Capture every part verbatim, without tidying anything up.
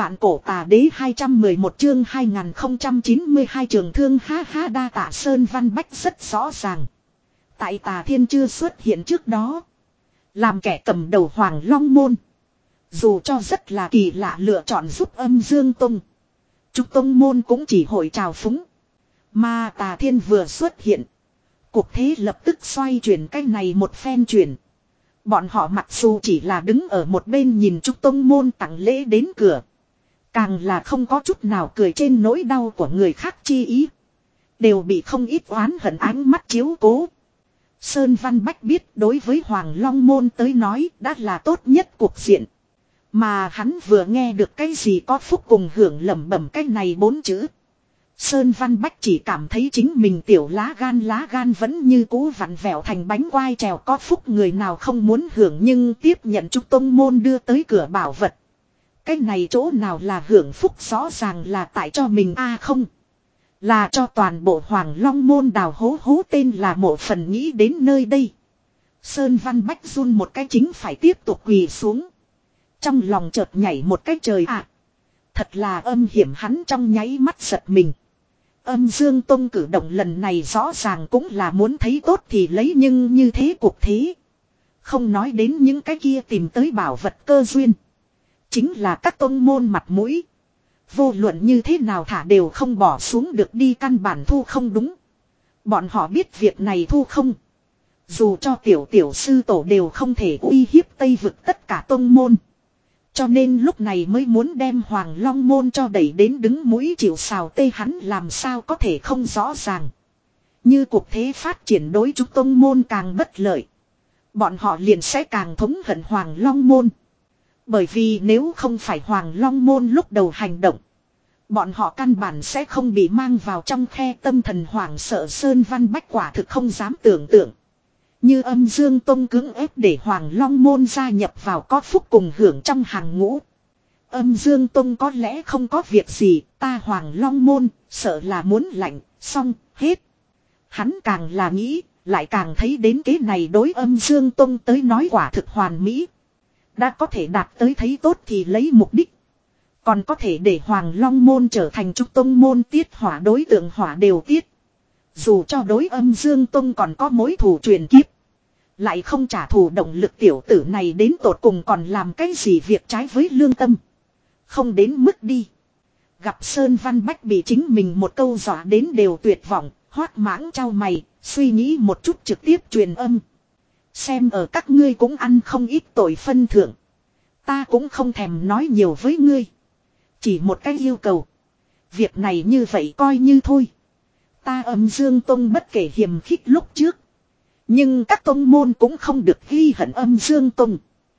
Vạn cổ tà đế hai trăm mười một chương hai nghìn không trăm chín mươi hai trường thương ha ha đa tạ Sơn Văn Bách rất rõ ràng. Tại Tà Thiên chưa xuất hiện trước đó. Làm kẻ cầm đầu Hoàng Long Môn. Dù cho rất là kỳ lạ lựa chọn giúp Âm Dương Tông. Trúc Tông Môn cũng chỉ hội trào phúng. Mà Tà Thiên vừa xuất hiện. Cuộc thế lập tức xoay chuyển cái này một phen chuyển. Bọn họ mặc dù chỉ là đứng ở một bên nhìn Trúc Tông Môn tặng lễ đến cửa. Càng là không có chút nào cười trên nỗi đau của người khác chi ý. Đều bị không ít oán hận ánh mắt chiếu cố. Sơn Văn Bách biết đối với Hoàng Long Môn tới nói đã là tốt nhất cuộc diện. Mà hắn vừa nghe được cái gì có phúc cùng hưởng lẩm bẩm cái này bốn chữ. Sơn Văn Bách chỉ cảm thấy chính mình tiểu lá gan lá gan vẫn như cũ vặn vẹo thành bánh quai trèo, có phúc người nào không muốn hưởng nhưng tiếp nhận Trúc Tông Môn đưa tới cửa bảo vật. Cái này chỗ nào là hưởng phúc, rõ ràng là tại cho mình a không. Là cho toàn bộ Hoàng Long Môn đào hố hố tên là Mộ Phần. Nghĩ đến nơi đây. Sơn Văn Bách run một cái chính phải tiếp tục quỳ xuống. Trong lòng chợt nhảy một cái trời ạ. Thật là âm hiểm, hắn trong nháy mắt giật mình. Âm Dương Tông cử động lần này rõ ràng cũng là muốn thấy tốt thì lấy, nhưng như thế cuộc thế. Không nói đến những cái kia tìm tới bảo vật cơ duyên. Chính là các tông môn mặt mũi. Vô luận như thế nào thả đều không bỏ xuống được đi, căn bản thu không đúng. Bọn họ biết việc này thu không. Dù cho tiểu tiểu sư tổ đều không thể uy hiếp Tây vực tất cả tông môn. Cho nên lúc này mới muốn đem Hoàng Long Môn cho đẩy đến đứng mũi chịu sào tê, hắn làm sao có thể không rõ ràng. Như cuộc thế phát triển đối chúng tông môn càng bất lợi. Bọn họ liền sẽ càng thống hận Hoàng Long Môn. Bởi vì nếu không phải Hoàng Long Môn lúc đầu hành động, bọn họ căn bản sẽ không bị mang vào trong khe tâm thần hoảng sợ. Sơn Văn Bách quả thực không dám tưởng tượng. Như Âm Dương Tông cưỡng ép để Hoàng Long Môn gia nhập vào có phúc cùng hưởng trong hàng ngũ. Âm Dương Tông có lẽ không có việc gì, ta Hoàng Long Môn sợ là muốn lạnh, xong, hết. Hắn càng là nghĩ, lại càng thấy đến kế này đối Âm Dương Tông tới nói quả thực hoàn mỹ. Đã có thể đạt tới thấy tốt thì lấy mục đích. Còn có thể để Hoàng Long Môn trở thành Trúc Tông Môn tiết hỏa đối tượng hỏa đều tiết. Dù cho đối Âm Dương Tông còn có mối thù truyền kiếp. Lại không trả thù, động lực tiểu tử này đến tột cùng còn làm cái gì việc trái với lương tâm. Không đến mức đi. Gặp Sơn Văn Bách bị chính mình một câu dọa đến đều tuyệt vọng. Hoát mãng trao mày, suy nghĩ một chút trực tiếp truyền âm. Xem ở các ngươi cũng ăn không ít tội phân thượng. Ta cũng không thèm nói nhiều với ngươi. Chỉ một cái yêu cầu. Việc này như vậy coi như thôi. Ta Âm Dương Tông bất kể hiềm khích lúc trước. Nhưng các tông môn cũng không được ghi hận Âm Dương Tông.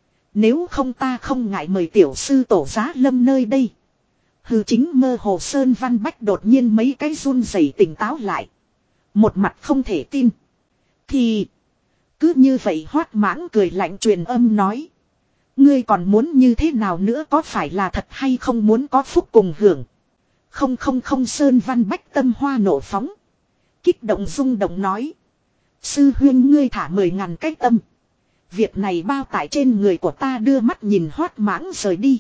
Nếu không ta không ngại mời tiểu sư tổ giá lâm nơi đây. Hừ, chính mơ hồ Sơn Văn Bách đột nhiên mấy cái run rẩy tỉnh táo lại. Một mặt không thể tin. Thì cứ như vậy Hoát mãng cười lạnh truyền âm nói. Ngươi còn muốn như thế nào nữa, có phải là thật hay không muốn có phúc cùng hưởng? Không không không, Sơn Văn Bách tâm hoa nổ phóng. Kích động rung động nói. Sư huyên ngươi thả mười ngàn cái tâm. Việc này bao tải trên người của ta, đưa mắt nhìn Hoát mãng rời đi.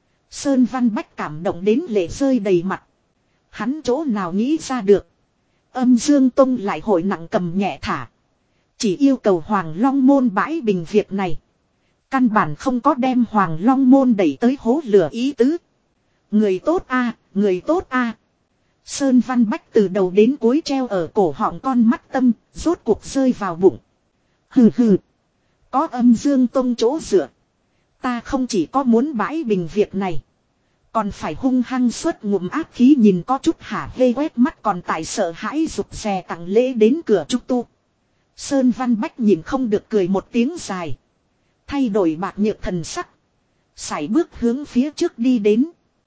Sơn Văn Bách cảm động đến lệ rơi đầy mặt. Hắn chỗ nào nghĩ ra được. Âm Dương Tông lại hội nặng cầm nhẹ thả. Chỉ yêu cầu Hoàng Long Môn bãi bình việc này. Căn bản không có đem Hoàng Long Môn đẩy tới hố lửa ý tứ. Người tốt a, người tốt a. Sơn Văn Bách từ đầu đến cuối treo ở cổ họng con mắt tâm, rốt cuộc rơi vào bụng. Hừ hừ. Có Âm Dương Tông chỗ dựa. Ta không chỉ có muốn bãi bình việc này. Còn phải hung hăng xuất ngụm ác khí, nhìn có chút hả hê quét mắt còn tại sợ hãi rụt rè tặng lễ đến cửa Trúc Tu. Sơn Văn Bách nhìn không được cười một tiếng dài. Thay đổi bạc nhược thần sắc. Sải bước hướng phía trước đi đến.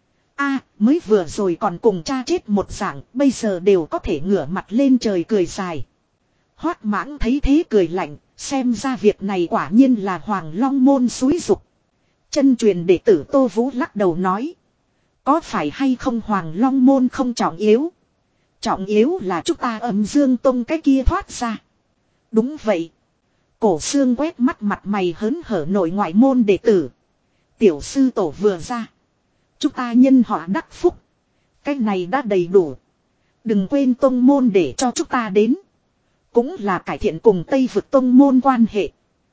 A, mới vừa rồi còn cùng cha chết một dạng, bây giờ đều có thể ngửa mặt lên trời cười dài. Hoát mãng thấy thế cười lạnh, xem ra việc này quả nhiên là Hoàng Long Môn xúi dục. Chân truyền đệ tử Tô Vũ lắc đầu nói. Có phải hay không Hoàng Long Môn không trọng yếu? Trọng yếu là chúng ta Âm Dương Tông cái kia thoát ra. Đúng vậy. Cổ xương quét mắt mặt mày hớn hở nội ngoại môn đệ tử. Tiểu sư tổ vừa ra. Chúng ta nhân họ đắc phúc. Cái này đã đầy đủ. Đừng quên tông môn để cho chúng ta đến. Cũng là cải thiện cùng Tây vực tông môn quan hệ.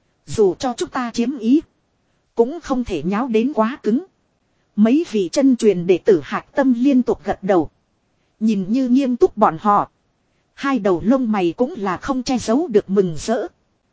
Dù cho chúng ta chiếm ý. Cũng không thể nháo đến quá cứng. Mấy vị chân truyền đệ tử Hạc Tâm liên tục gật đầu. Nhìn như nghiêm túc bọn họ. Hai đầu lông mày cũng là không che giấu được mừng rỡ.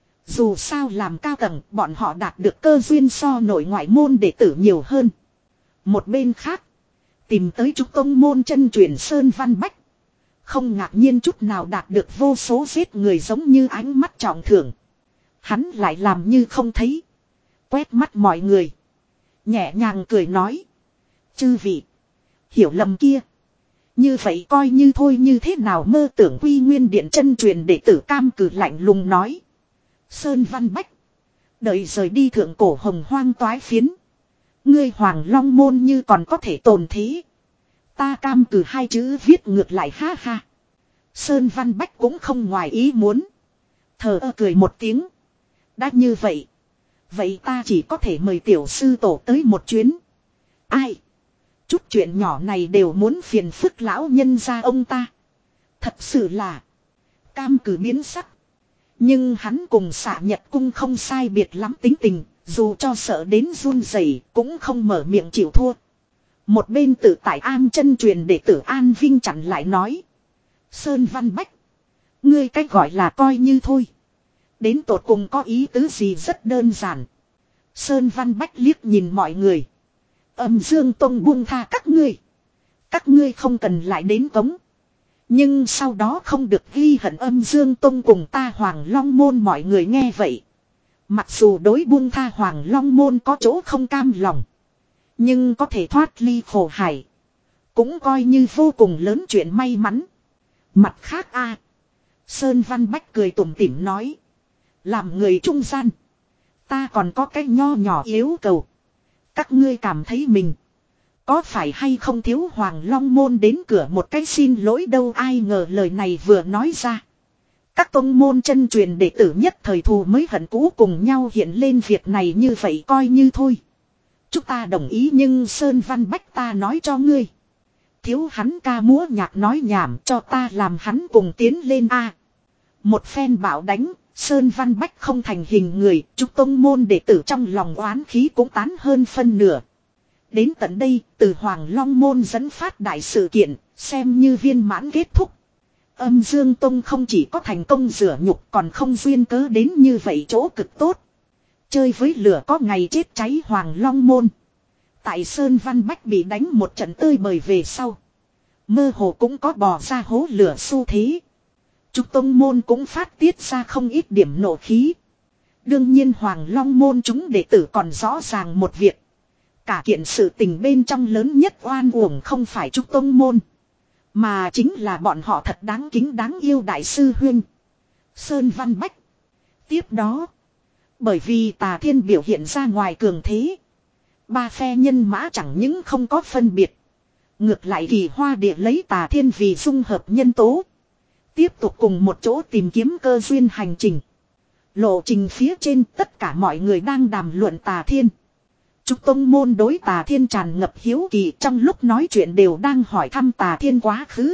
Dù sao làm cao tầng bọn họ đạt được cơ duyên so nội ngoại môn đệ tử nhiều hơn. Một bên khác. Tìm tới trúc tông môn chân truyền Sơn Văn Bách. Không ngạc nhiên chút nào đạt được vô số giết người giống như ánh mắt trọng thưởng. Hắn lại làm như không thấy. Quét mắt mọi người. Nhẹ nhàng cười nói. Chư vị. Hiểu lầm kia. Như vậy coi như thôi như thế nào mơ tưởng quy nguyên điện chân truyền đệ tử Cam Cử lạnh lùng nói. Sơn Văn Bách. Đợi rời đi thượng cổ hồng hoang toái phiến. Ngươi Hoàng Long môn như còn có thể tồn thế. Ta Cam Cử hai chữ viết ngược lại ha ha. Sơn Văn Bách cũng không ngoài ý muốn. Thờ ơ cười một tiếng. Đã như vậy. Vậy ta chỉ có thể mời tiểu sư tổ tới một chuyến. Ai? Chút chuyện nhỏ này đều muốn phiền phức lão nhân gia ông ta. Thật sự là. Cam Cử biến sắc. Nhưng hắn cùng Xạ Nhật Cung không sai biệt lắm tính tình. Dù cho sợ đến run rẩy cũng không mở miệng chịu thua. Một bên tự tại An chân truyền đệ tử An Vinh chặn lại nói. Sơn Văn Bách. Ngươi cách gọi là coi như thôi. Đến tột cùng có ý tứ gì rất đơn giản. Sơn Văn Bách liếc nhìn mọi người. Âm Dương Tông buông tha các ngươi. Các ngươi không cần lại đến cống. Nhưng sau đó không được ghi hận Âm Dương Tông cùng ta Hoàng Long Môn mọi người nghe vậy. Mặc dù đối buông tha Hoàng Long Môn có chỗ không cam lòng. Nhưng có thể thoát ly khổ hải. Cũng coi như vô cùng lớn chuyện may mắn. Mặt khác a Sơn Văn Bách cười tủm tỉm nói. Làm người trung gian. Ta còn có cái nho nhỏ yếu cầu. Các ngươi cảm thấy mình. Có phải hay không thiếu Hoàng Long Môn đến cửa một cái xin lỗi đâu ai ngờ lời này vừa nói ra. Các tông môn chân truyền đệ tử nhất thời thù mới hận cũ cùng nhau hiện lên việc này như vậy coi như thôi. Chúng ta đồng ý nhưng Sơn Văn Bách ta nói cho ngươi. Thiếu hắn ca múa nhạc nói nhảm cho ta làm hắn cùng tiến lên a. Một phen bảo đánh, Sơn Văn Bách không thành hình người, chúc tông môn đệ tử trong lòng oán khí cũng tán hơn phân nửa. Đến tận đây, từ Hoàng Long môn dẫn phát đại sự kiện, xem như viên mãn kết thúc. Âm Dương Tông không chỉ có thành công rửa nhục còn không duyên cớ đến như vậy chỗ cực tốt. Chơi với lửa có ngày chết cháy Hoàng Long môn. Tại Sơn Văn Bách bị đánh một trận tơi bời về sau. Mơ hồ cũng có bò ra hố lửa xu thế. Trúc Tông môn cũng phát tiết ra không ít điểm nổ khí. Đương nhiên Hoàng Long môn chúng đệ tử còn rõ ràng một việc. Cả kiện sự tình bên trong lớn nhất oan uổng không phải Trúc Tông môn. Mà chính là bọn họ thật đáng kính đáng yêu đại sư huynh. Sơn Văn Bách. Tiếp đó. Bởi vì Tà Thiên biểu hiện ra ngoài cường thế. Ba phe nhân mã chẳng những không có phân biệt. Ngược lại Kỳ Hoa Địa lấy Tà Thiên vì dung hợp nhân tố. Tiếp tục cùng một chỗ tìm kiếm cơ duyên hành trình. Lộ trình phía trên tất cả mọi người đang đàm luận Tà Thiên. Trúc Tông môn đối Tà Thiên tràn ngập hiếu kỳ trong lúc nói chuyện đều đang hỏi thăm Tà Thiên quá khứ.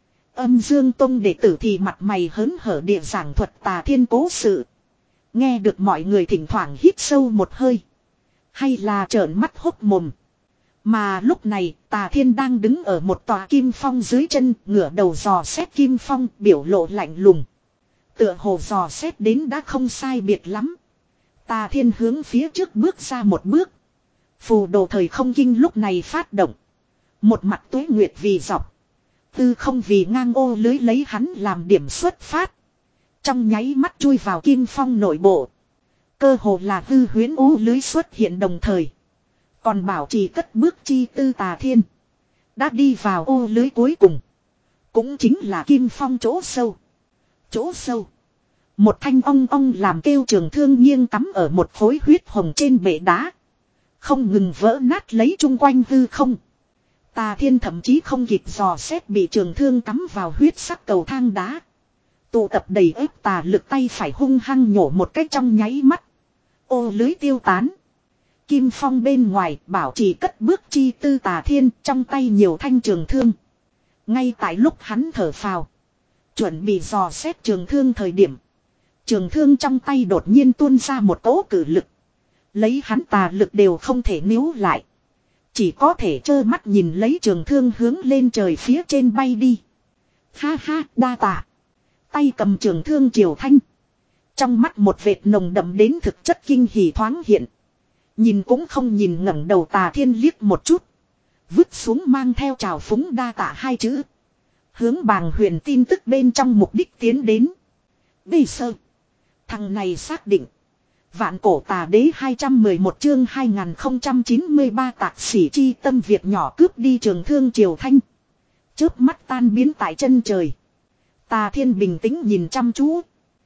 Âm Dương Tông đệ tử thì mặt mày hớn hở địa giảng thuật Tà Thiên cố sự. Nghe được mọi người thỉnh thoảng hít sâu một hơi. Hay là trợn mắt hốc mồm. Mà lúc này Tà Thiên đang đứng ở một tòa kim phong dưới chân ngửa đầu dò xét kim phong biểu lộ lạnh lùng. Tựa hồ dò xét đến đã không sai biệt lắm. Tà Thiên hướng phía trước bước ra một bước. Phù đồ thời không kinh lúc này phát động. Một mặt tuế nguyệt vì dọc. Tư không vì ngang ô lưới lấy hắn làm điểm xuất phát. Trong nháy mắt chui vào kim phong nội bộ. Cơ hồ là hư huyễn ô lưới xuất hiện đồng thời. Còn bảo trì cất bước chi tư Tà Thiên. Đã đi vào ô lưới cuối cùng. Cũng chính là kim phong chỗ sâu. Chỗ sâu. Một thanh ong ong làm kêu trường thương nghiêng cắm ở một khối huyết hồng trên bệ đá. Không ngừng vỡ nát lấy chung quanh hư không. Tà Thiên thậm chí không kịp dò xét bị trường thương cắm vào huyết sắc cầu thang đá. Tụ tập đầy ép tà lực tay phải hung hăng nhổ một cách trong nháy mắt. Ô lưới tiêu tán. Kim phong bên ngoài bảo trì cất bước chi tư Tà Thiên trong tay nhiều thanh trường thương. Ngay tại lúc hắn thở phào. Chuẩn bị dò xét trường thương thời điểm. Trường thương trong tay đột nhiên tuôn ra một cỗ cử lực. Lấy hắn tà lực đều không thể níu lại. Chỉ có thể trơ mắt nhìn lấy trường thương hướng lên trời phía trên bay đi. Ha ha, đa tạ. Tay cầm trường thương Triều Thanh. Trong mắt một vệt nồng đậm đến thực chất kinh hỉ thoáng hiện. Nhìn cũng không nhìn ngẩng đầu Tà Thiên liếc một chút. Vứt xuống mang theo trào phúng đa tạ hai chữ. Hướng Bàng Huyền tin tức bên trong mục đích tiến đến. Bây sơ. Thằng này xác định. Vạn cổ tà đế hai trăm mười một chương hai nghìn không trăm chín mươi ba tạc sỉ chi tâm việc nhỏ cướp đi trường thương Triều Thanh. Chớp mắt tan biến tại chân trời. Tà Thiên bình tĩnh nhìn chăm chú.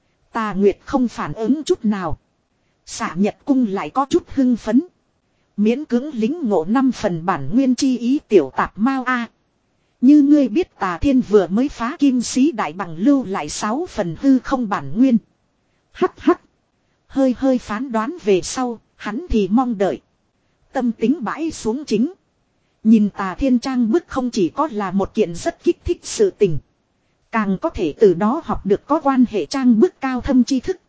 Tà Nguyệt không phản ứng chút nào. Xạ Nhật Cung lại có chút hưng phấn. Miễn cưỡng lính ngộ năm phần bản nguyên chi ý tiểu tạp mao a. Như ngươi biết Tà Thiên vừa mới phá kim sĩ đại bằng lưu lại sáu phần hư không bản nguyên. Hắc hắc. Hơi hơi phán đoán về sau, hắn thì mong đợi. Tâm tính bãi xuống chính. Nhìn Tà Thiên trang bức không chỉ có là một kiện rất kích thích sự tình. Càng có thể từ đó học được có quan hệ trang bức cao thâm tri thức.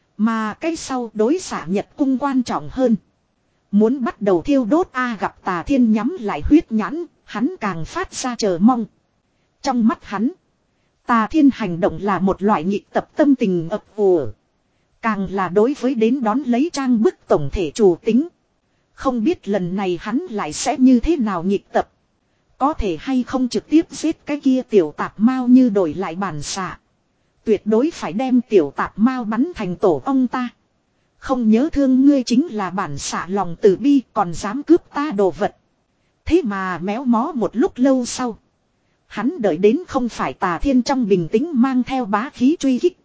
Mà cái sau đối Xạ Nhật Cung quan trọng hơn. Muốn bắt đầu thiêu đốt A gặp Tà Thiên nhắm lại huyết nhãn, hắn càng phát ra chờ mong. Trong mắt hắn, Tà Thiên hành động là một loại nhịp tập tâm tình ập ùa. Càng là đối với đến đón lấy trang bức tổng thể chủ tính. Không biết lần này hắn lại sẽ như thế nào nhịp tập. Có thể hay không trực tiếp giết cái kia tiểu tạp mao như đổi lại bản xạ. Tuyệt đối phải đem tiểu tạp mao bắn thành tổ ông ta. Không nhớ thương ngươi chính là bản xạ lòng từ bi còn dám cướp ta đồ vật. Thế mà méo mó một lúc lâu sau. Hắn đợi đến không phải Tà Thiên trong bình tĩnh mang theo bá khí truy kích.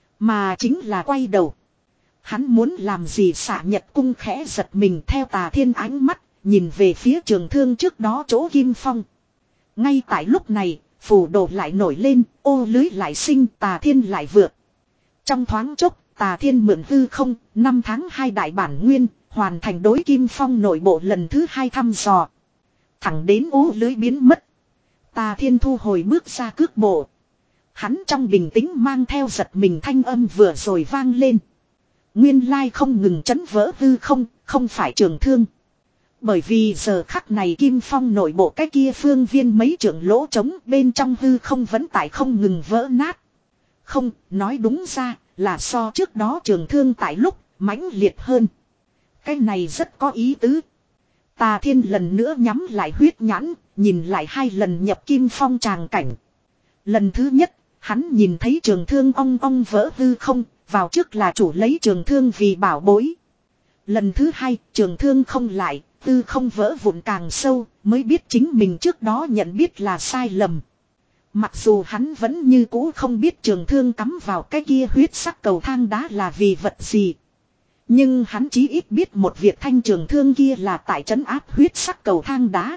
Mà chính là quay đầu. Hắn muốn làm gì Xạ Nhật Cung khẽ giật mình theo Tà Thiên ánh mắt. Nhìn về phía trường thương trước đó chỗ Kim Phong. Ngay tại lúc này, phù đồ lại nổi lên, ô lưới lại sinh, Tà Thiên lại vượt. Trong thoáng chốc, Tà Thiên mượn hư không, năm tháng hai đại bản nguyên, hoàn thành đối Kim Phong nội bộ lần thứ hai thăm dò. Thẳng đến ô lưới biến mất. Tà Thiên thu hồi bước ra cước bộ. Hắn trong bình tĩnh mang theo giật mình thanh âm vừa rồi vang lên. Nguyên lai không ngừng chấn vỡ hư không, không phải trường thương. Bởi vì giờ khắc này Kim Phong nội bộ cái kia phương viên mấy trưởng lỗ trống bên trong hư không vẫn tại không ngừng vỡ nát. Không, nói đúng ra là so trước đó trường thương tại lúc mãnh liệt hơn. Cái này rất có ý tứ. Tà Thiên lần nữa nhắm lại huyết nhãn, nhìn lại hai lần nhập Kim Phong tràng cảnh. Lần thứ nhất, hắn nhìn thấy trường thương ong ong vỡ hư không, vào trước là chủ lấy trường thương vì bảo bối. Lần thứ hai, trường thương không lại. Tư không vỡ vụn càng sâu, mới biết chính mình trước đó nhận biết là sai lầm. Mặc dù hắn vẫn như cũ không biết trường thương cắm vào cái kia huyết sắc cầu thang đá là vì vật gì. Nhưng hắn chí ít biết một việc thanh trường thương kia là tại trấn áp huyết sắc cầu thang đá.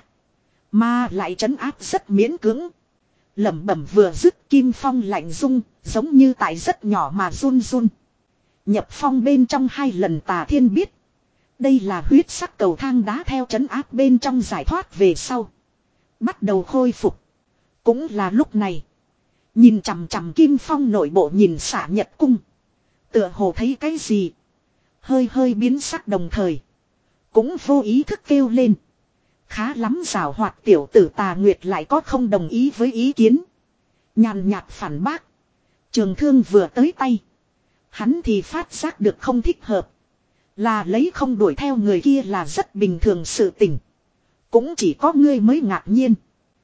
Mà lại trấn áp rất miễn cưỡng. Lẩm bẩm vừa dứt Kim Phong lạnh rung, giống như tại rất nhỏ mà run run. Nhập phong bên trong hai lần Tà Thiên biết. Đây là huyết sắc cầu thang đá theo trấn áp bên trong giải thoát về sau. Bắt đầu khôi phục. Cũng là lúc này. Nhìn chằm chằm Kim Phong nội bộ nhìn Xạ Nhật Cung. Tựa hồ thấy cái gì. Hơi hơi biến sắc đồng thời. Cũng vô ý thức kêu lên. Khá lắm giảo hoạt tiểu tử Tà Nguyệt lại có không đồng ý với ý kiến. Nhàn nhạt phản bác. Trường thương vừa tới tay. Hắn thì phát giác được không thích hợp. Là lấy không đuổi theo người kia là rất bình thường sự tình. Cũng chỉ có ngươi mới ngạc nhiên.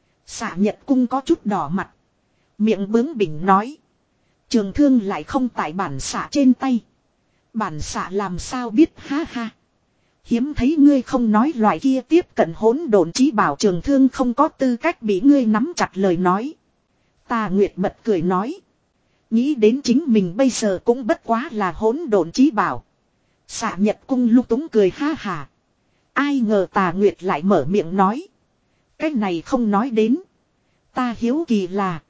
Xạ Nhật Cung có chút đỏ mặt. Miệng bướng bỉnh nói. Trường thương lại không tại bản xạ trên tay. Bản xạ làm sao biết ha ha. Hiếm thấy ngươi không nói loại kia tiếp cận hỗn độn chí bảo trường thương không có tư cách bị ngươi nắm chặt lời nói. Tà Nguyệt bật cười nói. Nghĩ đến chính mình bây giờ cũng bất quá là hỗn độn chí bảo. Xạ Nhật Cung lúc túng cười ha hà. Ai ngờ Tà Nguyệt lại mở miệng nói. Cái này không nói đến. Ta hiếu kỳ là.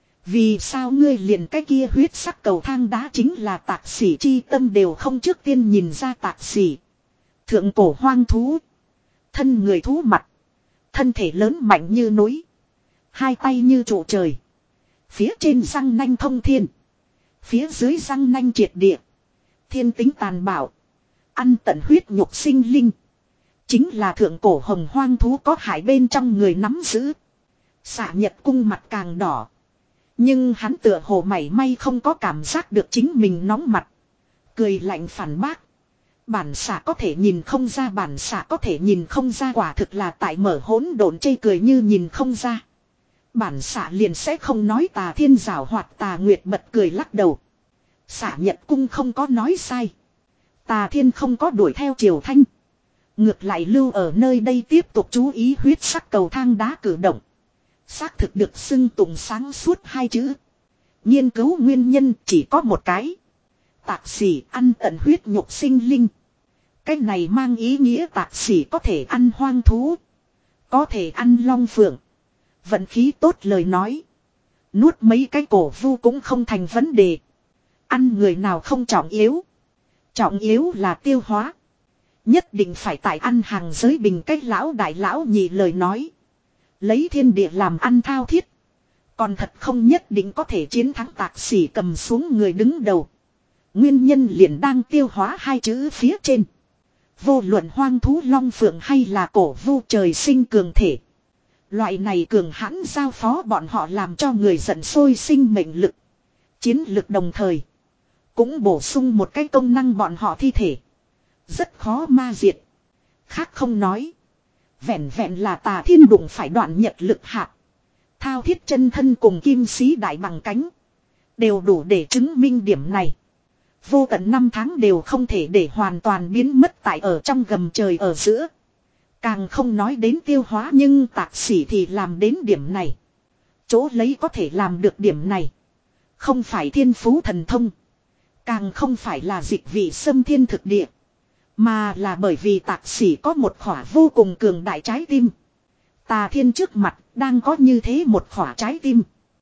Vì sao ngươi liền cái kia huyết sắc cầu thang đá chính là tạc xỉ chi tâm đều không trước tiên nhìn ra tạc xỉ. Thượng cổ hoang thú. Thân người thú mặt. Thân thể lớn mạnh như núi. Hai tay như trụ trời. Phía trên răng nanh thông thiên. Phía dưới răng nanh triệt địa. Thiên tính tàn bạo. Ăn tận huyết nhục sinh linh. Chính là thượng cổ hồng hoang thú có hại bên trong người nắm giữ. Xạ Nhật Cung mặt càng đỏ. Nhưng hắn tựa hồ mảy may không có cảm giác được chính mình nóng mặt. Cười lạnh phản bác. Bản xạ có thể nhìn không ra, bản xạ có thể nhìn không ra, quả thực là tại mở hỗn độn chê cười như nhìn không ra. Bản xạ liền sẽ không nói. Tà Thiên giảo hoạt. Tà Nguyệt bật cười lắc đầu. Xạ Nhật Cung không có nói sai. Tà Thiên không có đuổi theo Triều Thanh. Ngược lại lưu ở nơi đây tiếp tục chú ý huyết sắc cầu thang đá cử động. Xác thực được xưng tụng sáng suốt hai chữ. Nghiên cứu nguyên nhân chỉ có một cái. Tạc xỉ ăn tận huyết nhục sinh linh. Cái này mang ý nghĩa tạc xỉ có thể ăn hoang thú. Có thể ăn long phượng. Vận khí tốt lời nói. Nuốt mấy cái cổ vu cũng không thành vấn đề. Ăn người nào không trọng yếu. Trọng yếu là tiêu hóa. Nhất định phải tại ăn hàng giới bình cách lão đại lão nhị lời nói. Lấy thiên địa làm ăn thao thiết. Còn thật không nhất định có thể chiến thắng tạc xỉ cầm xuống người đứng đầu. Nguyên nhân liền đang tiêu hóa hai chữ phía trên. Vô luận hoang thú long phượng hay là cổ vu trời sinh cường thể. Loại này cường hãn giao phó bọn họ làm cho người giận sôi sinh mệnh lực. Chiến lực đồng thời. Cũng bổ sung một cái công năng bọn họ thi thể. Rất khó ma diệt. Khác không nói. Vẹn vẹn là Tà Thiên đụng phải đoạn nhật lực hạt. Thao thiết chân thân cùng kim sĩ đại bằng cánh. Đều đủ để chứng minh điểm này. Vô tận năm tháng đều không thể để hoàn toàn biến mất tại ở trong gầm trời ở giữa. Càng không nói đến tiêu hóa, nhưng tạc xỉ thì làm đến điểm này. Chỗ lấy có thể làm được điểm này. Không phải thiên phú thần thông. Càng không phải là dịch vị xâm thiên thực địa. Mà là bởi vì tạc xỉ có một khỏa vô cùng cường đại trái tim. Tà Thiên trước mặt đang có như thế một khỏa trái tim.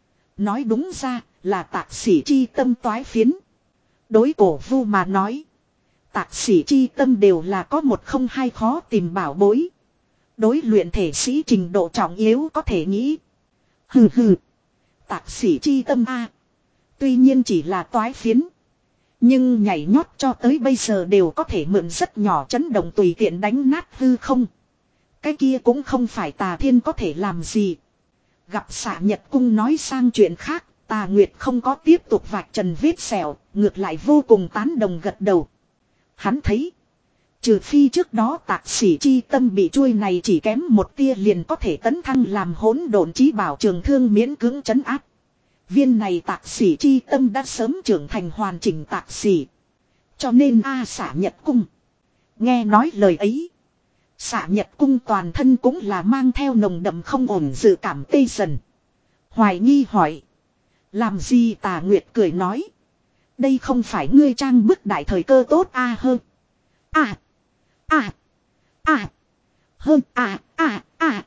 Nói đúng ra là tạc xỉ chi tâm toái phiến. Đối cổ vu mà nói. Tạc xỉ chi tâm đều là có một không hai khó tìm bảo bối. Đối luyện thể sĩ trình độ trọng yếu có thể nghĩ. Hừ hừ. Tạc xỉ chi tâm a. Tuy nhiên chỉ là toái phiến. Nhưng nhảy nhót cho tới bây giờ đều có thể mượn rất nhỏ chấn động tùy tiện đánh nát hư không. Cái kia cũng không phải Tà Thiên có thể làm gì. Gặp Xạ Nhật Cung nói sang chuyện khác, Tà Nguyệt không có tiếp tục vạch trần vết sẹo, ngược lại vô cùng tán đồng gật đầu. Hắn thấy, trừ phi trước đó tạc xỉ chi tâm bị chuôi này chỉ kém một tia liền có thể tấn thăng làm hỗn độn chí bảo trường thương miễn cưỡng trấn áp. Viên này tạc xỉ chi tâm đã sớm trưởng thành hoàn chỉnh tạc xỉ. Cho nên A Xạ Nhật Cung. Nghe nói lời ấy. Xạ Nhật Cung toàn thân cũng là mang theo nồng đậm không ổn dự cảm tê dần. Hoài nghi hỏi. Làm gì Tà Nguyệt cười nói. Đây không phải ngươi trang bức đại thời cơ tốt a hơn. À. À. À. Hơn à à à.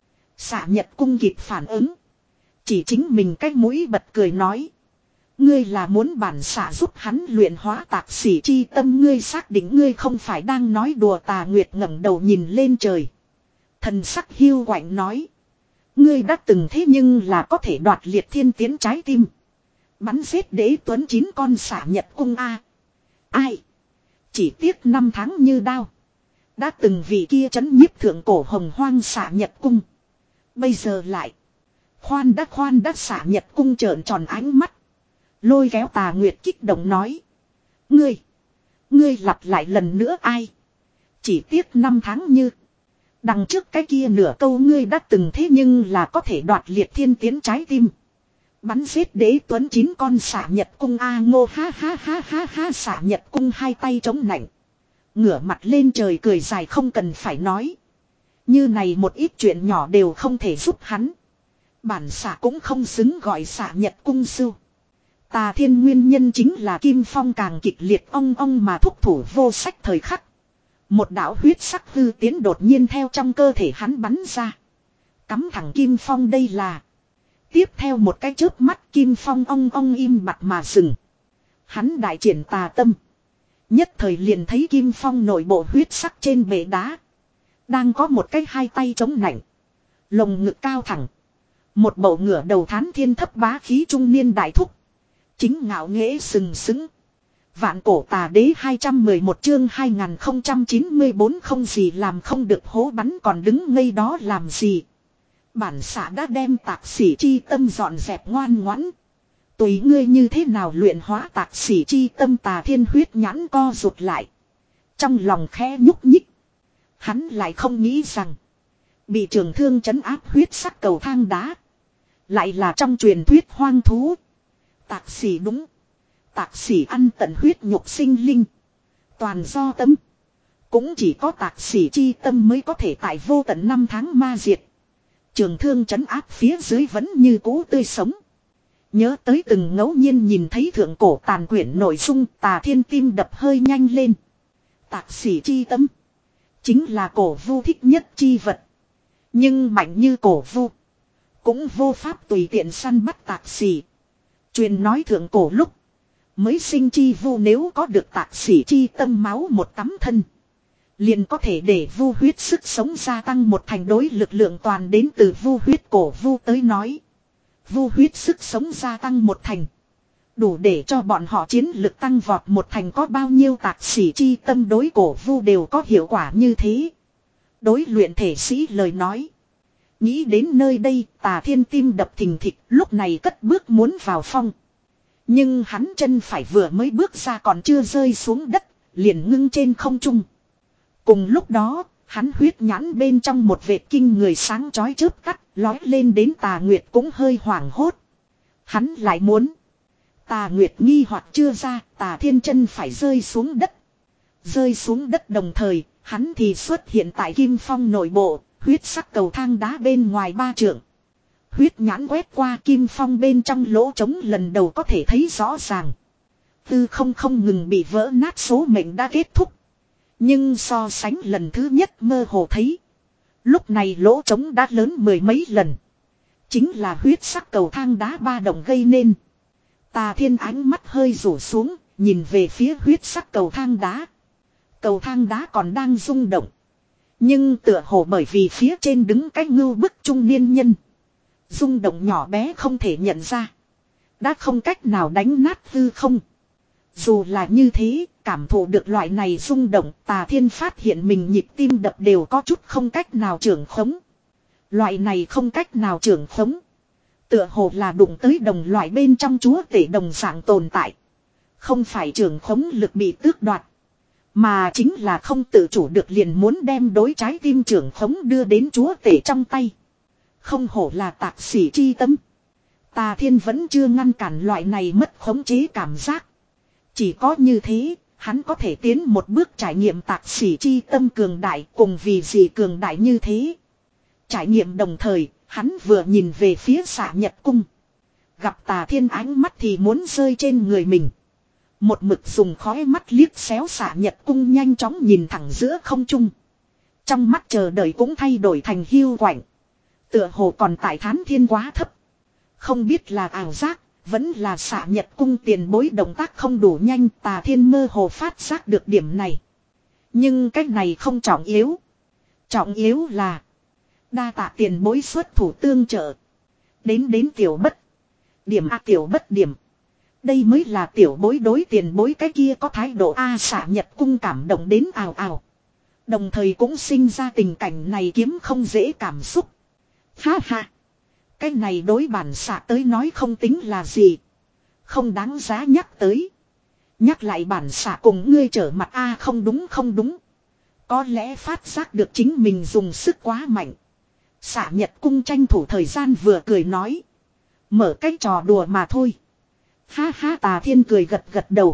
Xạ Nhật Cung kịp phản ứng. Chỉ chính mình cái mũi bật cười nói. Ngươi là muốn bản xạ giúp hắn luyện hóa tạc xỉ chi tâm, ngươi xác định ngươi không phải đang nói đùa. Tà Nguyệt ngẩng đầu nhìn lên trời. Thần sắc hiu quạnh nói. Ngươi đã từng thế nhưng là có thể đoạt liệt thiên tiến trái tim. Bắn giết đế tuấn chín con Xạ Nhật Cung a. Ai? Chỉ tiếc năm tháng như đao. Đã từng vị kia trấn nhiếp thượng cổ hồng hoang Xạ Nhật Cung. Bây giờ lại. Khoan đã khoan đã Xạ Nhật Cung trợn tròn ánh mắt. Lôi kéo Tà Nguyệt kích động nói. Ngươi. Ngươi lặp lại lần nữa ai? Chỉ tiếc năm tháng như. Đằng trước cái kia nửa câu ngươi đã từng thế nhưng là có thể đoạt liệt thiên tiến trái tim. Bắn giết đế tuấn chín con Xạ Nhật Cung a ngô ha ha ha ha ha. Xạ Nhật Cung hai tay chống nạnh. Ngửa mặt lên trời cười dài không cần phải nói. Như này một ít chuyện nhỏ đều không thể giúp hắn. Bản xạ cũng không xứng gọi Xạ Nhật Cung sư. Tà Thiên nguyên nhân chính là Kim Phong càng kịch liệt ong ong mà thúc thủ vô sách thời khắc. Một đạo huyết sắc hư tiến đột nhiên theo trong cơ thể hắn bắn ra. Cắm thẳng Kim Phong đây là. Tiếp theo một cái chớp mắt Kim Phong ong ong im bặt mà dừng. Hắn đại triển tà tâm. Nhất thời liền thấy Kim Phong nội bộ huyết sắc trên bệ đá. Đang có một cái hai tay chống nạnh. Lồng ngực cao thẳng. Một bầu ngửa đầu thán thiên thấp bá khí trung niên đại thúc. Chính ngạo nghễ sừng sững. Vạn cổ tà đế hai trăm mười một chương hai nghìn không trăm chín mươi bốn không gì làm không được hố bắn còn đứng ngây đó làm gì. Bản xã đã đem tạc xỉ chi tâm dọn dẹp ngoan ngoãn. Tùy ngươi như thế nào luyện hóa tạc xỉ chi tâm Tà Thiên huyết nhãn co rụt lại. Trong lòng khẽ nhúc nhích. Hắn lại không nghĩ rằng. Bị trường thương trấn áp huyết sắc cầu thang đá. Lại là trong truyền thuyết hoang thú. Tạc xỉ đúng. Tạc xỉ ăn tận huyết nhục sinh linh. Toàn do tâm. Cũng chỉ có tạc xỉ chi tâm mới có thể tại vô tận năm tháng ma diệt. Trường thương trấn áp phía dưới vẫn như cũ tươi sống. Nhớ tới từng ngẫu nhiên nhìn thấy thượng cổ tàn quyển nội dung Tà Thiên tim đập hơi nhanh lên. Tạc xỉ chi tâm. Chính là cổ vu thích nhất chi vật. Nhưng mạnh như cổ vu. Cũng vô pháp tùy tiện săn bắt tạc xỉ. Truyền nói thượng cổ lúc. Mới sinh chi vu nếu có được tạc xỉ chi tâm máu một tắm thân. Liền có thể để vu huyết sức sống gia tăng một thành đối lực lượng toàn đến từ vu huyết cổ vu tới nói. Vu huyết sức sống gia tăng một thành. Đủ để cho bọn họ chiến lực tăng vọt một thành có bao nhiêu tạc xỉ chi tâm đối cổ vu đều có hiệu quả như thế. Đối luyện thể sĩ lời nói. Nghĩ đến nơi đây Tà Thiên tim đập thình thịch lúc này cất bước muốn vào phong. Nhưng hắn chân phải vừa mới bước ra còn chưa rơi xuống đất, liền ngưng trên không trung. Cùng lúc đó, hắn huyết nhãn bên trong một vệt kinh người sáng chói chớp tắt, lói lên đến Tà Nguyệt cũng hơi hoảng hốt. Hắn lại muốn. Tà Nguyệt nghi hoặc chưa ra, Tà Thiên chân phải rơi xuống đất. Rơi xuống đất đồng thời, hắn thì xuất hiện tại Kim Phong nội bộ, huyết sắc cầu thang đá bên ngoài ba trượng. Huyết nhãn quét qua Kim Phong bên trong lỗ trống lần đầu có thể thấy rõ ràng. Tư không không ngừng bị vỡ nát số mệnh đã kết thúc. Nhưng so sánh lần thứ nhất mơ hồ thấy. Lúc này lỗ trống đã lớn mười mấy lần. Chính là huyết sắc cầu thang đá ba động gây nên. Tà Thiên ánh mắt hơi rủ xuống, nhìn về phía huyết sắc cầu thang đá. Cầu thang đá còn đang rung động. Nhưng tựa hồ bởi vì phía trên đứng cái ngưu bức trung niên nhân. Rung động nhỏ bé không thể nhận ra. Đã không cách nào đánh nát hư không. Dù là như thế, cảm thụ được loại này rung động, Tà Thiên phát hiện mình nhịp tim đập đều có chút không cách nào trưởng khống. Loại này không cách nào trưởng khống. Tựa hồ là đụng tới đồng loại bên trong chúa tể đồng dạng tồn tại. Không phải trưởng khống lực bị tước đoạt. Mà chính là không tự chủ được liền muốn đem đối trái tim trưởng khống đưa đến chúa tể trong tay. Không hổ là tạc xỉ chi tâm. Tà Thiên vẫn chưa ngăn cản loại này mất khống chế cảm giác. Chỉ có như thế, hắn có thể tiến một bước trải nghiệm tạc xỉ chi tâm cường đại cùng vì gì cường đại như thế. Trải nghiệm đồng thời, hắn vừa nhìn về phía Xạ Nhật Cung. Gặp Tà Thiên ánh mắt thì muốn rơi trên người mình. Một mực dùng khói mắt liếc xéo Xạ Nhật Cung nhanh chóng nhìn thẳng giữa không trung. Trong mắt chờ đợi cũng thay đổi thành hiu quạnh. Tựa hồ còn tại Thán Thiên quá thấp. Không biết là ảo giác, vẫn là Xạ Nhật Cung tiền bối động tác không đủ nhanh. Tà Thiên mơ hồ phát giác được điểm này. Nhưng cái này không trọng yếu. Trọng yếu là đa tạ tiền bối xuất thủ tương trợ. Đến đến tiểu bất điểm a tiểu bất điểm. Đây mới là tiểu bối đối tiền bối cái kia có thái độ a. Xạ Nhật Cung cảm động đến ào ào. Đồng thời cũng sinh ra tình cảnh này kiếm không dễ cảm xúc. Ha ha. Cái này đối bản xạ tới nói không tính là gì. Không đáng giá nhắc tới. Nhắc lại bản xạ cùng ngươi trở mặt a. Không đúng không đúng. Có lẽ phát giác được chính mình dùng sức quá mạnh. Xạ Nhật Cung tranh thủ thời gian vừa cười nói. Mở cái trò đùa mà thôi. Ha ha. Tà Thiên cười gật gật đầu.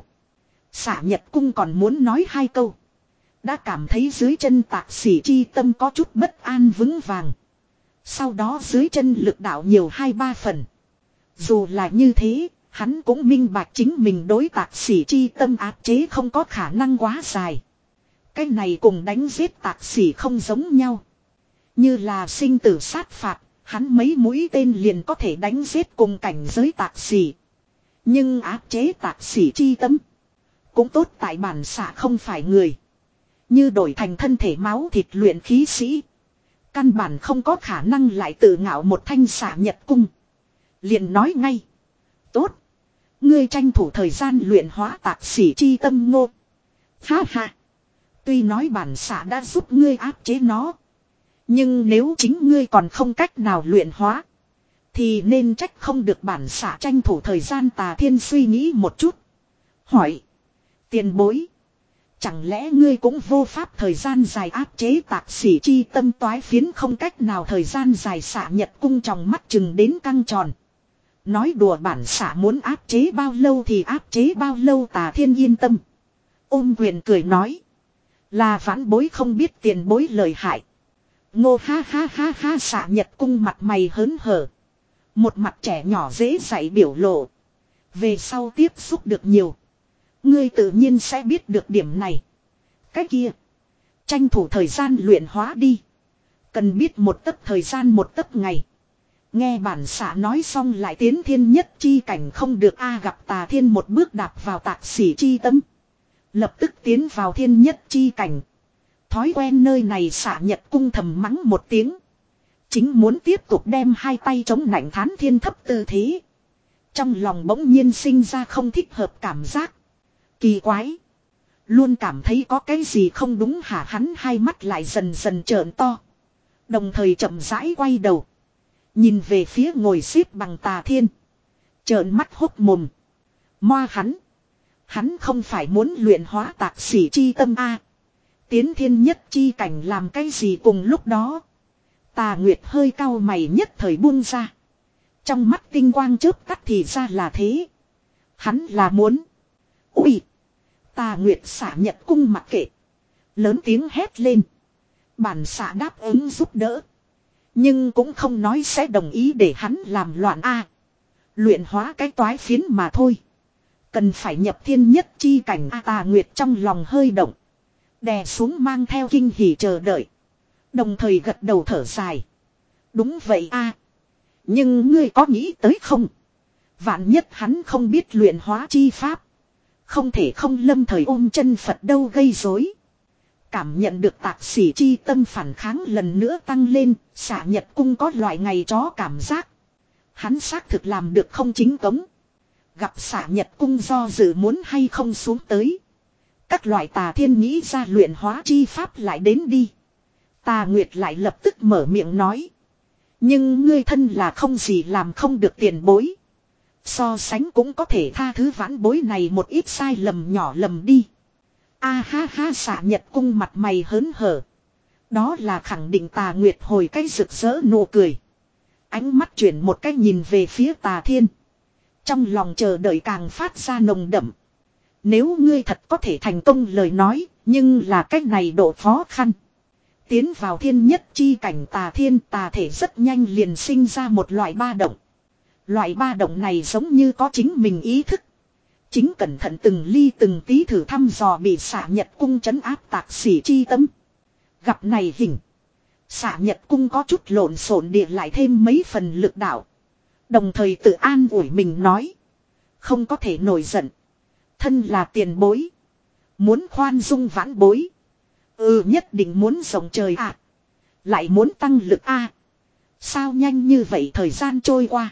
Xạ Nhật Cung còn muốn nói hai câu. Đã cảm thấy dưới chân tạc xỉ chi tâm có chút bất an vững vàng. Sau đó dưới chân lực đạo nhiều hai ba phần. Dù là như thế, hắn cũng minh bạch chính mình đối tạc xỉ chi tâm áp chế không có khả năng quá dài. Cái này cùng đánh giết tạc xỉ không giống nhau. Như là sinh tử sát phạt, hắn mấy mũi tên liền có thể đánh giết cùng cảnh giới tạc xỉ. Nhưng áp chế tạc xỉ chi tâm. Cũng tốt tại bản xạ không phải người. Như đổi thành thân thể máu thịt luyện khí sĩ. Căn bản không có khả năng lại tự ngạo một thanh xạ nhật cung. Liền nói ngay. Tốt. Ngươi tranh thủ thời gian luyện hóa tạc xỉ chi tâm ngô. Ha ha. Tuy nói bản xạ đã giúp ngươi áp chế nó. Nhưng nếu chính ngươi còn không cách nào luyện hóa. Thì nên trách không được bản xạ tranh thủ thời gian. Tà Thiên suy nghĩ một chút. Hỏi. Tiền bối. Chẳng lẽ ngươi cũng vô pháp thời gian dài áp chế tạc xỉ chi tâm toái phiến không cách nào thời gian dài xạ nhật cung trong mắt chừng đến căng tròn. Nói đùa bản xạ muốn áp chế bao lâu thì áp chế bao lâu. Tà Thiên yên tâm. Ôm quyền cười nói. Là vãn bối không biết tiền bối lời hại. Ngô ha ha ha ha xạ nhật cung mặt mày hớn hở. Một mặt trẻ nhỏ dễ dạy biểu lộ. Về sau tiếp xúc được nhiều. Ngươi tự nhiên sẽ biết được điểm này. Cái kia. Tranh thủ thời gian luyện hóa đi. Cần biết một tấc thời gian một tấc ngày. Nghe bản xạ nói xong lại tiến thiên nhất chi cảnh không được a gặp Tà Thiên một bước đạp vào tạc xỉ chi tâm. Lập tức tiến vào thiên nhất chi cảnh. Thói quen nơi này xạ nhật cung thầm mắng một tiếng. Chính muốn tiếp tục đem hai tay chống nạnh thán thiên thấp tư thế. Trong lòng bỗng nhiên sinh ra không thích hợp cảm giác. Kỳ quái. Luôn cảm thấy có cái gì không đúng hả, hắn hai mắt lại dần dần trợn to. Đồng thời chậm rãi quay đầu. Nhìn về phía ngồi xếp bằng Tà Thiên. Trợn mắt hốc mồm. Moa hắn. Hắn không phải muốn luyện hóa tạc xỉ chi tâm a. Tiến thiên nhất chi cảnh làm cái gì cùng lúc đó. Tà Nguyệt hơi cau mày nhất thời buông ra. Trong mắt tinh quang chớp tắt thì ra là thế. Hắn là muốn. Ui. Tà Nguyệt xả nhật cung mặc kệ. Lớn tiếng hét lên. Bản xạ đáp ứng giúp đỡ. Nhưng cũng không nói sẽ đồng ý để hắn làm loạn a. Luyện hóa cái toái phiến mà thôi. Cần phải nhập thiên nhất chi cảnh a. Tà Nguyệt trong lòng hơi động. Đè xuống mang theo kinh hỉ chờ đợi. Đồng thời gật đầu thở dài. Đúng vậy a. Nhưng ngươi có nghĩ tới không? Vạn nhất hắn không biết luyện hóa chi pháp. Không thể không lâm thời ôm chân Phật đâu gây rối. Cảm nhận được tạc xỉ chi tâm phản kháng lần nữa tăng lên. Xạ nhật cung có loại ngày chó cảm giác. Hắn xác thực làm được không chính cống. Gặp xạ nhật cung do dự muốn hay không xuống tới. Các loại Tà Thiên nghĩ ra luyện hóa chi pháp lại đến đi. Tà Nguyệt lại lập tức mở miệng nói. Nhưng ngươi thân là không gì làm không được tiền bối. So sánh cũng có thể tha thứ vãn bối này một ít sai lầm nhỏ lầm đi. A ha ha xạ nhật cung mặt mày hớn hở. Đó là khẳng định. Tà Nguyệt hồi cái rực rỡ nụ cười. Ánh mắt chuyển một cái nhìn về phía Tà Thiên. Trong lòng chờ đợi càng phát ra nồng đậm. Nếu ngươi thật có thể thành công lời nói, nhưng là cách này độ khó khăn. Tiến vào thiên nhất chi cảnh Tà Thiên, tà thể rất nhanh liền sinh ra một loại ba động. Loại ba động này giống như có chính mình ý thức. Chính cẩn thận từng ly từng tí thử thăm dò bị xạ nhật cung trấn áp tạc xỉ chi tâm. Gặp này hình. Xạ nhật cung có chút lộn xộn địa lại thêm mấy phần lực đạo. Đồng thời tự an ủi mình nói. Không có thể nổi giận. Thân là tiền bối. Muốn khoan dung vãn bối. Ừ nhất định muốn rộng trời à. Lại muốn tăng lực a. À. Sao nhanh như vậy thời gian trôi qua.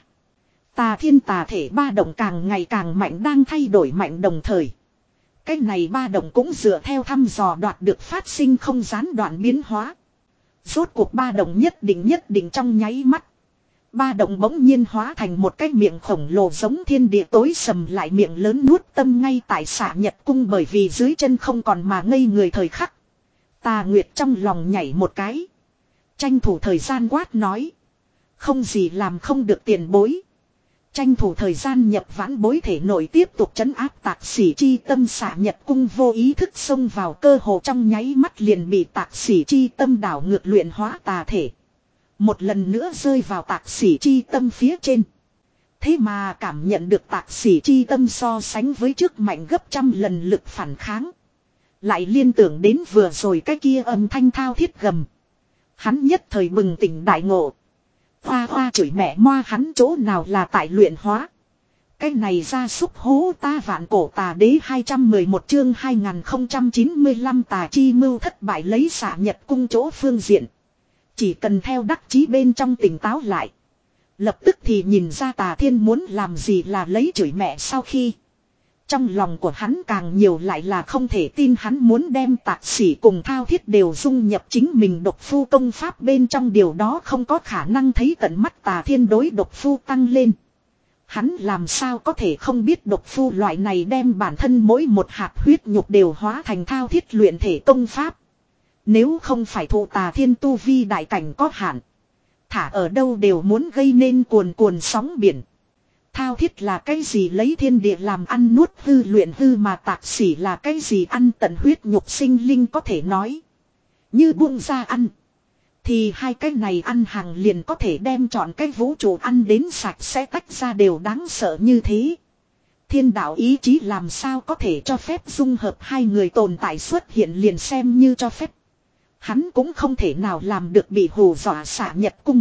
Tà Thiên tà thể ba động càng ngày càng mạnh đang thay đổi mạnh đồng thời. Cái này ba động cũng dựa theo thăm dò đoạt được phát sinh không gián đoạn biến hóa. Rốt cuộc ba động nhất định nhất định trong nháy mắt. Ba động bỗng nhiên hóa thành một cái miệng khổng lồ giống thiên địa tối sầm lại miệng lớn nuốt tâm ngay tại xạ nhật cung bởi vì dưới chân không còn mà ngây người thời khắc. Tà Nguyệt trong lòng nhảy một cái. Tranh thủ thời gian quát nói. Không gì làm không được tiền bối. Tranh thủ thời gian nhập vãn bối thể nội tiếp tục trấn áp tạc xỉ chi tâm. Xạ nhật cung vô ý thức xông vào cơ hồ trong nháy mắt liền bị tạc xỉ chi tâm đảo ngược luyện hóa tà thể. Một lần nữa rơi vào tạc xỉ chi tâm phía trên. Thế mà cảm nhận được tạc xỉ chi tâm so sánh với trước mạnh gấp trăm lần lực phản kháng. Lại liên tưởng đến vừa rồi cái kia âm thanh thao thiết gầm. Hắn nhất thời bừng tỉnh đại ngộ. Hoa hoa chửi mẹ moa hắn chỗ nào là tại luyện hóa. cái này ra súc hố ta vạn cổ tà đế hai trăm mười một chương hai nghìn không trăm chín mươi lăm tà chi mưu thất bại lấy xạ nhật cung chỗ phương diện. Chỉ cần theo đắc chí bên trong tỉnh táo lại. Lập tức thì nhìn ra tà thiên muốn làm gì là lấy chửi mẹ sau khi. Trong lòng của hắn càng nhiều lại là không thể tin hắn muốn đem tạc sĩ cùng thao thiết đều dung nhập chính mình độc phu công pháp bên trong điều đó không có khả năng thấy tận mắt tà thiên đối độc phu tăng lên. Hắn làm sao có thể không biết độc phu loại này đem bản thân mỗi một hạt huyết nhục đều hóa thành thao thiết luyện thể công pháp. Nếu không phải thụ tà thiên tu vi đại cảnh có hạn. Thả ở đâu đều muốn gây nên cuồn cuồn sóng biển. Thao thiết là cái gì lấy thiên địa làm ăn nuốt hư luyện hư mà tạc sĩ là cái gì ăn tận huyết nhục sinh linh có thể nói. Như buông ra ăn. Thì hai cái này ăn hàng liền có thể đem chọn cái vũ trụ ăn đến sạch sẽ tách ra đều đáng sợ như thế. Thiên đạo ý chí làm sao có thể cho phép dung hợp hai người tồn tại xuất hiện liền xem như cho phép. Hắn cũng không thể nào làm được bị hù dọa xạ nhật cung.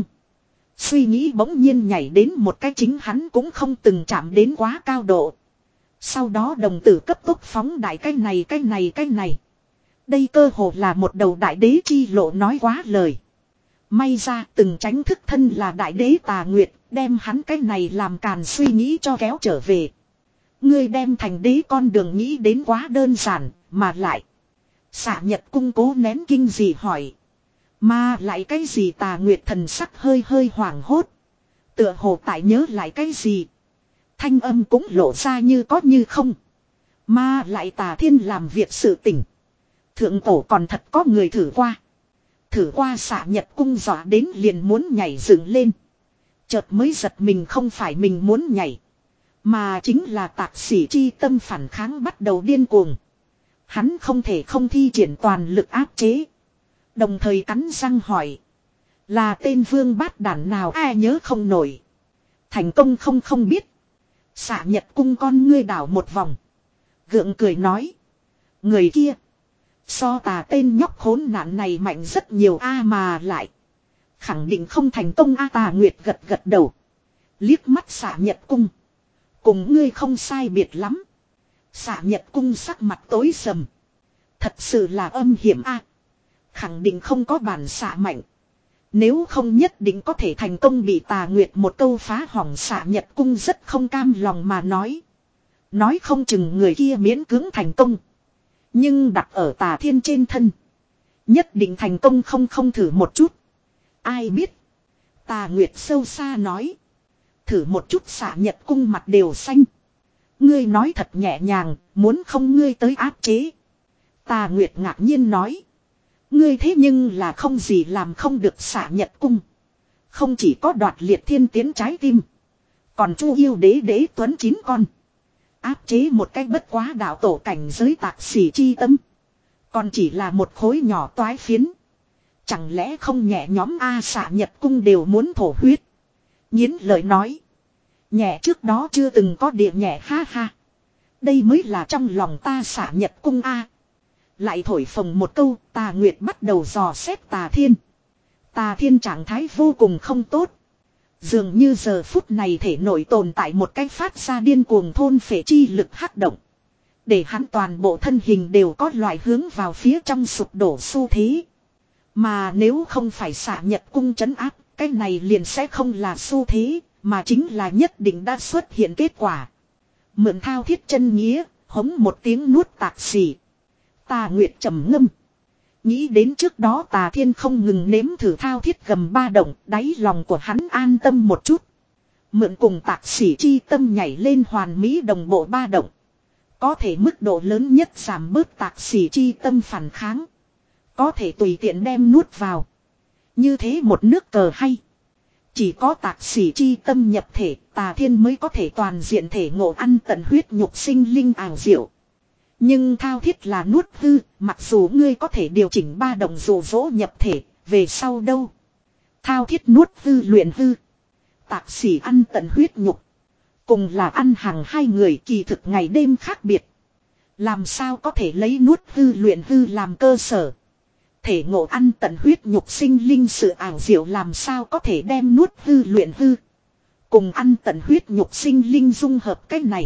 Suy nghĩ bỗng nhiên nhảy đến một cái chính hắn cũng không từng chạm đến quá cao độ. Sau đó đồng tử cấp tốc phóng đại cái này cái này cái này. Đây cơ hồ là một đầu đại đế chi lộ nói quá lời. May ra từng tránh thức thân là đại đế tà nguyệt, đem hắn cái này làm càn suy nghĩ cho kéo trở về. Ngươi đem thành đế con đường nghĩ đến quá đơn giản, mà lại. Xạ nhật cung cố nén kinh gì hỏi. Mà lại cái gì tà nguyệt thần sắc hơi hơi hoảng hốt. Tựa hồ tại nhớ lại cái gì. Thanh âm cũng lộ ra như có như không. Mà lại tà thiên làm việc sự tỉnh. Thượng cổ còn thật có người thử qua. Thử qua xạ nhật cung dọa đến liền muốn nhảy dựng lên. Chợt mới giật mình không phải mình muốn nhảy. Mà chính là tạc sĩ chi tâm phản kháng bắt đầu điên cuồng. Hắn không thể không thi triển toàn lực áp chế. Đồng thời cắn răng hỏi. Là tên vương bát đản nào ai nhớ không nổi. Thành công không không biết. Xạ nhật cung con ngươi đảo một vòng. Gượng cười nói. Người kia. So tà tên nhóc khốn nạn này mạnh rất nhiều a mà lại. Khẳng định không thành công a tà nguyệt gật gật đầu. Liếc mắt xạ nhật cung. Cùng ngươi không sai biệt lắm. Xạ nhật cung sắc mặt tối sầm. Thật sự là âm hiểm a. Khẳng định không có bản xạ mạnh. Nếu không nhất định có thể thành công bị tà nguyệt một câu phá hỏng xạ nhật cung rất không cam lòng mà nói. Nói không chừng người kia miễn cưỡng thành công. Nhưng đặt ở tà thiên trên thân. Nhất định thành công không không thử một chút. Ai biết. Tà nguyệt sâu xa nói. Thử một chút xạ nhật cung mặt đều xanh. Ngươi nói thật nhẹ nhàng. Muốn không ngươi tới áp chế. Tà nguyệt ngạc nhiên nói. Ngươi thế nhưng là không gì làm không được xạ nhật cung. Không chỉ có đoạt liệt thiên tiến trái tim. Còn chu yêu đế đế tuấn chín con. Áp chế một cách bất quá đạo tổ cảnh giới tạc sĩ chi tâm. Còn chỉ là một khối nhỏ toái phiến. Chẳng lẽ không nhẹ nhóm A xạ nhật cung đều muốn thổ huyết. Nhiến lời nói. Nhẹ trước đó chưa từng có địa nhẹ ha ha. Đây mới là trong lòng ta xạ nhật cung A. Lại thổi phồng một câu tà nguyệt bắt đầu dò xét tà thiên. Tà thiên trạng thái vô cùng không tốt. Dường như giờ phút này thể nội tồn tại một cách phát ra điên cuồng thôn phệ chi lực hắc động. Để hắn toàn bộ thân hình đều có loại hướng vào phía trong sụp đổ xu thế. Mà nếu không phải xạ nhật cung trấn áp, cái này liền sẽ không là xu thế, mà chính là nhất định đã xuất hiện kết quả. Mượn thao thiết chân nghĩa, hống một tiếng nuốt tạc xỉ. Tà nguyệt trầm ngâm. Nghĩ đến trước đó tà thiên không ngừng nếm thử thao thiết gầm ba động, đáy lòng của hắn an tâm một chút. Mượn cùng tạc sĩ chi tâm nhảy lên hoàn mỹ đồng bộ ba động. Có thể mức độ lớn nhất giảm bớt tạc sĩ chi tâm phản kháng. Có thể tùy tiện đem nuốt vào. Như thế một nước cờ hay. Chỉ có tạc sĩ chi tâm nhập thể, tà thiên mới có thể toàn diện thể ngộ ăn tận huyết nhục sinh linh ảo diệu. Nhưng thao thiết là nuốt hư, mặc dù ngươi có thể điều chỉnh ba đồng dụ dỗ nhập thể, về sau đâu. Thao thiết nuốt hư luyện hư. Tạc sĩ ăn tận huyết nhục. Cùng là ăn hàng hai người kỳ thực ngày đêm khác biệt. Làm sao có thể lấy nuốt hư luyện hư làm cơ sở. Thể ngộ ăn tận huyết nhục sinh linh sự ảo diệu làm sao có thể đem nuốt hư luyện hư. cùng ăn tận huyết nhục sinh linh dung hợp cái này.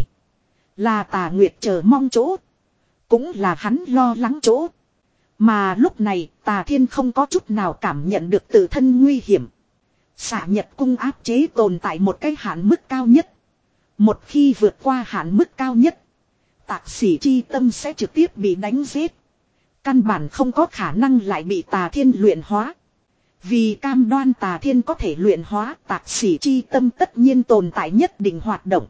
Là Tà Nguyệt chờ mong chỗ. Cũng là hắn lo lắng chỗ. Mà lúc này Tà Thiên không có chút nào cảm nhận được tự thân nguy hiểm. Xạ Nhật cung áp chế tồn tại một cái hạn mức cao nhất. Một khi vượt qua hạn mức cao nhất, Tạc Sỉ chi tâm sẽ trực tiếp bị đánh giết. Căn bản không có khả năng lại bị Tà Thiên luyện hóa. Vì cam đoan Tà Thiên có thể luyện hóa, Tạc Sỉ chi tâm tất nhiên tồn tại nhất định hoạt động.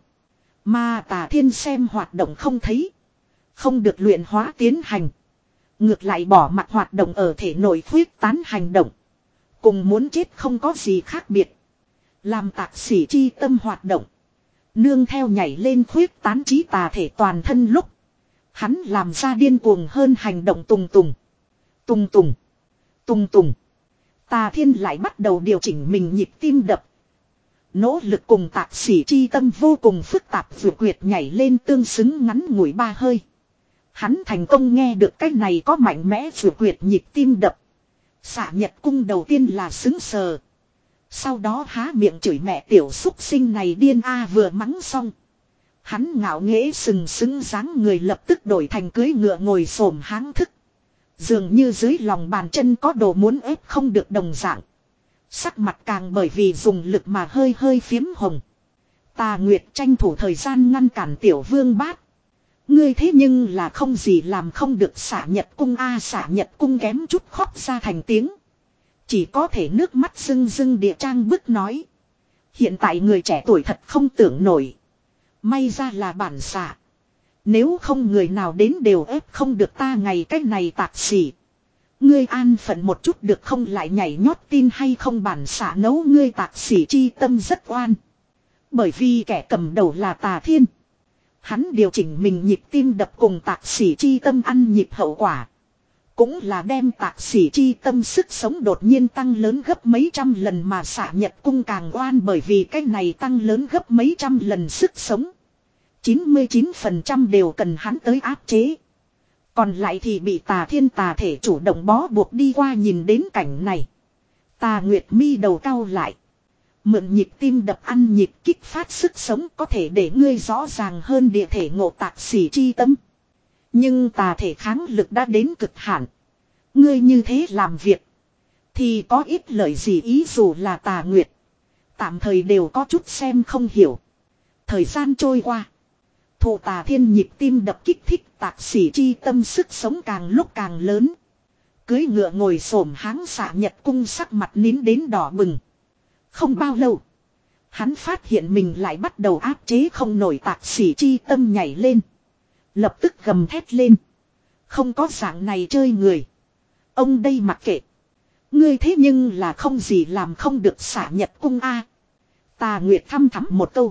Mà Tà Thiên xem hoạt động không thấy. Không được luyện hóa tiến hành. Ngược lại bỏ mặt hoạt động ở thể nội khuyết tán hành động. Cùng muốn chết không có gì khác biệt. Làm Tạc Sỉ chi tâm hoạt động. Nương theo nhảy lên khuyết tán trí tà thể toàn thân lúc. Hắn làm ra điên cuồng hơn hành động tùng tùng. Tùng tùng. Tùng tùng. Tà Thiên lại bắt đầu điều chỉnh mình nhịp tim đập. Nỗ lực cùng Tạc Sỉ chi tâm vô cùng phức tạp vừa quyệt nhảy lên tương xứng ngắn ngủi ba hơi. Hắn thành công nghe được cái này có mạnh mẽ vừa quyệt nhịp tim đập. Xạ Nhật cung đầu tiên là xứng sờ. Sau đó há miệng chửi mẹ tiểu xúc sinh này điên a vừa mắng xong. Hắn ngạo nghễ sừng sững dáng người lập tức đổi thành cưới ngựa ngồi xổm háng thức. Dường như dưới lòng bàn chân có đồ muốn ép không được đồng dạng. Sắc mặt càng bởi vì dùng lực mà hơi hơi phiếm hồng. Tà Nguyệt tranh thủ thời gian ngăn cản tiểu vương bát. Ngươi thế nhưng là không gì làm không được Xạ Nhật cung a Xạ Nhật cung kém chút khóc ra thành tiếng. Chỉ có thể nước mắt rưng rưng địa trang bức nói. Hiện tại người trẻ tuổi thật không tưởng nổi. May ra là bản xạ. Nếu không người nào đến đều ép không được ta ngày cách này Tạc Sỉ. Ngươi an phận một chút được không lại nhảy nhót tin hay không bản xạ nấu ngươi Tạc Sỉ chi tâm rất oan. Bởi vì kẻ cầm đầu là Tà Thiên. Hắn điều chỉnh mình nhịp tim đập cùng Tạc Sỉ chi tâm ăn nhịp hậu quả. Cũng là đem Tạc Sỉ chi tâm sức sống đột nhiên tăng lớn gấp mấy trăm lần mà Xạ Nhật cung càng oan bởi vì cái này tăng lớn gấp mấy trăm lần sức sống. chín mươi chín phần trăm đều cần hắn tới áp chế. Còn lại thì bị Tà Thiên tà thể chủ động bó buộc đi qua nhìn đến cảnh này. Tà Nguyệt mi đầu cau lại. Mượn nhịp tim đập ăn nhịp kích phát sức sống có thể để ngươi rõ ràng hơn địa thể ngộ Tạc Sỉ chi tâm. Nhưng tà thể kháng lực đã đến cực hạn. Ngươi như thế làm việc. Thì có ít lợi gì ý dù là Tà Nguyệt. Tạm thời đều có chút xem không hiểu. Thời gian trôi qua. Thụ Tà Thiên nhịp tim đập kích thích Tạc Sỉ chi tâm sức sống càng lúc càng lớn. Cưới ngựa ngồi xổm háng Xạ Nhật cung sắc mặt nín đến đỏ bừng. Không bao lâu. Hắn phát hiện mình lại bắt đầu áp chế không nổi Tạc Sỉ chi tâm nhảy lên. Lập tức gầm thét lên. Không có dạng này chơi người. Ông đây mặc kệ. Ngươi thế nhưng là không gì làm không được Xạ Nhật cung a. Tà Nguyệt thăm thẳm một câu.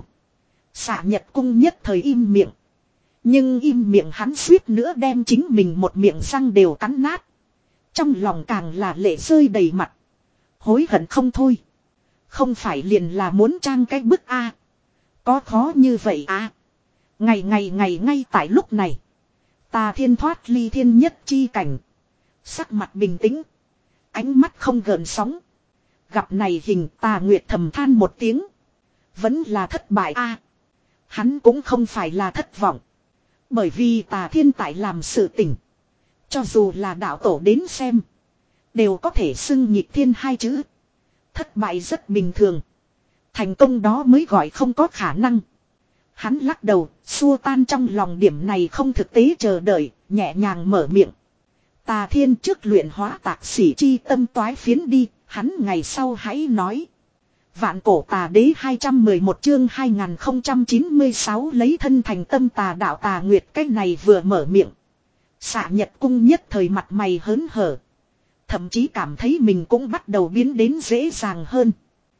Xạ Nhật cung nhất thời im miệng. Nhưng im miệng hắn suýt nữa đem chính mình một miệng răng đều cắn nát. Trong lòng càng là lệ rơi đầy mặt. Hối hận không thôi. Không phải liền là muốn trang cái bức a. Có khó như vậy à. Ngày ngày ngày ngay tại lúc này. Tà Thiên thoát ly thiên nhất chi cảnh. Sắc mặt bình tĩnh. Ánh mắt không gợn sóng. Gặp này hình Tà Nguyệt thầm than một tiếng. Vẫn là thất bại a. À, hắn cũng không phải là thất vọng. Bởi vì Tà Thiên tại làm sự tỉnh. Cho dù là đạo tổ đến xem. Đều có thể xưng nhịp thiên hai chữ. Thất bại rất bình thường. Thành công đó mới gọi không có khả năng. Hắn lắc đầu, xua tan trong lòng điểm này không thực tế chờ đợi, nhẹ nhàng mở miệng. Tà Thiên trước luyện hóa Tạc Sỉ chi tâm toái phiến đi, hắn ngày sau hãy nói. Vạn cổ tà đế hai trăm mười một chương hai nghìn không trăm chín mươi sáu lấy thân thành tâm tà đạo Tà Nguyệt cái này vừa mở miệng. Xạ Nhật cung nhất thời mặt mày hớn hở. Thậm chí cảm thấy mình cũng bắt đầu biến đến dễ dàng hơn.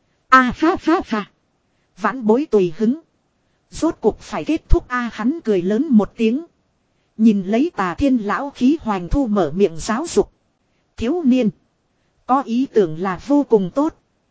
A ha ha ha. Vãn bối tùy hứng. Rốt cuộc phải kết thúc a hắn cười lớn một tiếng. Nhìn lấy Tà Thiên lão khí hoành thu mở miệng giáo dục. Thiếu niên. Có ý tưởng là vô cùng tốt.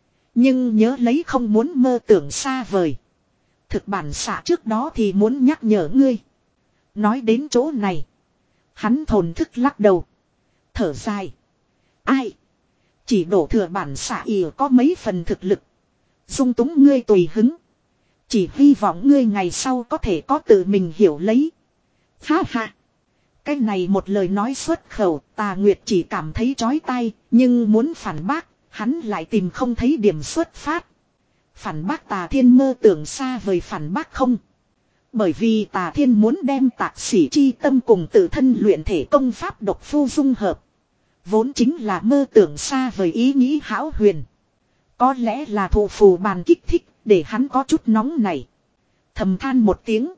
Nhưng nhớ lấy không muốn mơ tưởng xa vời. Thực bản xạ trước đó thì muốn nhắc nhở ngươi. Nói đến chỗ này. Hắn thồn thức lắc đầu. Thở dài. Ai. Chỉ đổ thừa bản xạ ỉ có mấy phần thực lực. Dung túng ngươi tùy hứng. Chỉ hy vọng ngươi ngày sau có thể có tự mình hiểu lấy. Ha ha. Cái này một lời nói xuất khẩu, Tà Nguyệt chỉ cảm thấy chói tai, nhưng muốn phản bác, hắn lại tìm không thấy điểm xuất phát. Phản bác Tà Thiên mơ tưởng xa vời phản bác không. Bởi vì Tà Thiên muốn đem Tạc Sỉ chi tâm cùng tự thân luyện thể công pháp độc phu dung hợp. Vốn chính là mơ tưởng xa vời ý nghĩ hão huyền. Có lẽ là thụ phù bàn kích thích, để hắn có chút nóng này. Thầm than một tiếng.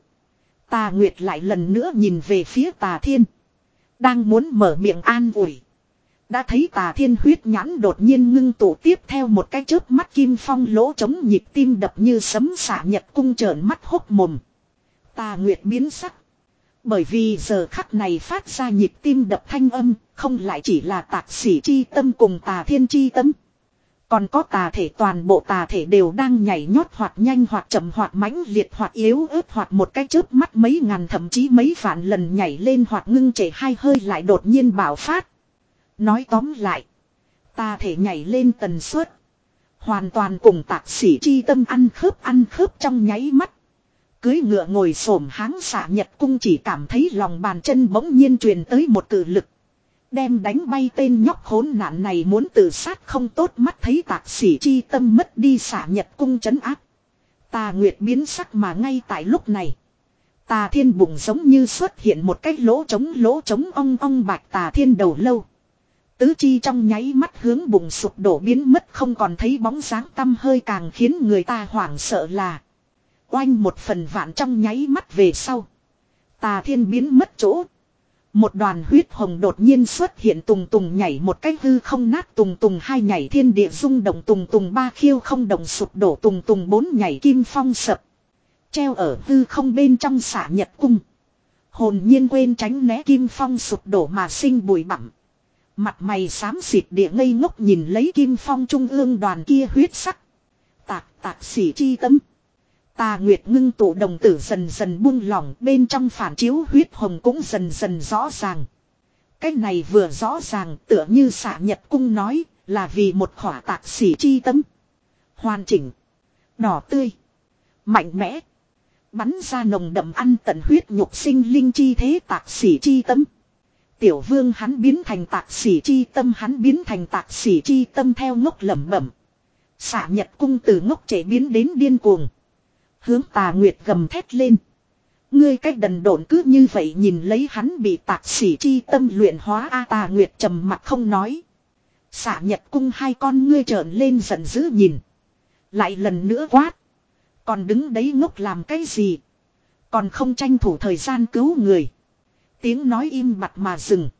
Tà Nguyệt lại lần nữa nhìn về phía Tà Thiên. Đang muốn mở miệng an ủi. Đã thấy Tà Thiên huyết nhãn đột nhiên ngưng tụ tiếp theo một cái chớp mắt kim phong lỗ chống nhịp tim đập như sấm xạ nhật cung trợn mắt hốc mồm. Tà Nguyệt biến sắc. Bởi vì giờ khắc này phát ra nhịp tim đập thanh âm, không lại chỉ là Tạc Sỉ chi tâm cùng Tà Thiên chi tâm. Còn có tà thể, toàn bộ tà thể đều đang nhảy nhót hoặc nhanh hoặc chậm hoặc mãnh liệt hoặc yếu ớt hoặc một cái chớp mắt mấy ngàn thậm chí mấy vạn lần nhảy lên hoặc ngưng trệ hai hơi lại đột nhiên bạo phát. Nói tóm lại, tà thể nhảy lên tần suất hoàn toàn cùng Tạc Sỉ chi tâm ăn khớp ăn khớp trong nháy mắt. Cưới ngựa ngồi xổm háng xạ nhật cung chỉ cảm thấy lòng bàn chân bỗng nhiên truyền tới một cự lực. Đem đánh bay tên nhóc khốn nạn này muốn tự sát không tốt, mắt thấy Tạc Sỉ chi tâm mất đi xạ nhật cung trấn áp. Tà Nguyệt biến sắc mà ngay tại lúc này. Tà Thiên bụng giống như xuất hiện một cái lỗ trống lỗ trống ong ong bạch Tà Thiên đầu lâu. Tứ chi trong nháy mắt hướng bụng sụp đổ biến mất không còn thấy bóng dáng tăm hơi, càng khiến người ta hoảng sợ là. Oanh một phần vạn trong nháy mắt về sau. Tà Thiên biến mất chỗ. Một đoàn huyết hồng đột nhiên xuất hiện, tùng tùng nhảy một cái hư không nát, tùng tùng hai nhảy thiên địa rung động, tùng tùng ba khiêu không động sụp đổ, tùng tùng bốn nhảy kim phong sập. Treo ở hư không bên trong xạ nhật cung. Hồn nhiên quên tránh né kim phong sụp đổ mà sinh bụi bặm. Mặt mày xám xịt địa ngây ngốc nhìn lấy kim phong trung ương đoàn kia huyết sắc. Tạc Tạc Sỉ chi tâm. Tà Nguyệt ngưng tụ đồng tử dần dần buông lỏng, bên trong phản chiếu huyết hồng cũng dần dần rõ ràng. Cái này vừa rõ ràng tựa như xạ nhật cung nói là vì một khỏa Tạc Sỉ chi tâm. Hoàn chỉnh, đỏ tươi, mạnh mẽ, bắn ra nồng đậm ăn tận huyết nhục sinh linh chi thế Tạc Sỉ chi tâm. Tiểu vương hắn biến thành Tạc Sỉ chi tâm, hắn biến thành Tạc Sỉ chi tâm theo ngốc lẩm bẩm. Xạ nhật cung từ ngốc trẻ biến đến điên cuồng. Hướng Tà Nguyệt gầm thét lên. Ngươi cách đần độn cứ như vậy nhìn lấy hắn bị Tạc Sỉ chi tâm luyện hóa a. Tà Nguyệt trầm mặt không nói. Xạ nhật cung hai con ngươi trợn lên giận dữ nhìn. Lại lần nữa quát. Còn đứng đấy ngốc làm cái gì? Còn không tranh thủ thời gian cứu người. Tiếng nói im bặt mà dừng.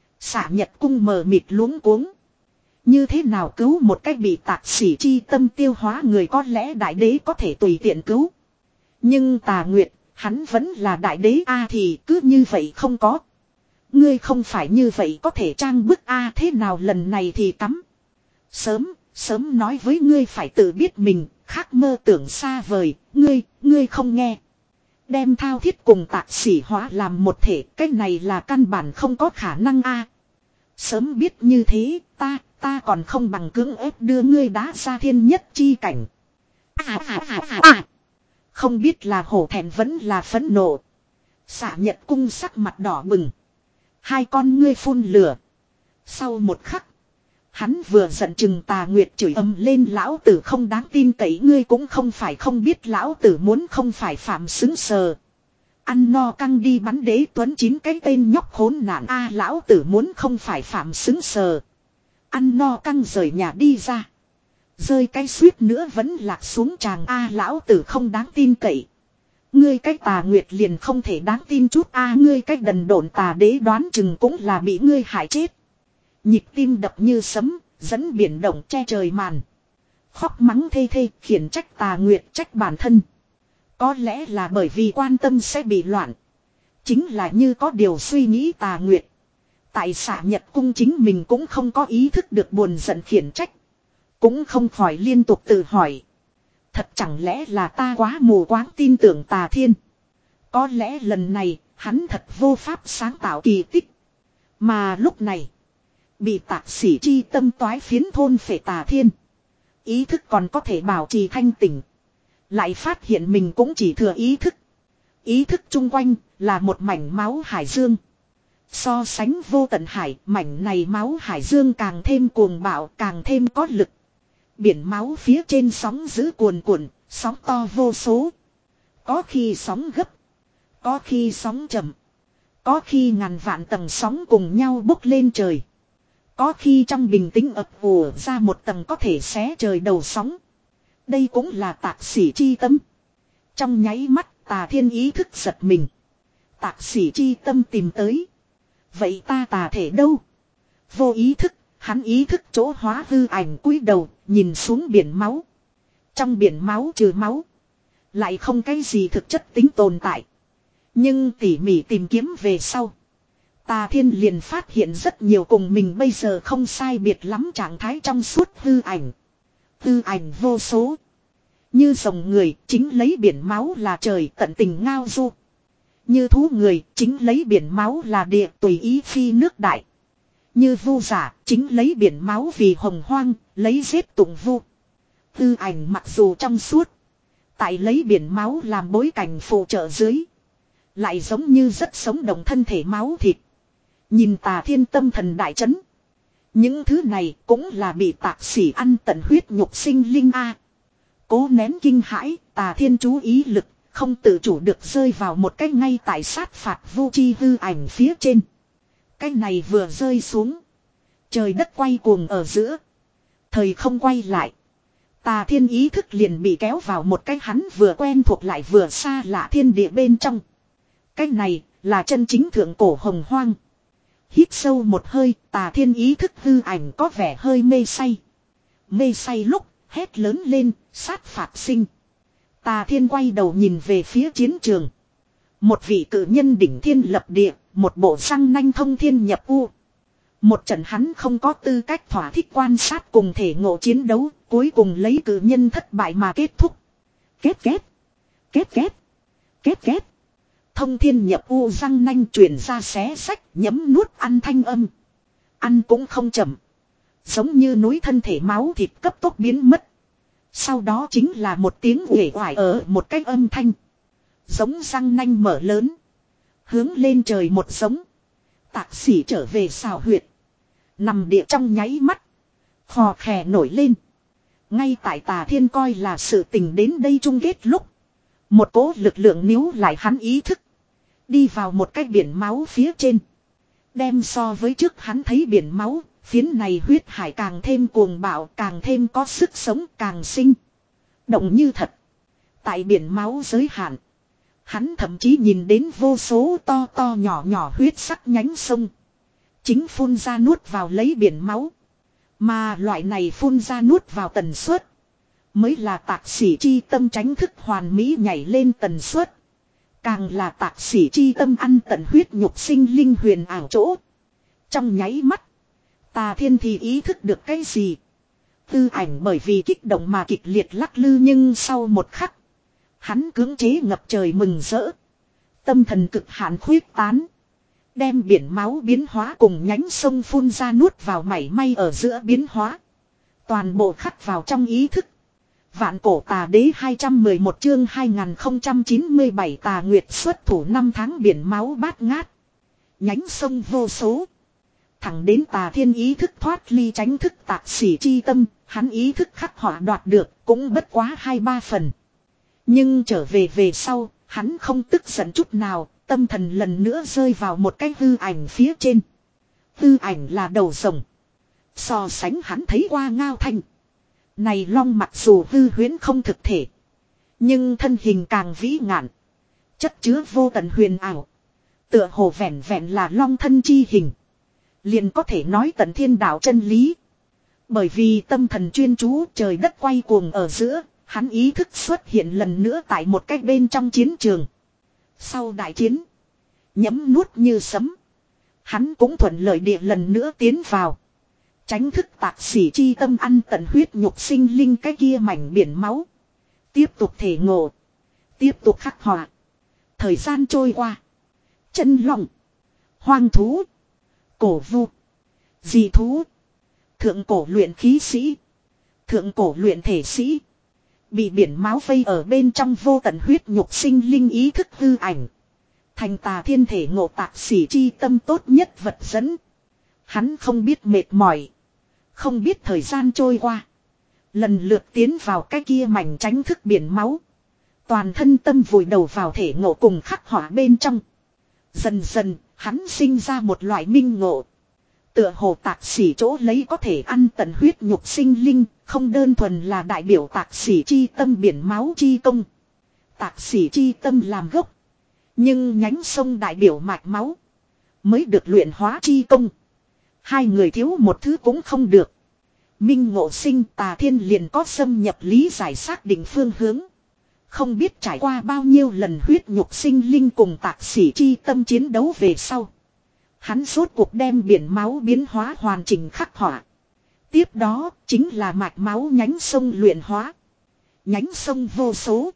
Xạ nhật cung mờ mịt luống cuống. Như thế nào cứu một cách bị Tạc Sỉ chi tâm tiêu hóa người, có lẽ đại đế có thể tùy tiện cứu. Nhưng Tà Nguyệt, hắn vẫn là đại đế a à, thì cứ như vậy không có. Ngươi không phải như vậy có thể trang bức a à, thế nào lần này thì cắm. Sớm, sớm nói với ngươi phải tự biết mình, khác mơ tưởng xa vời, ngươi, ngươi không nghe. Đem thao thiết cùng Tạc Sỉ hóa làm một thể, cái này là căn bản không có khả năng a. À. Sớm biết như thế, ta, ta còn không bằng cưỡng ép đưa ngươi đá ra thiên nhất chi cảnh. À à à à à. Không biết là hổ thẹn vẫn là phẫn nộ. Xạ nhật cung sắc mặt đỏ bừng. Hai con ngươi phun lửa. Sau một khắc. Hắn vừa giận chừng Tà Nguyệt chửi ầm lên, lão tử không đáng tin cậy, ngươi cũng không phải không biết lão tử muốn không phải phạm xứng sờ. Ăn no căng đi bắn đế tuấn chín cái tên nhóc khốn nạn a à, lão tử muốn không phải phạm xứng sờ. Ăn no căng rời nhà đi ra. Rơi cái suýt nữa vẫn lạc xuống tràng a à, lão tử không đáng tin cậy. Ngươi cái Tà Nguyệt liền không thể đáng tin chút a à, ngươi cái đần độn tà đế đoán chừng cũng là bị ngươi hại chết. Nhịp tim đập như sấm, dẫn biển động che trời màn. Khóc mắng thê thê, khiển trách Tà Nguyệt, trách bản thân. Có lẽ là bởi vì quan tâm sẽ bị loạn. Chính là như có điều suy nghĩ Tà Nguyệt. Tại xạ nhật cung chính mình cũng không có ý thức được buồn giận khiển trách. Cũng không khỏi liên tục tự hỏi. Thật chẳng lẽ là ta quá mù quáng tin tưởng Tà Thiên. Có lẽ lần này hắn thật vô pháp sáng tạo kỳ tích. Mà lúc này bị Tạc Sỉ chi tâm toái phiến thôn phệ Tà Thiên. Ý thức còn có thể bảo trì thanh tỉnh. Lại phát hiện mình cũng chỉ thừa ý thức. Ý thức chung quanh là một mảnh máu hải dương. So sánh vô tận hải, mảnh này máu hải dương càng thêm cuồng bạo, càng thêm có lực. Biển máu phía trên sóng dữ cuồn cuộn, sóng to vô số. Có khi sóng gấp, có khi sóng chậm, có khi ngàn vạn tầng sóng cùng nhau bốc lên trời. Có khi trong bình tĩnh ập ùa ra một tầng có thể xé trời đầu sóng. Đây cũng là tạc xỉ chi tâm. Trong nháy mắt Tà Thiên ý thức giật mình. Tạc xỉ chi tâm tìm tới. Vậy ta tà thể đâu? Vô ý thức, hắn ý thức chỗ hóa hư ảnh cúi đầu, nhìn xuống biển máu. Trong biển máu trừ máu, lại không cái gì thực chất tính tồn tại. Nhưng tỉ mỉ tìm kiếm về sau, Tà Thiên liền phát hiện rất nhiều cùng mình bây giờ không sai biệt lắm trạng thái trong suốt hư ảnh. Hư ảnh vô số. Như dòng người, chính lấy biển máu là trời tận tình ngao du. Như thú người, chính lấy biển máu là địa tùy ý phi nước đại. Như vu giả, chính lấy biển máu vì hồng hoang, lấy giết tụng vu. Hư ảnh mặc dù trong suốt, tại lấy biển máu làm bối cảnh phụ trợ dưới, lại giống như rất sống động thân thể máu thịt. Nhìn Tà Thiên tâm thần đại chấn. Những thứ này cũng là bị tạc xỉ ăn tận huyết nhục sinh linh a. Cố nén kinh hãi, Tà Thiên chú ý lực không tự chủ được rơi vào một cái ngay tại sát phạt vu chi hư ảnh phía trên. Cái này vừa rơi xuống, trời đất quay cuồng ở giữa, thời không quay lại. Tà Thiên ý thức liền bị kéo vào một cái hắn vừa quen thuộc lại vừa xa lạ thiên địa bên trong. Cái này là chân chính thượng cổ hồng hoang. Hít sâu một hơi, Tà Thiên ý thức hư ảnh có vẻ hơi mê say. Mê say lúc, hét lớn lên, sát phạt sinh. Tà Thiên quay đầu nhìn về phía chiến trường. Một vị cử nhân đỉnh thiên lập địa, một bộ răng nanh thông thiên nhập u. Một trận hắn không có tư cách thỏa thích quan sát cùng thể ngộ chiến đấu, cuối cùng lấy cử nhân thất bại mà kết thúc. Kết kết, kết kết, kết kết. Thông thiên nhập u răng nanh truyền ra xé sách, nhấm nuốt ăn thanh âm. Ăn cũng không chậm. Giống như núi thân thể máu thịt cấp tốc biến mất. Sau đó chính là một tiếng uể oải ở một cái âm thanh. Giống răng nanh mở lớn. Hướng lên trời một giống. Tạc xỉ trở về xào huyệt. Nằm địa trong nháy mắt. Khò khè nổi lên. Ngay tại Tà Thiên coi là sự tình đến đây chung kết lúc. Một cỗ lực lượng níu lại hắn ý thức. Đi vào một cái biển máu phía trên. Đem so với trước hắn thấy biển máu. Phiến này huyết hải càng thêm cuồng bạo, càng thêm có sức sống, càng sinh động như thật. Tại biển máu giới hạn, hắn thậm chí nhìn đến vô số to to nhỏ nhỏ huyết sắc nhánh sông. Chính phun ra nuốt vào lấy biển máu. Mà loại này phun ra nuốt vào tần suất, mới là tạc xỉ chi tâm tránh thức hoàn mỹ nhảy lên tần suất. Càng là tạc xỉ chi tâm ăn tận huyết nhục sinh linh huyền ảo chỗ. Trong nháy mắt, Tà Thiên thì ý thức được cái gì? Tư ảnh bởi vì kích động mà kịch liệt lắc lư, nhưng sau một khắc, hắn cưỡng chế ngập trời mừng rỡ. Tâm thần cực hạn khuyết tán. Đem biển máu biến hóa cùng nhánh sông phun ra nuốt vào mảy may ở giữa biến hóa. Toàn bộ khắc vào trong ý thức. Vạn cổ tà đế hai trăm mười một chương hai nghìn không trăm chín mươi bảy Tà Nguyệt xuất thủ năm tháng biển máu bát ngát. Nhánh sông vô số. Thẳng đến Tà Thiên ý thức thoát ly tránh thức tạc xỉ chi tâm, hắn ý thức khắc họa đoạt được cũng bất quá hai ba phần. Nhưng trở về về sau, hắn không tức giận chút nào, tâm thần lần nữa rơi vào một cái hư ảnh phía trên. Hư ảnh là đầu rồng. So sánh hắn thấy qua Ngao Thanh. Này long mặc dù hư huyễn không thực thể, nhưng thân hình càng vĩ ngạn. Chất chứa vô tận huyền ảo. Tựa hồ vẹn vẹn là long thân chi hình. Liền có thể nói tận thiên đạo chân lý. Bởi vì tâm thần chuyên chú, trời đất quay cuồng ở giữa, hắn ý thức xuất hiện lần nữa tại một cách bên trong chiến trường. Sau đại chiến, nhấm nuốt như sấm, hắn cũng thuận lợi địa lần nữa tiến vào. Tránh thức tạc xỉ chi tâm ăn tận huyết nhục sinh linh cái kia mảnh biển máu. Tiếp tục thể ngộ. Tiếp tục khắc họa. Thời gian trôi qua. Chân long. Hoang thú. Cổ vu. Dị thú. Thượng cổ luyện khí sĩ. Thượng cổ luyện thể sĩ. Bị biển máu vây ở bên trong vô tận huyết nhục sinh linh ý thức hư ảnh. Thành tà thiên thể ngộ tạc xỉ chi tâm tốt nhất vật dẫn. Hắn không biết mệt mỏi. Không biết thời gian trôi qua. Lần lượt tiến vào cái kia mảnh tránh thức biển máu. Toàn thân tâm vùi đầu vào thể ngộ cùng khắc họa bên trong. Dần dần, hắn sinh ra một loại minh ngộ. Tựa hồ tạc xỉ chỗ lấy có thể ăn tận huyết nhục sinh linh, không đơn thuần là đại biểu tạc xỉ chi tâm biển máu chi công. Tạc xỉ chi tâm làm gốc. Nhưng nhánh sông đại biểu mạch máu. Mới được luyện hóa chi công. Hai người thiếu một thứ cũng không được. Minh ngộ sinh tà thiên liền có xâm nhập lý giải xác định phương hướng. Không biết trải qua bao nhiêu lần huyết nhục sinh linh cùng tạc xỉ chi tâm chiến đấu về sau. Hắn rốt cuộc đem biển máu biến hóa hoàn chỉnh khắc họa. Tiếp đó chính là mạch máu nhánh sông luyện hóa. Nhánh sông vô số.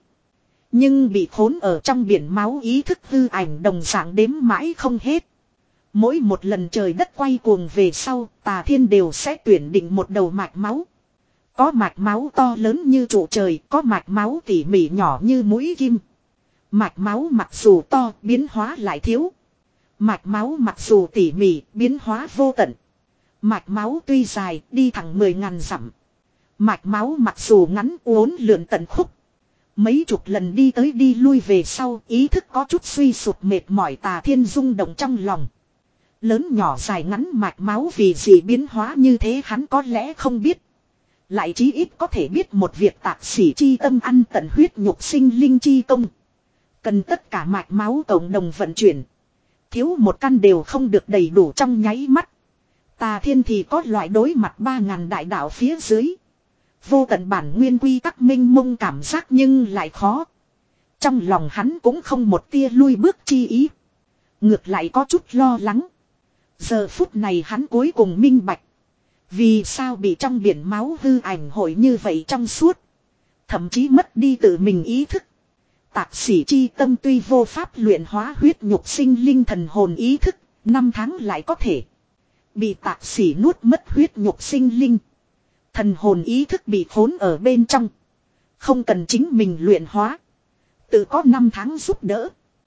Nhưng bị khốn ở trong biển máu ý thức hư ảnh đồng dạng đếm mãi không hết. Mỗi một lần trời đất quay cuồng về sau, tà thiên đều sẽ tuyển định một đầu mạch máu. Có mạch máu to lớn như trụ trời, có mạch máu tỉ mỉ nhỏ như mũi kim. Mạch máu mặc dù to, biến hóa lại thiếu. Mạch máu mặc dù tỉ mỉ, biến hóa vô tận. Mạch máu tuy dài, đi thẳng mười ngàn dặm. Mạch máu mặc dù ngắn uốn lượn tận khúc. Mấy chục lần đi tới đi lui về sau, ý thức có chút suy sụp mệt mỏi tà thiên rung động trong lòng. Lớn nhỏ dài ngắn mạch máu vì gì biến hóa như thế hắn có lẽ không biết. Lại chí ít có thể biết một việc tạc xỉ chi tâm ăn tận huyết nhục sinh linh chi công. Cần tất cả mạch máu cộng đồng vận chuyển. Thiếu một căn đều không được đầy đủ trong nháy mắt. Tà thiên thì có loại đối mặt ba ngàn đại đạo phía dưới. Vô tận bản nguyên quy tắc minh mông cảm giác nhưng lại khó. Trong lòng hắn cũng không một tia lui bước chi ý. Ngược lại có chút lo lắng. Giờ phút này hắn cuối cùng minh bạch. Vì sao bị trong biển máu hư ảnh hội như vậy trong suốt. Thậm chí mất đi tự mình ý thức. Tạc xỉ chi tâm tuy vô pháp luyện hóa huyết nhục sinh linh thần hồn ý thức. Năm tháng lại có thể. Bị tạc xỉ nuốt mất huyết nhục sinh linh. Thần hồn ý thức bị khốn ở bên trong. Không cần chính mình luyện hóa. Tự có năm tháng giúp đỡ.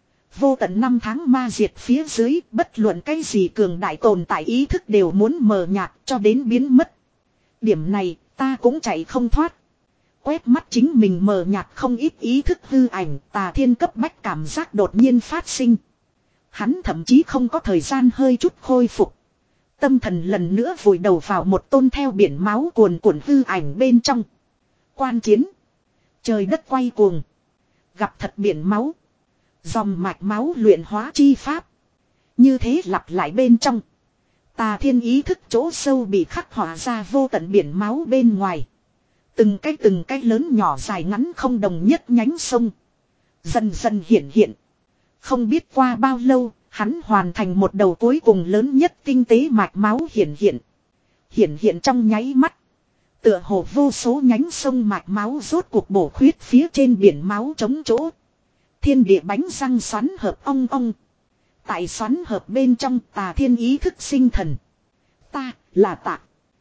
Vô tận năm tháng ma diệt phía dưới, bất luận cái gì cường đại tồn tại ý thức đều muốn mờ nhạt cho đến biến mất. Điểm này, ta cũng chạy không thoát. Quét mắt chính mình mờ nhạt không ít ý thức hư ảnh, tà thiên cấp bách cảm giác đột nhiên phát sinh. Hắn thậm chí không có thời gian hơi chút khôi phục. Tâm thần lần nữa vùi đầu vào một tôn theo biển máu cuồn cuộn hư ảnh bên trong. Quan chiến. Trời đất quay cuồng. Gặp thật biển máu. Dòng mạch máu luyện hóa chi pháp. Như thế lặp lại bên trong. Tà thiên ý thức chỗ sâu bị khắc họa ra vô tận biển máu bên ngoài. Từng cái từng cái lớn nhỏ dài ngắn không đồng nhất nhánh sông. Dần dần hiện hiện. Không biết qua bao lâu, hắn hoàn thành một đầu cuối cùng lớn nhất tinh tế mạch máu hiện hiện. Hiện hiện trong nháy mắt. Tựa hồ vô số nhánh sông mạch máu rốt cuộc bổ khuyết phía trên biển máu trống chỗ. Thiên địa bánh răng xoắn hợp ong ong. Tại xoắn hợp bên trong tà thiên ý thức sinh thần. Ta là tạc.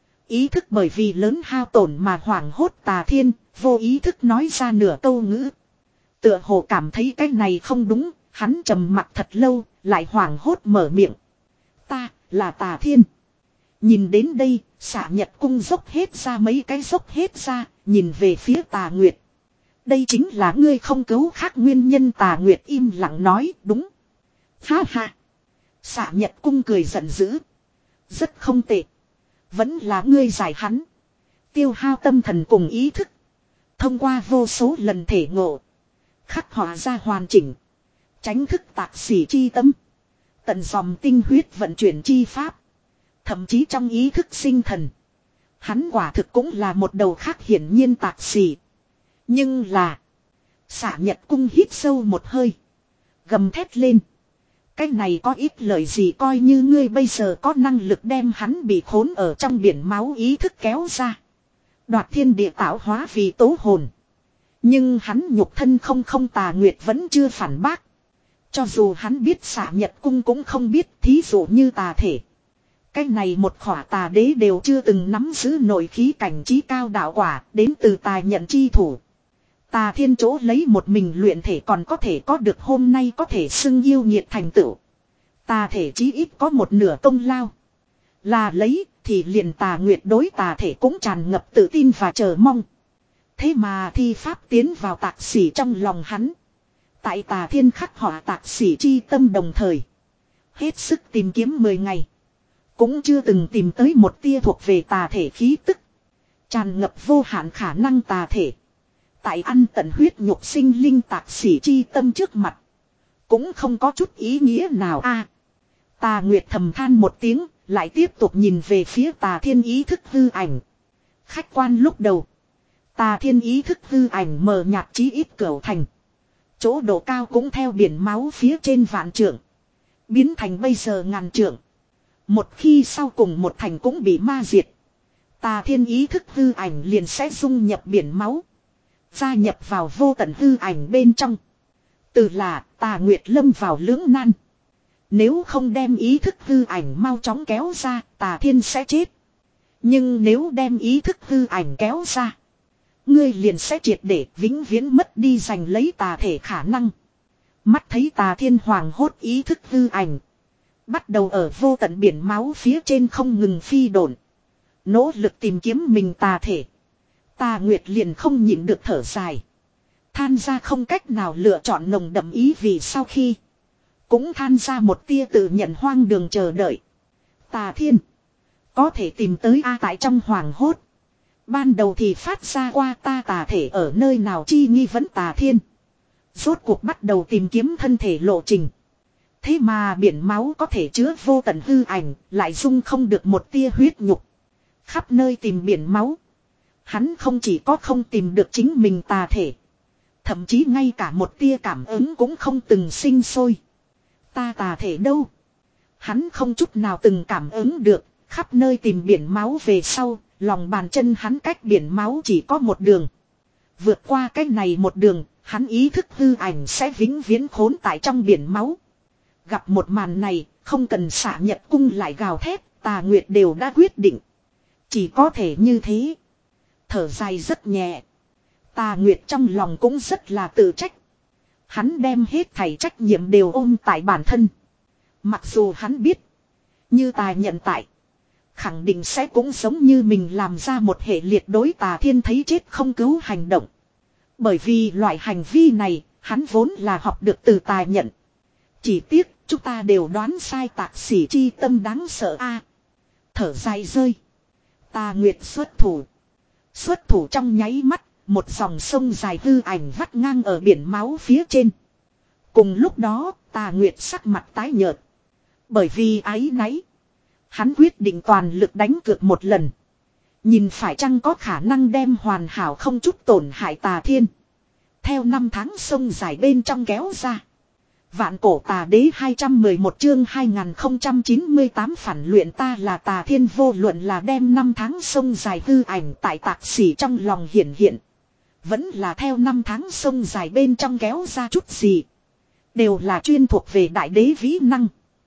Ý thức bởi vì lớn hao tổn mà hoảng hốt tà thiên, vô ý thức nói ra nửa câu ngữ. Tựa hồ cảm thấy cái này không đúng, hắn trầm mặc thật lâu, lại hoảng hốt mở miệng. Ta là tà thiên. Nhìn đến đây, xạ nhật cung dốc hết ra mấy cái dốc hết ra, nhìn về phía tà nguyệt. Đây chính là ngươi không cứu khác nguyên nhân tà nguyệt im lặng nói đúng. Ha ha. Xạ nhật cung cười giận dữ. Rất không tệ. Vẫn là ngươi giải hắn. Tiêu hao tâm thần cùng ý thức. Thông qua vô số lần thể ngộ. Khắc họa ra hoàn chỉnh. Tránh thức tạc xỉ chi tâm. Tận dòng tinh huyết vận chuyển chi pháp. Thậm chí trong ý thức sinh thần. Hắn quả thực cũng là một đầu khác hiển nhiên tạc xỉ. Nhưng là. Xạ nhật cung hít sâu một hơi. Gầm thét lên. Cái này có ít lời gì coi như ngươi bây giờ có năng lực đem hắn bị khốn ở trong biển máu ý thức kéo ra. Đoạt thiên địa tạo hóa vì tố hồn. Nhưng hắn nhục thân không không tà nguyệt vẫn chưa phản bác. Cho dù hắn biết xạ nhật cung cũng không biết thí dụ như tà thể. Cái này một khỏa tà đế đều chưa từng nắm giữ nội khí cảnh trí cao đạo quả đến từ tài nhận chi thủ. Tà Thiên chỗ lấy một mình luyện thể còn có thể có được hôm nay có thể xưng yêu nhiệt thành tựu. Tà thể chí ít có một nửa công lao. Là lấy thì liền Tà Nguyệt đối tà thể cũng tràn ngập tự tin và chờ mong. Thế mà thi pháp tiến vào tạc xỉ trong lòng hắn. Tại Tà Thiên khắc họa tạc xỉ chi tâm đồng thời. Hết sức tìm kiếm mười ngày. Cũng chưa từng tìm tới một tia thuộc về tà thể khí tức. Tràn ngập vô hạn khả năng tà thể. Tại ăn tận huyết nhục sinh linh tạc xỉ chi tâm trước mặt. Cũng không có chút ý nghĩa nào a. Tà Nguyệt thầm than một tiếng. Lại tiếp tục nhìn về phía Tà Thiên ý thức hư ảnh. Khách quan lúc đầu. Tà Thiên ý thức hư ảnh mờ nhạt chí ít cửu thành. Chỗ độ cao cũng theo biển máu phía trên vạn trượng. Biến thành bây giờ ngàn trượng. Một khi sau cùng một thành cũng bị ma diệt. Tà Thiên ý thức hư ảnh liền sẽ dung nhập biển máu. Gia nhập vào vô tận hư ảnh bên trong. Từ là Tà Nguyệt lâm vào lưỡng nan. Nếu không đem ý thức hư ảnh mau chóng kéo ra, Tà Thiên sẽ chết. Nhưng nếu đem ý thức hư ảnh kéo ra, ngươi liền sẽ triệt để vĩnh viễn mất đi giành lấy tà thể khả năng. Mắt thấy Tà Thiên hoàng hốt ý thức hư ảnh. Bắt đầu ở vô tận biển máu phía trên không ngừng phi độn. Nỗ lực tìm kiếm mình tà thể. Tà Nguyệt liền không nhịn được thở dài. Than ra không cách nào lựa chọn nồng đậm ý vì sau khi. Cũng than ra một tia tự nhận hoang đường chờ đợi. Tà Thiên. Có thể tìm tới A tại trong hoàng hốt. Ban đầu thì phát ra qua ta tà thể ở nơi nào chi nghi vấn Tà Thiên. Rốt cuộc bắt đầu tìm kiếm thân thể lộ trình. Thế mà biển máu có thể chứa vô tận hư ảnh, lại dung không được một tia huyết nhục. Khắp nơi tìm biển máu. Hắn không chỉ có không tìm được chính mình tà thể. Thậm chí ngay cả một tia cảm ứng cũng không từng sinh sôi. Ta tà thể đâu? Hắn không chút nào từng cảm ứng được, khắp nơi tìm biển máu về sau, lòng bàn chân hắn cách biển máu chỉ có một đường. Vượt qua cái này một đường, hắn ý thức hư ảnh sẽ vĩnh viễn khốn tại trong biển máu. Gặp một màn này, không cần xả nhật cung lại gào thét, Tà Nguyệt đều đã quyết định. Chỉ có thể như thế. Thở dài rất nhẹ. Tà Nguyệt trong lòng cũng rất là tự trách. Hắn đem hết thảy trách nhiệm đều ôm tại bản thân. Mặc dù hắn biết. Như Tà nhận tại. Khẳng định sẽ cũng giống như mình làm ra một hệ liệt đối Tà Thiên thấy chết không cứu hành động. Bởi vì loại hành vi này, hắn vốn là học được từ Tà nhận. Chỉ tiếc, chúng ta đều đoán sai tạc xỉ chi tâm đáng sợ a. Thở dài rơi. Tà Nguyệt xuất thủ. Xuất thủ trong nháy mắt, một dòng sông dài hư ảnh vắt ngang ở biển máu phía trên. Cùng lúc đó, Tà Nguyệt sắc mặt tái nhợt. Bởi vì áy náy. Hắn quyết định toàn lực đánh cược một lần. Nhìn phải chăng có khả năng đem hoàn hảo không chút tổn hại Tà Thiên. Theo năm tháng sông dài bên trong kéo ra. Vạn cổ tà đế hai trăm mười một chương hai nghìn không trăm chín mươi tám phản luyện ta là Tà Thiên vô luận là đem năm tháng sông dài hư ảnh tại tạc xỉ trong lòng hiển hiện. Vẫn là theo năm tháng sông dài bên trong kéo ra chút gì. Đều là chuyên thuộc về đại đế vĩ năng.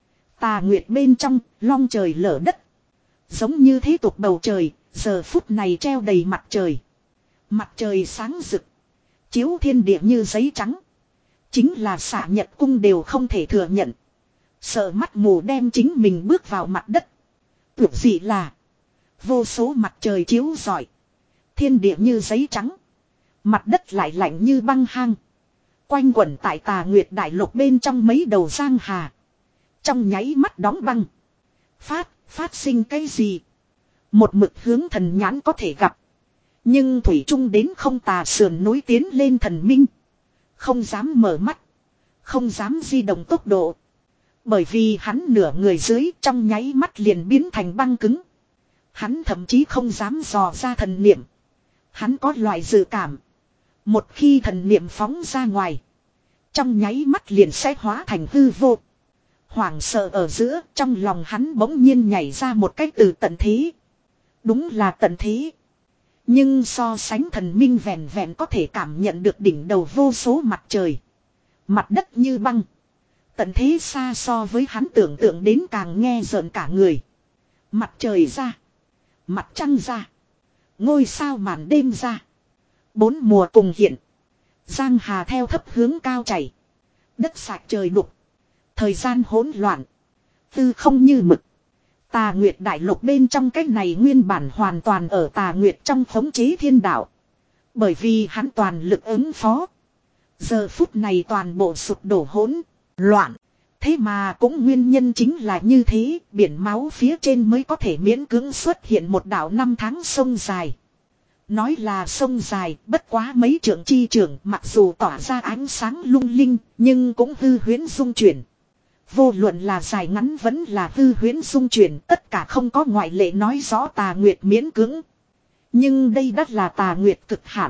Tà Nguyệt bên trong, long trời lở đất. Giống như thế tục bầu trời, giờ phút này treo đầy mặt trời. Mặt trời sáng rực. Chiếu thiên địa như giấy trắng. Chính là xạ nhật cung đều không thể thừa nhận. Sợ mắt mù đem chính mình bước vào mặt đất. Tuyệt dị là. Vô số mặt trời chiếu rọi. Thiên địa như giấy trắng. Mặt đất lại lạnh như băng hang. Quanh quẩn tại Tà Nguyệt đại lục bên trong mấy đầu giang hà. Trong nháy mắt đóng băng. Phát, phát sinh cái gì? Một mực hướng thần nhãn có thể gặp. Nhưng thủy trung đến không tà sườn núi tiến lên thần minh. Không dám mở mắt. Không dám di động tốc độ. Bởi vì hắn nửa người dưới trong nháy mắt liền biến thành băng cứng. Hắn thậm chí không dám dò ra thần niệm. Hắn có loại dự cảm. Một khi thần niệm phóng ra ngoài. Trong nháy mắt liền sẽ hóa thành hư vô. Hoảng sợ ở giữa trong lòng hắn bỗng nhiên nhảy ra một cách từ tận thế. Đúng là tận thế. Nhưng so sánh thần minh vẹn vẹn có thể cảm nhận được đỉnh đầu vô số mặt trời. Mặt đất như băng. Tận thế xa so với hắn tưởng tượng đến càng nghe rợn cả người. Mặt trời ra. Mặt trăng ra. Ngôi sao màn đêm ra. Bốn mùa cùng hiện. Giang hà theo thấp hướng cao chảy. Đất sạch trời đục. Thời gian hỗn loạn. Tư không như mực. Tà Nguyệt đại lục bên trong cái này nguyên bản hoàn toàn ở Tà Nguyệt trong khống chế thiên đạo. Bởi vì hắn toàn lực ứng phó. Giờ phút này toàn bộ sụp đổ hỗn loạn. Thế mà cũng nguyên nhân chính là như thế, biển máu phía trên mới có thể miễn cưỡng xuất hiện một đảo năm tháng sông dài. Nói là sông dài, bất quá mấy trượng chi trưởng, mặc dù tỏa ra ánh sáng lung linh, nhưng cũng hư huyễn dung chuyển. Vô luận là dài ngắn vẫn là hư huyễn dung chuyển, tất cả không có ngoại lệ nói rõ Tà Nguyệt miễn cưỡng. Nhưng đây đất là Tà Nguyệt cực hạn.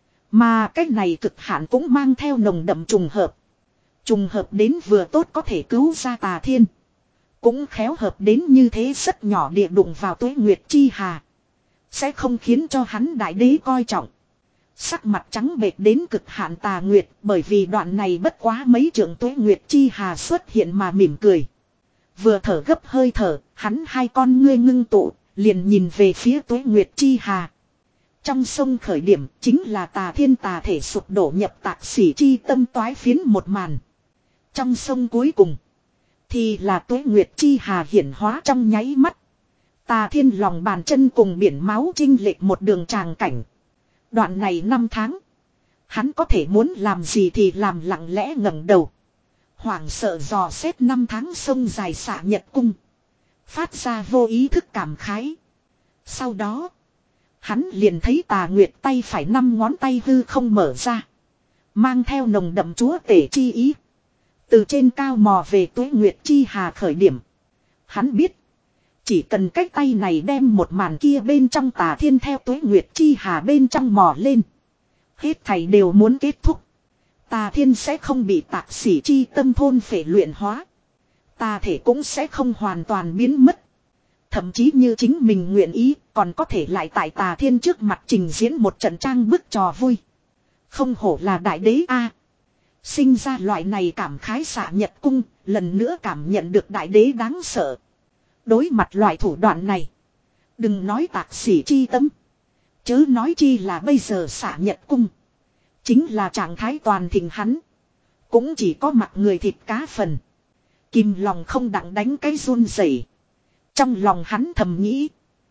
Mà cái này cực hạn cũng mang theo nồng đậm trùng hợp. Trùng hợp đến vừa tốt có thể cứu ra Tà Thiên. Cũng khéo hợp đến như thế rất nhỏ địa đụng vào Tuế Nguyệt chi hà. Sẽ không khiến cho hắn đại đế coi trọng. Sắc mặt trắng bệch đến cực hạn Tà Nguyệt, bởi vì đoạn này bất quá mấy trượng Tuế Nguyệt chi hà xuất hiện mà mỉm cười. Vừa thở gấp hơi thở, hắn hai con ngươi ngưng tụ, liền nhìn về phía Tuế Nguyệt chi hà. Trong sông khởi điểm chính là Tà Thiên tà thể sụp đổ nhập tạc xỉ chi tâm toái phiến một màn. Trong sông cuối cùng thì là Tuế Nguyệt chi hà hiển hóa trong nháy mắt. Tà Thiên lòng bàn chân cùng biển máu chinh lệch một đường tràng cảnh. Đoạn này năm tháng, hắn có thể muốn làm gì thì làm, lặng lẽ ngẩng đầu. Hoảng sợ dò xét năm tháng sông dài xạ nhật cung. Phát ra vô ý thức cảm khái. Sau đó, hắn liền thấy Tà Nguyệt tay phải năm ngón tay hư không mở ra. Mang theo nồng đậm chúa tể chi ý. Từ trên cao mò về Tuế Nguyệt chi hà khởi điểm. Hắn biết, chỉ cần cái tay này đem một màn kia bên trong Tà Thiên theo Tuế Nguyệt chi hà bên trong mò lên. Hết thảy đều muốn kết thúc. Tà Thiên sẽ không bị tạc xỉ chi tâm thôn phệ luyện hóa. Tà thể cũng sẽ không hoàn toàn biến mất. Thậm chí như chính mình nguyện ý, còn có thể lại tại Tà Thiên trước mặt trình diễn một trận trang bức trò vui. Không hổ là đại đế a. Sinh ra loại này cảm khái xạ nhật cung, lần nữa cảm nhận được đại đế đáng sợ. Đối mặt loại thủ đoạn này, đừng nói tạc xỉ chi tâm, chớ nói chi là bây giờ xạ nhật cung. Chính là trạng thái toàn thịnh hắn, cũng chỉ có mặt người thịt cá phần. Kìm lòng không đặng đánh cái run rẩy. Trong lòng hắn thầm nghĩ,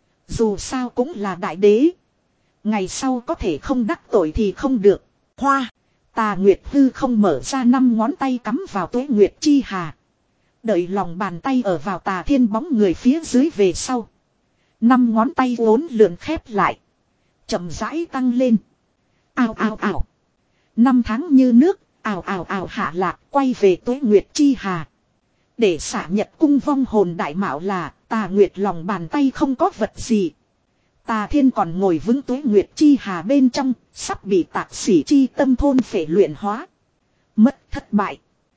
dù sao cũng là đại đế, ngày sau có thể không đắc tội thì không được. Hoa, Tà Nguyệt hư không mở ra năm ngón tay cắm vào Tuế Nguyệt chi hà. Đợi lòng bàn tay ở vào Tà Thiên bóng người phía dưới về sau. Năm ngón tay uốn lượn khép lại. Chậm rãi tăng lên. Ào ào ào. Năm tháng như nước, ào ào ào hạ lạc quay về Tuế Nguyệt chi hà. Để xả nhật cung vong hồn đại mạo là Tà Nguyệt lòng bàn tay không có vật gì. Tà Thiên còn ngồi vững Tuế Nguyệt chi hà bên trong, sắp bị tạc xỉ chi tâm thôn phệ luyện hóa. Mất thất bại.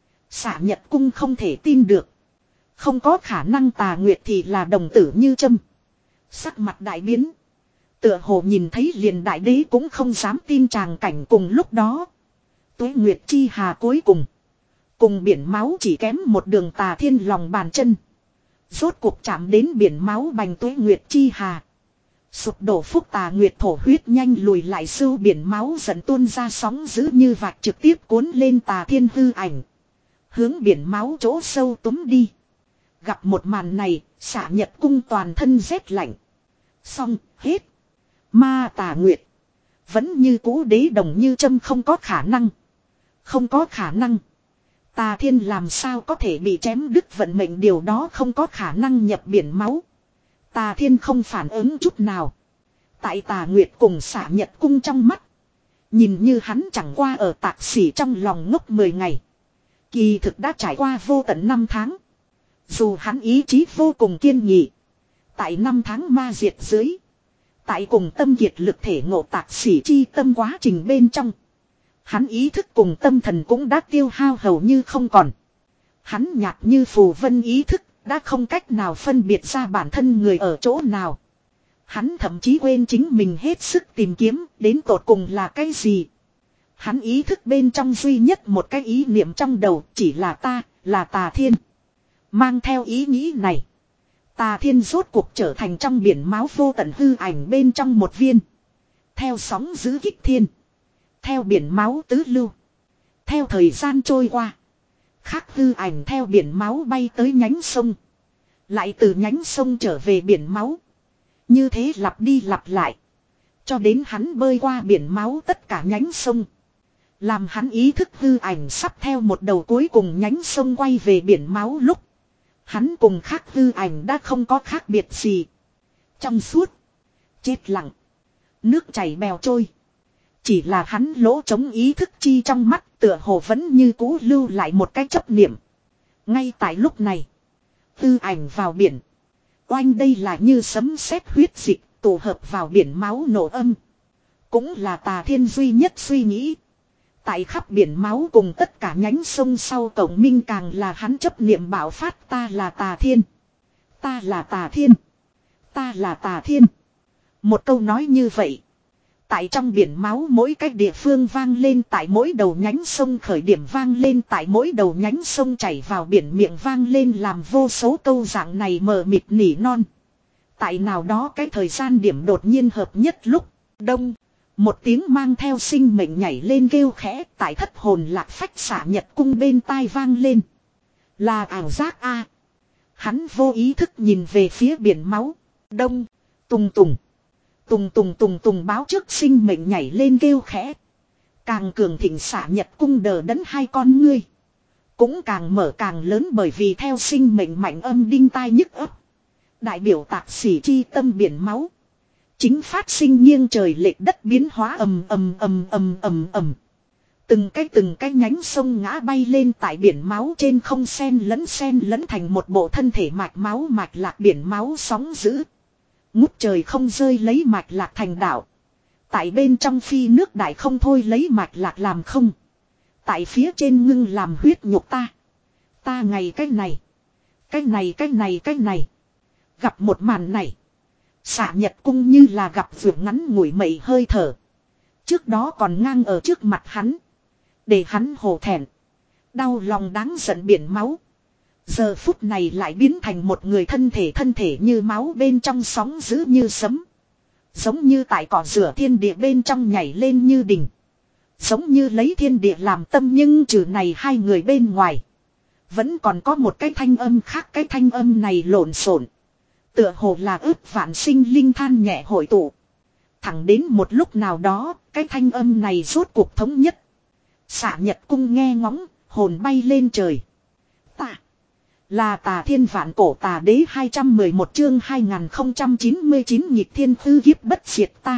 Xả nhật cung không thể tin được. Không có khả năng Tà Nguyệt thì là đồng tử như châm. Sắc mặt đại biến. Tựa hồ nhìn thấy liền đại đế cũng không dám tin tràng cảnh cùng lúc đó. Tuế Nguyệt chi hà cuối cùng. Cùng biển máu chỉ kém một đường Tà Thiên lòng bàn chân. Rốt cuộc chạm đến biển máu bành Tuế Nguyệt chi hà. Sụp đổ phúc Tà Nguyệt thổ huyết nhanh lùi lại, sưu biển máu dần tuôn ra sóng dữ như vạc trực tiếp cuốn lên Tà Thiên hư ảnh. Hướng biển máu chỗ sâu túm đi. Gặp một màn này, xả nhật cung toàn thân rét lạnh. Xong, hết. Ma Tà Nguyệt. Vẫn như cũ đế đồng như châm, không có khả năng. Không có khả năng. Tà Thiên làm sao có thể bị chém đứt vận mệnh, điều đó không có khả năng, nhập biển máu. Tà Thiên không phản ứng chút nào. Tại Tà Nguyệt cùng xả nhật cung trong mắt. Nhìn như hắn chẳng qua ở tạc xỉ trong lòng ngốc mười ngày. Kỳ thực đã trải qua vô tận năm tháng. Dù hắn ý chí vô cùng kiên nghị. Tại năm tháng ma diệt dưới. Tại cùng tâm kiệt lực thể ngộ tạc xỉ chi tâm quá trình bên trong. Hắn ý thức cùng tâm thần cũng đã tiêu hao hầu như không còn. Hắn nhạt như phù vân ý thức. Đã không cách nào phân biệt ra bản thân người ở chỗ nào. Hắn thậm chí quên chính mình hết sức tìm kiếm đến tột cùng là cái gì. Hắn ý thức bên trong duy nhất một cái ý niệm trong đầu chỉ là ta, là Tà Thiên. Mang theo ý nghĩ này, Tà Thiên rốt cuộc trở thành trong biển máu vô tận hư ảnh bên trong một viên. Theo sóng giữ kích thiên. theo biển máu tứ lưu. Theo thời gian trôi qua. Khác hư ảnh theo biển máu bay tới nhánh sông. Lại từ nhánh sông trở về biển máu. Như thế lặp đi lặp lại. Cho đến hắn bơi qua biển máu tất cả nhánh sông. Làm hắn ý thức hư ảnh sắp theo một đầu cuối cùng nhánh sông quay về biển máu lúc. Hắn cùng khác hư ảnh đã không có khác biệt gì. Trong suốt. Chết lặng. Nước chảy bèo trôi. Chỉ là hắn lỗ trống ý thức chi trong mắt tựa hồ vẫn như cũ lưu lại một cái chấp niệm. Ngay tại lúc này. Hư ảnh vào biển. Oanh đây là như sấm sét huyết dịch tụ hợp vào biển máu nổ âm. Cũng là Tà Thiên duy nhất suy nghĩ. Tại khắp biển máu cùng tất cả nhánh sông sau cổng minh càng là hắn chấp niệm bảo phát ta là Tà Thiên. Ta là Tà Thiên. Ta là Tà Thiên. Một câu nói như vậy. Tại trong biển máu mỗi cái địa phương vang lên tại mỗi đầu nhánh sông khởi điểm vang lên tại mỗi đầu nhánh sông chảy vào biển miệng vang lên làm vô số câu dạng này mờ mịt nỉ non. Tại nào đó cái thời gian điểm đột nhiên hợp nhất lúc đông. Một tiếng mang theo sinh mệnh nhảy lên kêu khẽ tại thất hồn lạc phách xả nhật cung bên tai vang lên. Là ảo giác a. Hắn vô ý thức nhìn về phía biển máu. Đông. Tùng tùng. Tùng tùng tùng tùng báo trước sinh mệnh nhảy lên kêu khẽ. Càng cường thịnh xả nhật cung đờ đẫn hai con ngươi. Cũng càng mở càng lớn bởi vì theo sinh mệnh mạnh âm đinh tai nhức ấp. Đại biểu tạc xỉ chi tâm biển máu. Chính phát sinh nghiêng trời lệch đất biến hóa ầm ầm ầm ầm ầm ầm. Từng cái từng cái nhánh sông ngã bay lên tại biển máu trên không sen lẫn sen lẫn thành một bộ thân thể mạch máu mạch lạc biển máu sóng dữ. Ngút trời không rơi lấy mạch lạc thành đảo. Tại bên trong phi nước đại không thôi lấy mạch lạc làm không. Tại phía trên ngưng làm huyết nhục ta. Ta ngày cái này. Cái này cái này cái này. Gặp một màn này. Xả nhật cung như là gặp vượt ngắn ngủi mây hơi thở. Trước đó còn ngang ở trước mặt hắn. Để hắn hổ thẹn. Đau lòng đáng giận biển máu. Giờ phút này lại biến thành một người thân thể thân thể như máu bên trong sóng dữ như sấm. Giống như tại cỏ rửa thiên địa bên trong nhảy lên như đỉnh. Giống như lấy thiên địa làm tâm nhưng trừ này hai người bên ngoài. Vẫn còn có một cái thanh âm khác cái thanh âm này lộn xộn. Tựa hồ là ước vạn sinh linh than nhẹ hội tụ. Thẳng đến một lúc nào đó, cái thanh âm này rốt cuộc thống nhất. Xả nhật cung nghe ngóng, hồn bay lên trời. Ta là Tà Thiên vạn cổ tà đế hai trăm mười một chương hai nghìn không trăm chín mươi chín nhịp thiên khư kiếp bất diệt ta.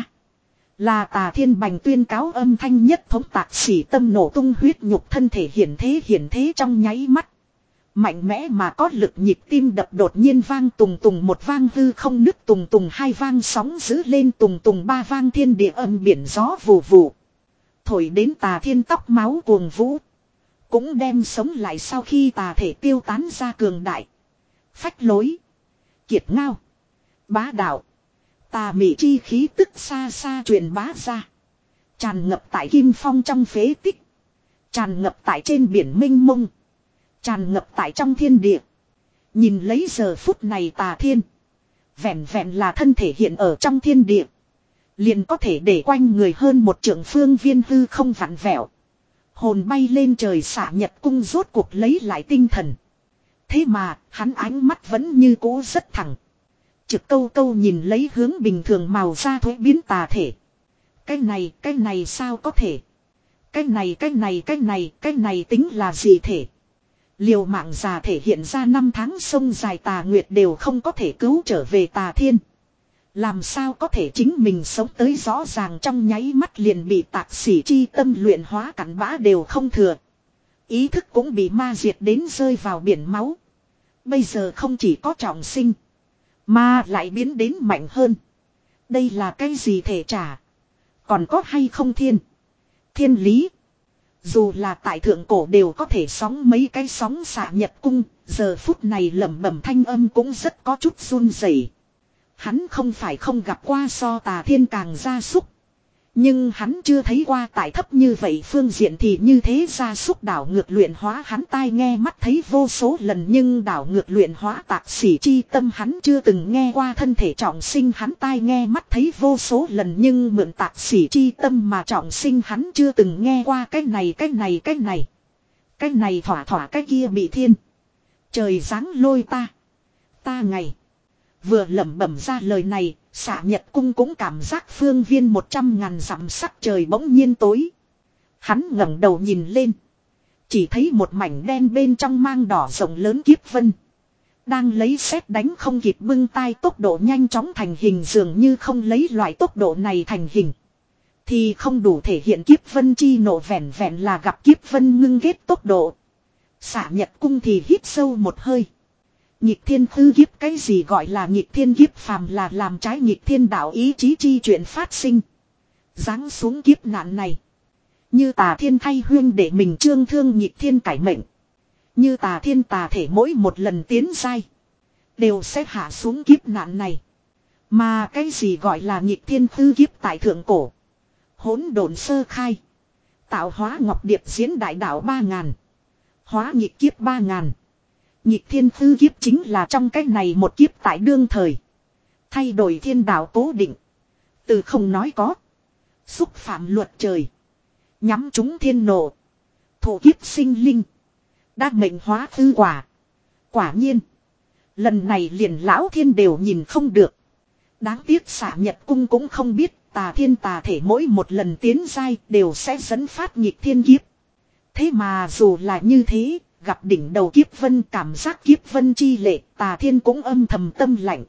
Là Tà Thiên bành tuyên cáo âm thanh nhất thống tạc xỉ tâm nổ tung huyết nhục thân thể hiển thế hiển thế trong nháy mắt. Mạnh mẽ mà có lực nhịp tim đập đột nhiên vang tùng tùng một vang hư không nứt tùng tùng hai vang sóng giữ lên tùng tùng ba vang thiên địa âm biển gió vù vù. Thổi đến Tà Thiên tóc máu cuồng vũ. Cũng đem sống lại sau khi tà thể tiêu tán ra cường đại. Phách lối. Kiệt ngao. Bá đạo. Tà mị chi khí tức xa xa truyền bá ra. Tràn ngập tại kim phong trong phế tích. Tràn ngập tại trên biển mênh mông. Tràn ngập tại trong thiên địa. Nhìn lấy giờ phút này Tà Thiên. Vẹn vẹn là thân thể hiện ở trong thiên địa. Liền có thể để quanh người hơn một trượng phương viên hư không vặn vẹo. Hồn bay lên trời xả nhật cung rốt cuộc lấy lại tinh thần. Thế mà hắn ánh mắt vẫn như cũ rất thẳng. Trực câu câu nhìn lấy hướng bình thường màu da thuế biến tà thể. Cái này cái này sao có thể. Cái này cái này cái này cái này tính là gì thể. Liều mạng già thể hiện ra năm tháng sông dài tà nguyệt đều không có thể cứu trở về Tà Thiên. Làm sao có thể chính mình sống tới rõ ràng trong nháy mắt liền bị tạc xỉ chi tâm luyện hóa cặn bã đều không thừa. Ý thức cũng bị ma diệt đến rơi vào biển máu. Bây giờ không chỉ có trọng sinh. Mà lại biến đến mạnh hơn. Đây là cái gì thể trả. Còn có hay không thiên. Thiên lý. Dù là tại thượng cổ đều có thể sóng mấy cái sóng xạ nhật cung. Giờ phút này lẩm bẩm thanh âm cũng rất có chút run rẩy. Hắn không phải không gặp qua so Tà Thiên càng gia súc. Nhưng hắn chưa thấy qua tại thấp như vậy phương diện thì như thế ra xúc đảo ngược luyện hóa hắn tai nghe mắt thấy vô số lần nhưng đảo ngược luyện hóa tạc xỉ chi tâm hắn chưa từng nghe qua thân thể trọng sinh hắn tai nghe mắt thấy vô số lần nhưng mượn tạc xỉ chi tâm mà trọng sinh hắn chưa từng nghe qua cái này cái này cái này. Cái này thỏa thỏa cái kia bị thiên. Trời giáng lôi ta. Ta ngày. Vừa lẩm bẩm ra lời này, Xạ Nhật Cung cũng cảm giác phương viên một trăm ngàn dặm sắc trời bỗng nhiên tối. Hắn ngẩng đầu nhìn lên. Chỉ thấy một mảnh đen bên trong mang đỏ rộng lớn kiếp vân. Đang lấy sét đánh không kịp bưng tay tốc độ nhanh chóng thành hình dường như không lấy loại tốc độ này thành hình. Thì không đủ thể hiện kiếp vân chi nổ vẹn vẹn là gặp kiếp vân ngưng ghét tốc độ. Xạ Nhật Cung thì hít sâu một hơi. Nhịp thiên khư kiếp cái gì gọi là nhịp thiên kiếp phàm là làm trái nhịp thiên đạo ý chí chi chuyện phát sinh. Giáng xuống kiếp nạn này. Như tà thiên thay huyên để mình trương thương nhịp thiên cải mệnh. Như tà thiên tà thể mỗi một lần tiến giai. Đều sẽ hạ xuống kiếp nạn này. Mà cái gì gọi là nhịp thiên khư kiếp tại thượng cổ. Hỗn độn sơ khai. Tạo hóa ngọc điệp diễn đại đạo ba ngàn. Hóa nhịp kiếp ba ngàn. Nhịp thiên khư kiếp chính là trong cái này một kiếp tại đương thời. Thay đổi thiên đạo cố định. Từ không nói có. Xúc phạm luật trời. Nhắm chúng thiên nộ. Thổ kiếp sinh linh. Đã mệnh hóa khư quả. Quả nhiên. Lần này liền lão thiên đều nhìn không được. Đáng tiếc Xạ Nhật Cung cũng không biết tà thiên tà thể mỗi một lần tiến giai đều sẽ dẫn phát nhịp thiên kiếp. Thế mà dù là như thế, gặp đỉnh đầu kiếp vân cảm giác kiếp vân chi lệ, tà thiên cũng âm thầm tâm lạnh.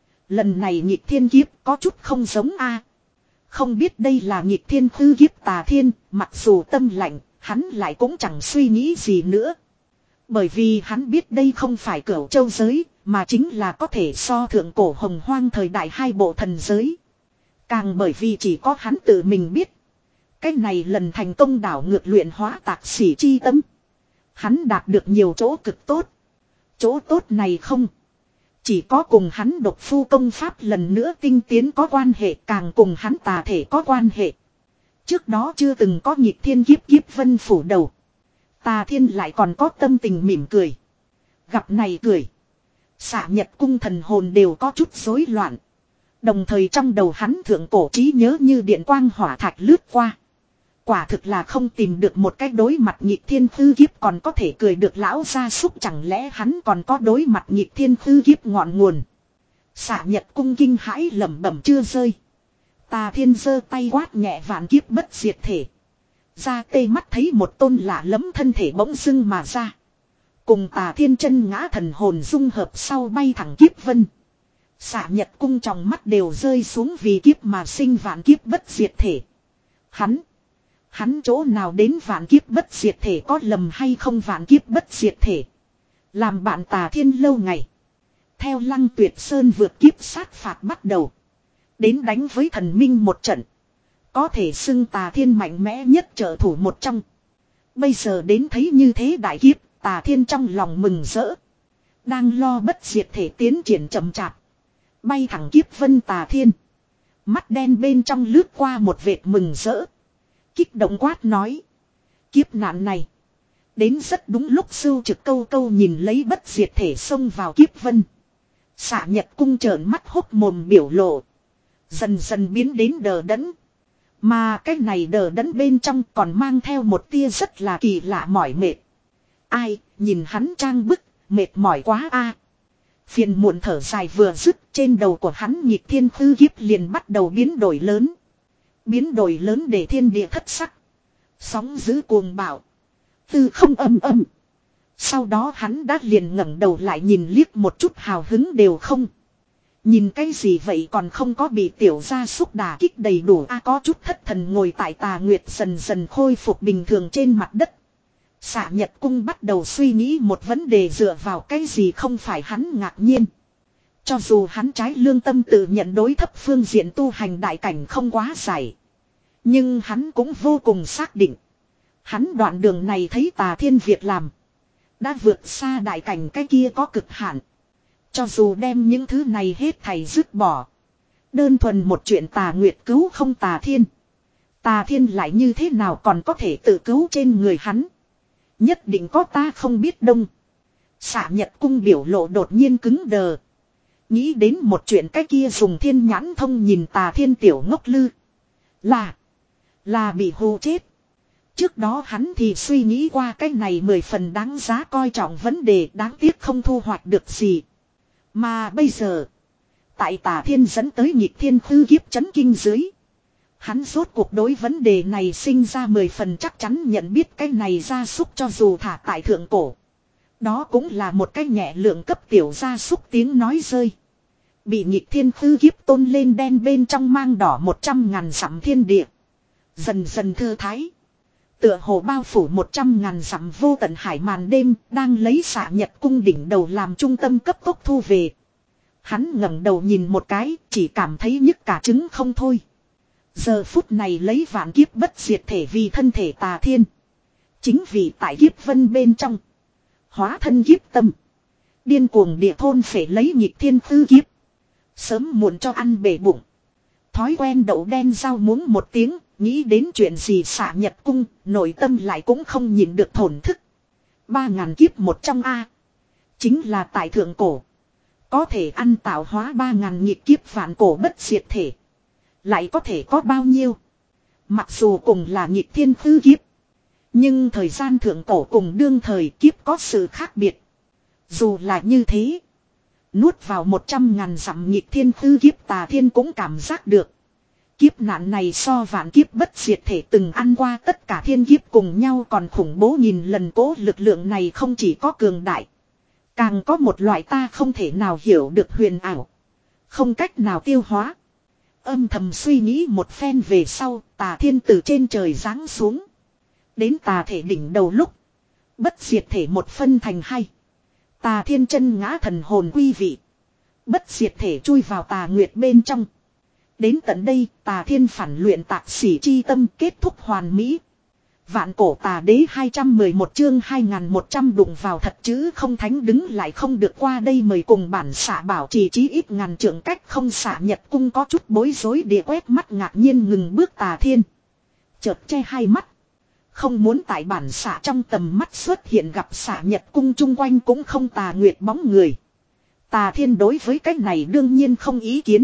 Lần này nhịp thiên kiếp có chút không giống a. Không biết đây là nhịp thiên khư kiếp tà thiên, mặc dù tâm lạnh, hắn lại cũng chẳng suy nghĩ gì nữa. Bởi vì hắn biết đây không phải Cửu Châu giới, mà chính là có thể so thượng cổ hồng hoang thời đại hai bộ thần giới. Càng bởi vì chỉ có hắn tự mình biết. Cái này lần thành công đảo ngược luyện hóa tạc xỉ chi tâm. Hắn đạt được nhiều chỗ cực tốt. Chỗ tốt này không. Chỉ có cùng hắn độc phu công pháp lần nữa tinh tiến có quan hệ, càng cùng hắn tà thể có quan hệ. Trước đó chưa từng có nhịp thiên kiếp kiếp vân phủ đầu. Tà thiên lại còn có tâm tình mỉm cười. Gặp này cười. Xạ Nhật Cung thần hồn đều có chút rối loạn. Đồng thời trong đầu hắn thượng cổ trí nhớ như điện quang hỏa thạch lướt qua. Quả thực là không tìm được một cách đối mặt nhịp thiên khư kiếp còn có thể cười được lão gia súc, chẳng lẽ hắn còn có đối mặt nhịp thiên khư kiếp ngọn nguồn. Xạ Nhật Cung kinh hãi lẩm bẩm chưa rơi. Tà thiên giơ tay quát nhẹ vạn kiếp bất diệt thể. Ra tê mắt thấy một tôn lạ lẫm thân thể bỗng dưng mà ra. Cùng tà thiên chân ngã thần hồn dung hợp sau bay thẳng kiếp vân. Xạ Nhật Cung trong mắt đều rơi xuống vì kiếp mà sinh vạn kiếp bất diệt thể. Hắn. Hắn chỗ nào đến vạn kiếp bất diệt thể, có lầm hay không vạn kiếp bất diệt thể. Làm bạn tà thiên lâu ngày. Theo Lăng Tuyệt Sơn vượt kiếp sát phạt bắt đầu. Đến đánh với thần minh một trận. Có thể xưng tà thiên mạnh mẽ nhất trợ thủ một trong. Bây giờ đến thấy như thế đại kiếp, tà thiên trong lòng mừng rỡ. Đang lo bất diệt thể tiến triển chậm chạp. Bay thẳng kiếp vân tà thiên. Mắt đen bên trong lướt qua một vệt mừng rỡ. Kích động quát nói. Kiếp nạn này. Đến rất đúng lúc Sưu Trực câu câu nhìn lấy bất diệt thể xông vào kiếp vân. Xạ Nhật Cung trợn mắt hốc mồm biểu lộ. Dần dần biến đến đờ đẫn. Mà cái này đờ đẫn bên trong còn mang theo một tia rất là kỳ lạ mỏi mệt. Ai, nhìn hắn trang bức, mệt mỏi quá a. Phiền muộn thở dài vừa dứt, trên đầu của hắn nhịp thiên khư kiếp liền bắt đầu biến đổi lớn. Biến đổi lớn để thiên địa thất sắc. Sóng dữ cuồng bạo. Tư không âm âm. Sau đó hắn đã liền ngẩng đầu lại nhìn liếc một chút hào hứng đều không. Nhìn cái gì vậy, còn không có bị tiểu gia súc đả kích đầy đủ a. À, có chút thất thần ngồi tại Tà Nguyệt dần dần khôi phục bình thường trên mặt đất. Xạ Nhật Cung bắt đầu suy nghĩ một vấn đề, dựa vào cái gì không phải hắn ngạc nhiên. Cho dù hắn trái lương tâm tự nhận đối thấp phương diện tu hành đại cảnh không quá giải. Nhưng hắn cũng vô cùng xác định. Hắn đoạn đường này thấy tà thiên việc làm. Đã vượt xa đại cảnh cái kia có cực hạn. Cho dù đem những thứ này hết thầy dứt bỏ. Đơn thuần một chuyện tà nguyệt cứu không tà thiên. Tà Thiên lại như thế nào còn có thể tự cứu trên người hắn. Nhất định có ta không biết đông. Xạ Nhật Cung biểu lộ đột nhiên cứng đờ. Nghĩ đến một chuyện cái kia dùng thiên nhãn thông nhìn Tà Thiên tiểu ngốc lư. Là. Là bị hù chết. Trước đó hắn thì suy nghĩ qua cái này mười phần đáng giá coi trọng vấn đề, đáng tiếc không thu hoạch được gì. Mà bây giờ. Tại Tà Thiên dẫn tới nhịp thiên khư kiếp chấn kinh dưới. Hắn rốt cuộc đối vấn đề này sinh ra mười phần chắc chắn nhận biết cái này gia súc cho dù thả tại thượng cổ. Đó cũng là một cái nhẹ lượng cấp tiểu gia súc tiếng nói rơi. Bị nhịp thiên khư kiếp tôn lên đen bên trong mang đỏ một trăm ngàn dặm thiên địa. Dần dần thư thái. Tựa hồ bao phủ một trăm ngàn dặm vô tận hải màn đêm đang lấy Xạ Nhật Cung đỉnh đầu làm trung tâm cấp tốc thu về. Hắn ngẩng đầu nhìn một cái chỉ cảm thấy nhức cả trứng không thôi. Giờ phút này lấy vạn kiếp bất diệt thể vì thân thể Tà Thiên. Chính vì tại kiếp vân bên trong. Hóa thân kiếp tâm. Điên cuồng địa thôn phải lấy nhịp thiên khư kiếp. Sớm muộn cho ăn bể bụng. Thói quen đậu đen rau muống một tiếng. Nghĩ đến chuyện gì Xạ Nhật Cung. Nội tâm lại cũng không nhìn được thổn thức. Ba ngàn kiếp một trong A. Chính là tại thượng cổ. Có thể ăn tạo hóa ba ngàn nhịp kiếp vạn cổ bất diệt thể. Lại có thể có bao nhiêu. Mặc dù cùng là nhịp thiên khư kiếp. Nhưng thời gian thượng cổ cùng đương thời kiếp có sự khác biệt. Dù là như thế. Nuốt vào một trăm ngàn dặm nhịp thiên khư kiếp Tà Thiên cũng cảm giác được. Kiếp nạn này so vạn kiếp bất diệt thể từng ăn qua tất cả thiên kiếp cùng nhau còn khủng bố nghìn lần cố lực lượng này không chỉ có cường đại. Càng có một loại ta không thể nào hiểu được huyền ảo. Không cách nào tiêu hóa. Âm thầm suy nghĩ một phen về sau, Tà Thiên từ trên trời giáng xuống. Đến tà thể đỉnh đầu lúc. Bất diệt thể một phân thành hai. Tà Thiên chân ngã thần hồn quy vị. Bất diệt thể chui vào Tà Nguyệt bên trong. Đến tận đây, Tà Thiên phản luyện tạc xỉ chi tâm kết thúc hoàn mỹ. Vạn cổ Tà Đế hai trăm mười một chương hai nghìn một trăm đụng vào thật chứ không thánh đứng lại không được qua đây mời cùng bản xạ bảo trì chí ít ngàn trượng cách không Xạ Nhật Cung có chút bối rối địa quét mắt ngạc nhiên ngừng bước Tà Thiên. Chợt che hai mắt. Không muốn tại bản xạ trong tầm mắt xuất hiện gặp Xạ Nhật Cung chung quanh cũng không Tà Nguyệt bóng người. Tà Thiên đối với cái này đương nhiên không ý kiến.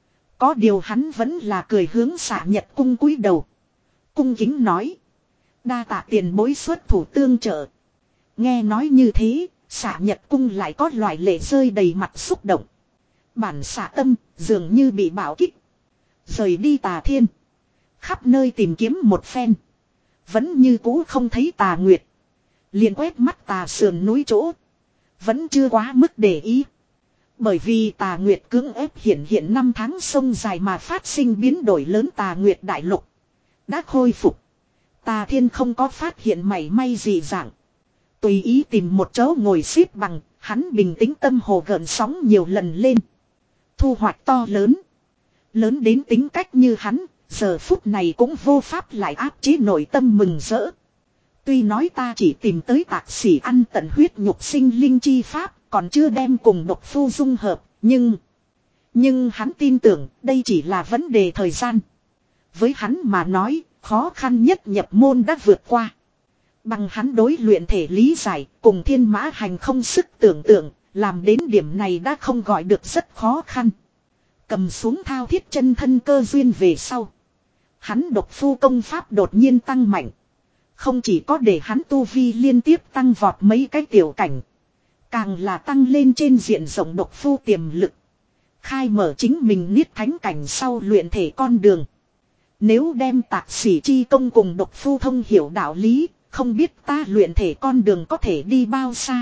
Có điều hắn vẫn là cười hướng Xạ Nhật Cung cúi đầu. Cung kính nói. Đa tạ tiền bối xuất thủ tương trợ. Nghe nói như thế, Xạ Nhật Cung lại có loại lệ rơi đầy mặt xúc động. Bản xạ tâm dường như bị bạo kích. Rời đi Tà Thiên. Khắp nơi tìm kiếm một phen. Vẫn như cũ không thấy Tà Nguyệt. Liền quét mắt Tà sườn núi chỗ. Vẫn chưa quá mức để ý. Bởi vì Tà Nguyệt cưỡng ép hiện hiện năm tháng sông dài mà phát sinh biến đổi lớn Tà Nguyệt đại lục. Đã khôi phục. Tà Thiên không có phát hiện mảy may gì dạng. Tùy ý tìm một chỗ ngồi xếp bằng, hắn bình tĩnh tâm hồ gợn sóng nhiều lần lên. Thu hoạch to lớn. Lớn đến tính cách như hắn, giờ phút này cũng vô pháp lại áp chế nội tâm mừng rỡ. Tuy nói ta chỉ tìm tới tạc xỉ ăn tận huyết nhục sinh linh chi pháp, còn chưa đem cùng độc phu dung hợp, nhưng... Nhưng hắn tin tưởng đây chỉ là vấn đề thời gian. Với hắn mà nói, khó khăn nhất nhập môn đã vượt qua. Bằng hắn đối luyện thể lý giải, cùng thiên mã hành không sức tưởng tượng, làm đến điểm này đã không gọi được rất khó khăn. Cầm xuống thao thiết chân thân cơ duyên về sau. Hắn độc phu công pháp đột nhiên tăng mạnh. Không chỉ có để hắn tu vi liên tiếp tăng vọt mấy cái tiểu cảnh. Càng là tăng lên trên diện rộng độc phu tiềm lực. Khai mở chính mình niết thánh cảnh sau luyện thể con đường. Nếu đem tạc xỉ chi công cùng độc phu thông hiểu đạo lý, không biết ta luyện thể con đường có thể đi bao xa.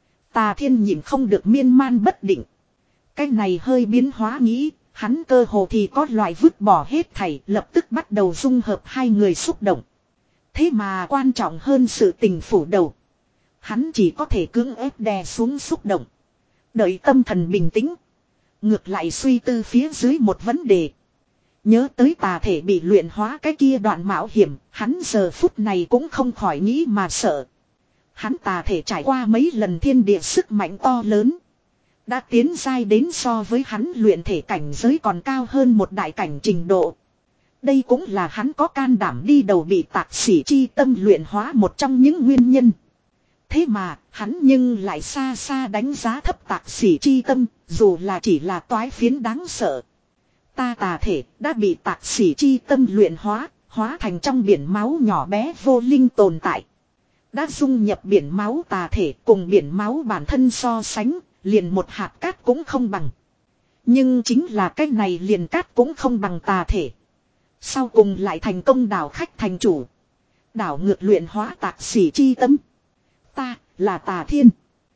Tà Thiên nhìn không được miên man bất định. Cái này hơi biến hóa nghĩ, hắn cơ hồ thì có loại vứt bỏ hết thảy lập tức bắt đầu dung hợp hai người xúc động. Thế mà quan trọng hơn sự tình phủ đầu. Hắn chỉ có thể cưỡng ép đè xuống xúc động. Đợi tâm thần bình tĩnh. Ngược lại suy tư phía dưới một vấn đề. Nhớ tới tà thể bị luyện hóa cái kia đoạn mạo hiểm, hắn giờ phút này cũng không khỏi nghĩ mà sợ. Hắn tà thể trải qua mấy lần thiên địa sức mạnh to lớn. Đã tiến giai đến so với hắn luyện thể cảnh giới còn cao hơn một đại cảnh trình độ. Đây cũng là hắn có can đảm đi đầu bị tạc xỉ chi tâm luyện hóa một trong những nguyên nhân. Thế mà, hắn nhưng lại xa xa đánh giá thấp tạc xỉ chi tâm, dù là chỉ là toái phiến đáng sợ. Ta tà thể đã bị tạc xỉ chi tâm luyện hóa, hóa thành trong biển máu nhỏ bé vô linh tồn tại. Đã dung nhập biển máu tà thể cùng biển máu bản thân so sánh, liền một hạt cát cũng không bằng. Nhưng chính là cái này liền cát cũng không bằng tà thể. Sau cùng lại thành công đảo khách thành chủ. Đảo ngược luyện hóa tạc xỉ chi tâm. Ta là tà thiên.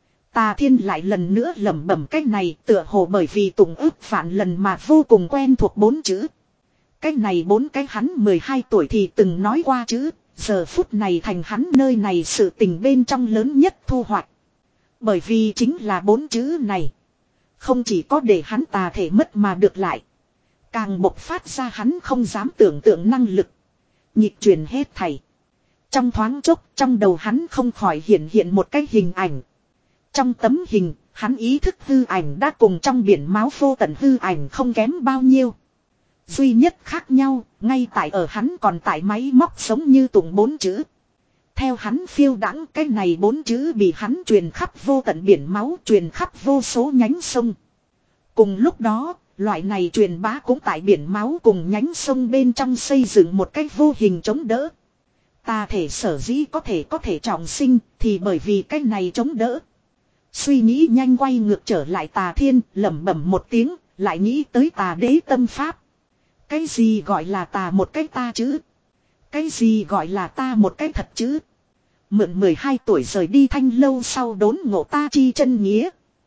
Tà thiên lại lần nữa lẩm bẩm cái này tựa hồ bởi vì tụng ức phản lần mà vô cùng quen thuộc bốn chữ. Cái này bốn cái hắn mười hai tuổi thì từng nói qua chữ. Giờ phút này thành hắn nơi này sự tình bên trong lớn nhất thu hoạch. Bởi vì chính là bốn chữ này. Không chỉ có để hắn tà thể mất mà được lại. Càng bộc phát ra hắn không dám tưởng tượng năng lực. Nhịp truyền hết thảy. Trong thoáng chốc trong đầu hắn không khỏi hiện hiện một cái hình ảnh. Trong tấm hình hắn ý thức hư ảnh đã cùng trong biển máu vô tận hư ảnh không kém bao nhiêu. Duy nhất khác nhau ngay tại ở hắn còn tại máy móc giống như tụng bốn chữ. Theo hắn phiêu đãng cái này bốn chữ bị hắn truyền khắp vô tận biển máu truyền khắp vô số nhánh sông. Cùng lúc đó loại này truyền bá cũng tại biển máu cùng nhánh sông bên trong xây dựng một cách vô hình chống đỡ. Tà thể sở dĩ có thể có thể trọng sinh thì bởi vì cái này chống đỡ. Suy nghĩ nhanh quay ngược trở lại tà thiên lẩm bẩm một tiếng lại nghĩ tới tà đế tâm pháp. Cái gì gọi là tà một cái ta chứ? Cái gì gọi là ta một cái thật chứ? Mượn mười hai tuổi rời đi Thanh Lâu sau đốn ngộ ta chi chân nghĩa.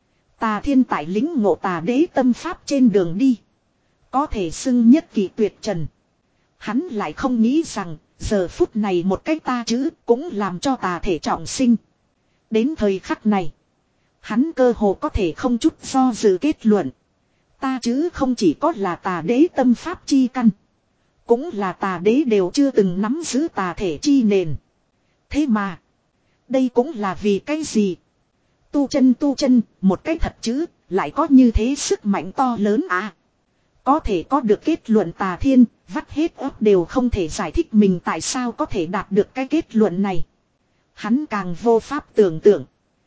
Tà thiên tại lính ngộ tà đế tâm pháp trên đường đi. Có thể xưng nhất kỳ tuyệt trần. Hắn lại không nghĩ rằng giờ phút này một cái ta chứ cũng làm cho tà thể trọng sinh. Đến thời khắc này. Hắn cơ hồ có thể không chút do dự kết luận. Ta chứ không chỉ có là tà đế tâm pháp chi căn. Cũng là tà đế đều chưa từng nắm giữ tà thể chi nền. Thế mà. Đây cũng là vì cái gì? Tu chân tu chân, một cái thật chứ, lại có như thế sức mạnh to lớn à. Có thể có được kết luận tà thiên, vắt hết óc đều không thể giải thích mình tại sao có thể đạt được cái kết luận này. Hắn càng vô pháp tưởng tượng.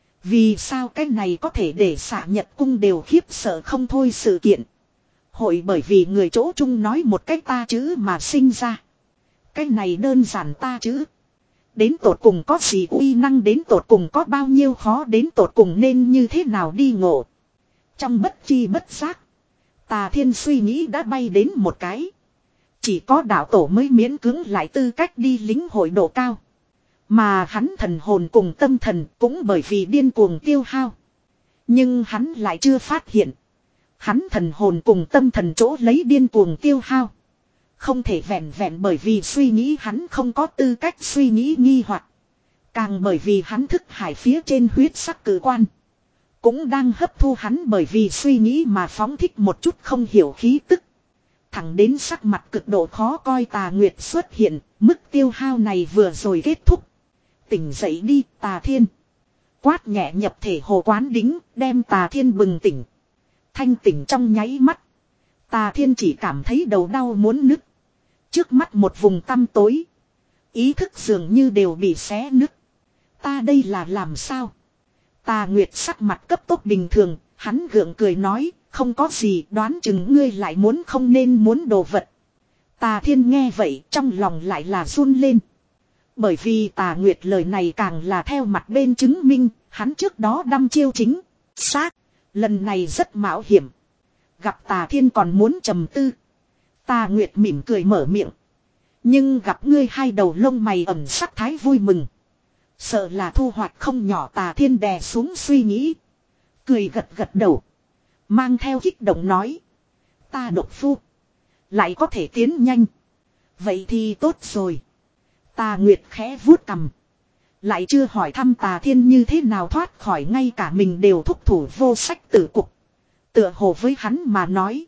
Vì sao cái này có thể để xạ nhật cung đều khiếp sợ không thôi sự kiện. Hội bởi vì người chỗ chung nói một cách ta chứ mà sinh ra. Cái này đơn giản ta chứ. Đến tột cùng có gì uy năng đến tột cùng có bao nhiêu khó đến tột cùng nên như thế nào đi ngộ. Trong bất chi bất giác. Tà thiên suy nghĩ đã bay đến một cái. Chỉ có đạo tổ mới miễn cưỡng lại tư cách đi lính hội độ cao. Mà hắn thần hồn cùng tâm thần cũng bởi vì điên cuồng tiêu hao. Nhưng hắn lại chưa phát hiện. Hắn thần hồn cùng tâm thần chỗ lấy điên cuồng tiêu hao. Không thể vẹn vẹn bởi vì suy nghĩ hắn không có tư cách suy nghĩ nghi hoặc. Càng bởi vì hắn thức hải phía trên huyết sắc cử quan. Cũng đang hấp thu hắn bởi vì suy nghĩ mà phóng thích một chút không hiểu khí tức. Thẳng đến sắc mặt cực độ khó coi Tà Nguyệt xuất hiện, mức tiêu hao này vừa rồi kết thúc. Tỉnh dậy đi Tà Thiên. Quát nhẹ nhập thể hồ quán đính, đem Tà Thiên bừng tỉnh. Thanh tỉnh trong nháy mắt. Tà Thiên chỉ cảm thấy đầu đau muốn nứt. Trước mắt một vùng tăm tối. Ý thức dường như đều bị xé nứt. Ta đây là làm sao? Tà Nguyệt sắc mặt cấp tốc bình thường, hắn gượng cười nói, không có gì đoán chừng ngươi lại muốn không nên muốn đồ vật. Tà Thiên nghe vậy trong lòng lại là run lên. Bởi vì Tà Nguyệt lời này càng là theo mặt bên chứng minh, hắn trước đó đăm chiêu chính, xác, lần này rất mạo hiểm. Gặp Tà Thiên còn muốn trầm tư. Tà Nguyệt mỉm cười mở miệng. Nhưng gặp ngươi hai đầu lông mày ẩn sắc thái vui mừng. Sợ là thu hoạch không nhỏ Tà Thiên đè xuống suy nghĩ. Cười gật gật đầu. Mang theo kích động nói. Ta độc phu. Lại có thể tiến nhanh. Vậy thì tốt rồi. Tà Nguyệt khẽ vuốt cằm. Lại chưa hỏi thăm Tà Thiên như thế nào thoát khỏi ngay cả mình đều thúc thủ vô sách tử cục. Tựa hồ với hắn mà nói.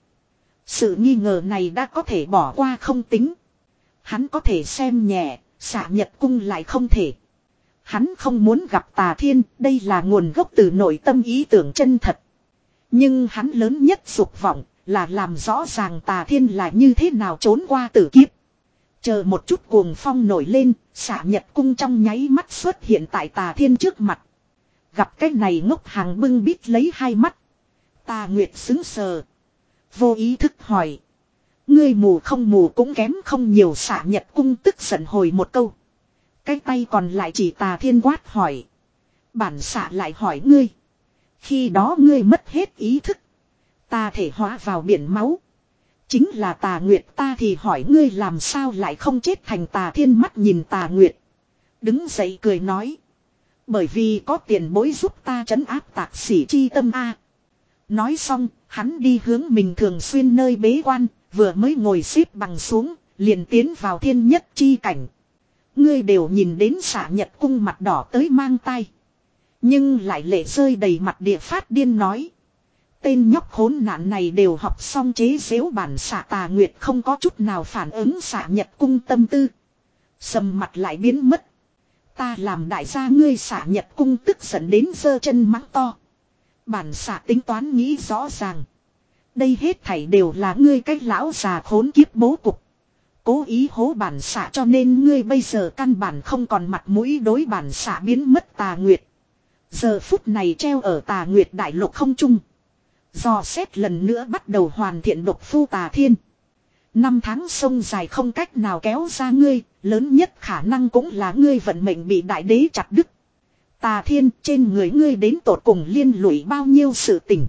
Sự nghi ngờ này đã có thể bỏ qua không tính. Hắn có thể xem nhẹ, xạ nhật cung lại không thể. Hắn không muốn gặp Tà Thiên, đây là nguồn gốc từ nội tâm ý tưởng chân thật. Nhưng hắn lớn nhất dục vọng là làm rõ ràng Tà Thiên là như thế nào trốn qua tử kiếp. Chờ một chút cuồng phong nổi lên, Xạ Nhật Cung trong nháy mắt xuất hiện tại Tà Thiên trước mặt. Gặp cái này ngốc hàng bưng bít lấy hai mắt. Tà Nguyệt xứng sờ. Vô ý thức hỏi. Ngươi mù không mù cũng kém không nhiều. Xạ Nhật Cung tức giận hồi một câu. Cái tay còn lại chỉ Tà Thiên quát hỏi. Bản xạ lại hỏi ngươi. Khi đó ngươi mất hết ý thức. Ta thể hóa vào biển máu. Chính là Tà Nguyệt, ta thì hỏi ngươi làm sao lại không chết thành. Tà Thiên mắt nhìn Tà Nguyệt. Đứng dậy cười nói. Bởi vì có tiền bối giúp ta trấn áp tạc sỉ chi tâm a. Nói xong, hắn đi hướng mình thường xuyên nơi bế quan, vừa mới ngồi xếp bằng xuống, liền tiến vào thiên nhất chi cảnh. Ngươi đều nhìn đến Xạ Nhật Cung mặt đỏ tới mang tai. Nhưng lại lệ rơi đầy mặt địa phát điên nói. Tên nhóc khốn nạn này đều học xong chế giễu bản xạ. Tà Nguyệt không có chút nào phản ứng Xạ Nhật Cung tâm tư. Sầm mặt lại biến mất. Ta làm đại gia ngươi. Xạ Nhật Cung tức giận đến giơ chân mắng to. Bản xạ tính toán nghĩ rõ ràng. Đây hết thảy đều là ngươi cái lão già khốn kiếp bố cục. Cố ý hố bản xạ cho nên ngươi bây giờ căn bản không còn mặt mũi đối bản xạ biến mất. Tà Nguyệt giờ phút này treo ở Tà Nguyệt đại lục không trung. Dò xét lần nữa bắt đầu hoàn thiện độc phu Tà Thiên. Năm tháng sông dài không cách nào kéo ra ngươi, lớn nhất khả năng cũng là ngươi vận mệnh bị đại đế chặt đứt. Tà Thiên, trên người ngươi đến tột cùng liên lụy bao nhiêu sự tình.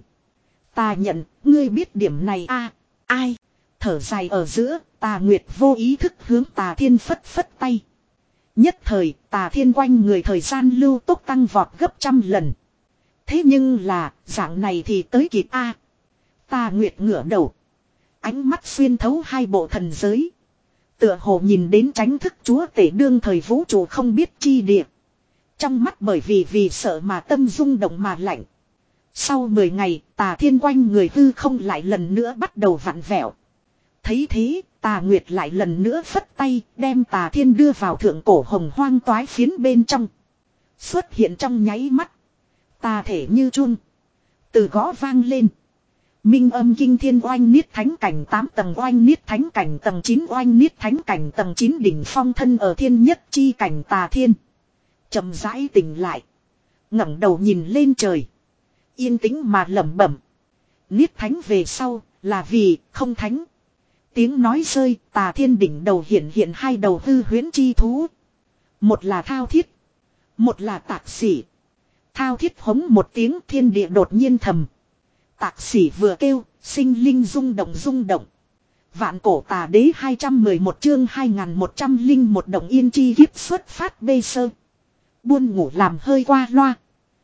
Ta nhận, ngươi biết điểm này a. Ai? Thở dài ở giữa, Tà Nguyệt vô ý thức hướng Tà Thiên phất phất tay. Nhất thời, Tà Thiên quanh người thời gian lưu tốc tăng vọt gấp trăm lần. Thế nhưng là, dạng này thì tới kịp a. Tà Nguyệt ngửa đầu. Ánh mắt xuyên thấu hai bộ thần giới. Tựa hồ nhìn đến tránh thức chúa tể đương thời vũ trụ không biết chi địa. Trong mắt bởi vì vì sợ mà tâm rung động mà lạnh. Sau mười ngày, Tà Thiên quanh người hư không lại lần nữa bắt đầu vặn vẹo. Thấy thế, Tà Nguyệt lại lần nữa phất tay, đem Tà Thiên đưa vào thượng cổ hồng hoang toái phiến bên trong. Xuất hiện trong nháy mắt. Tà thể như chun. Từ gõ vang lên. Minh âm kinh thiên oanh niết thánh cảnh tám tầng oanh niết thánh cảnh tầng chín oanh niết thánh cảnh tầng chín đỉnh phong thân ở thiên nhất chi cảnh. Tà Thiên chậm rãi tỉnh lại. ngẩng đầu nhìn lên trời. Yên tĩnh mà lẩm bẩm. Niết thánh về sau là vì không thánh. Tiếng nói rơi, Tà Thiên đỉnh đầu hiện hiện hai đầu hư huyễn chi thú. Một là Thao Thiết. Một là Tạc Sỉ. Thao Thiết hống một tiếng, thiên địa đột nhiên thầm. Tạc Sỉ vừa kêu, sinh linh rung động rung động. Vạn cổ tà đế hai trăm mười một chương hai nghìn một trăm lẻ một động yên chi kiếp xuất phát bê sơ. Buôn ngủ làm hơi qua loa.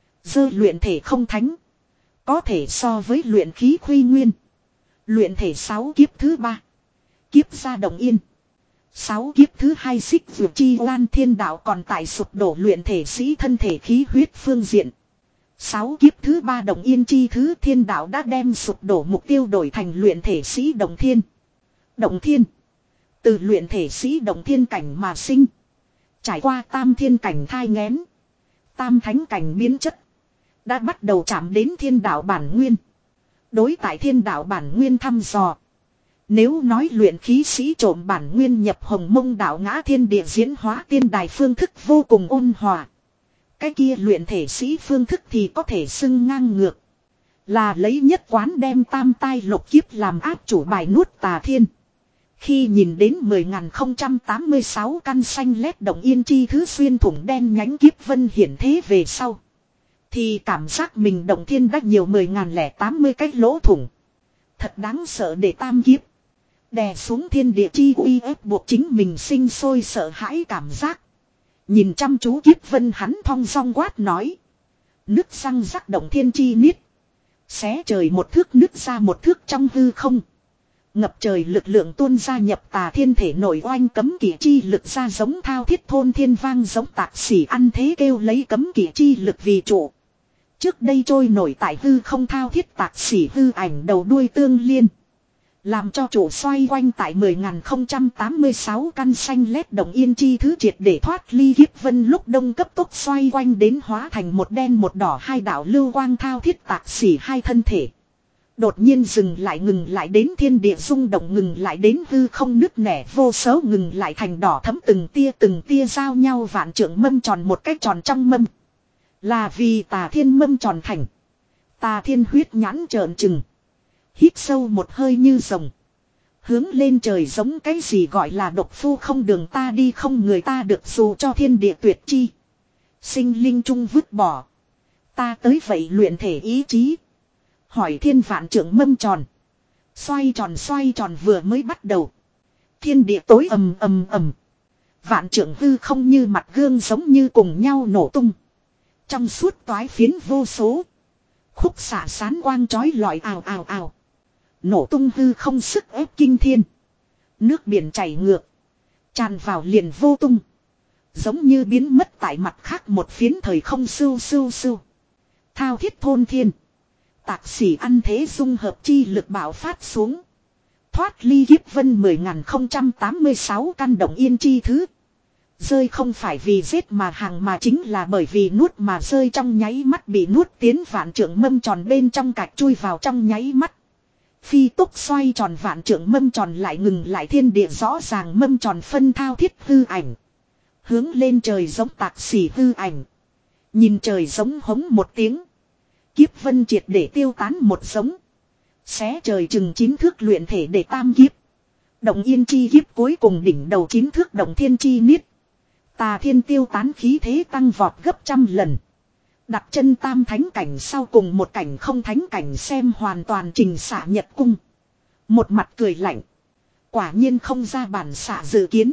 Dơ luyện thể không thánh. Có thể so với luyện khí khuy nguyên. Luyện thể sáu kiếp thứ ba. Kiếp ra động yên. Sáu kiếp thứ hai xích vượt chi oan thiên đạo còn tại sụp đổ luyện thể sĩ thân thể khí huyết phương diện. Sáu kiếp thứ ba động yên chi thứ thiên đạo đã đem sụp đổ mục tiêu đổi thành luyện thể sĩ động thiên. Động thiên. Từ luyện thể sĩ động thiên cảnh mà sinh. Trải qua tam thiên cảnh thai nghén. Tam thánh cảnh biến chất. Đã bắt đầu chạm đến thiên đạo bản nguyên. Đối tại thiên đạo bản nguyên thăm dò. Nếu nói luyện khí sĩ trộm bản nguyên nhập hồng mông đạo ngã thiên địa diễn hóa tiên đài phương thức vô cùng ôn hòa. Cái kia luyện thể sĩ phương thức thì có thể xưng ngang ngược. Là lấy nhất quán đem tam tai lục kiếp làm áp chủ bài nuốt Tà Thiên. Khi nhìn đến mười nghìn không trăm tám mươi sáu căn xanh lét động yên chi thứ xuyên thủng đen nhánh kiếp vân hiển thế về sau. Thì cảm giác mình động thiên đã nhiều mười nghìn lẻ tám mươi cái lỗ thủng. Thật đáng sợ để tam kiếp. Đè xuống thiên địa chi uy ép buộc chính mình sinh sôi sợ hãi cảm giác. Nhìn chăm chú kiếp vân hắn thong dong quát nói. Nước răng rắc động thiên chi niết. Xé trời một thước nứt ra một thước trong hư không. Ngập trời lực lượng tuôn ra nhập Tà Thiên thể nội oanh cấm kỵ chi lực ra giống thao thiết thôn thiên vang giống Tạc Sỉ ăn thế kêu lấy cấm kỵ chi lực vì trụ. Trước đây trôi nổi tại hư không thao thiết Tạc Sỉ hư ảnh đầu đuôi tương liên. Làm cho chủ xoay quanh tại mười nghìn không trăm tám mươi sáu căn xanh lét động yên chi thứ triệt để thoát ly kiếp vân lúc đông cấp tốc xoay quanh đến hóa thành một đen một đỏ hai đạo lưu quang thao thiết Tạc Sỉ hai thân thể. Đột nhiên dừng lại ngừng lại đến thiên địa rung động ngừng lại đến hư không nứt nẻ vô số ngừng lại thành đỏ thấm từng tia từng tia giao nhau vạn trượng mâm tròn một cái tròn trong mâm. Là vì tà thiên mâm tròn thành. Tà thiên huyết nhãn trợn trừng. Hít sâu một hơi như rồng. Hướng lên trời giống cái gì gọi là độc phu không đường ta đi không người ta được dù cho thiên địa tuyệt chi. Sinh linh trung vứt bỏ. Ta tới vậy luyện thể ý chí. Hỏi thiên vạn trưởng mâm tròn. Xoay tròn xoay tròn vừa mới bắt đầu. Thiên địa tối ầm ầm ầm. Vạn trưởng hư không như mặt gương giống như cùng nhau nổ tung. Trong suốt toái phiến vô số. Khúc xạ sán quang chói lọi ào ào ào. Nổ tung hư không sức ép kinh thiên. Nước biển chảy ngược. Tràn vào liền vô tung. Giống như biến mất tại mặt khác một phiến thời không sưu sưu sưu. Thao thiết thôn thiên. Tạc xỉ ăn thế dung hợp chi lực bạo phát xuống. Thoát ly kiếp vân mười nghìn không trăm tám mươi sáu căn động yên chi thứ. Rơi không phải vì giết mà hàng mà chính là bởi vì nuốt mà rơi trong nháy mắt bị nuốt tiến vạn trượng mâm tròn bên trong cạch chui vào trong nháy mắt. Phi tốc xoay tròn vạn trượng mâm tròn lại ngừng lại thiên địa rõ ràng mâm tròn phân thao thiết hư ảnh. Hướng lên trời giống tạc xỉ hư ảnh. Nhìn trời giống hống một tiếng. Kiếp vân triệt để tiêu tán một giống. Xé trời chừng chín thước luyện thể để tam kiếp. Động yên chi kiếp cuối cùng đỉnh đầu chín thước động thiên chi niết. Tà thiên tiêu tán khí thế tăng vọt gấp trăm lần. Đặt chân tam thánh cảnh sau cùng một cảnh không thánh cảnh xem hoàn toàn trình xạ nhật cung. Một mặt cười lạnh. Quả nhiên không ra bản xạ dự kiến.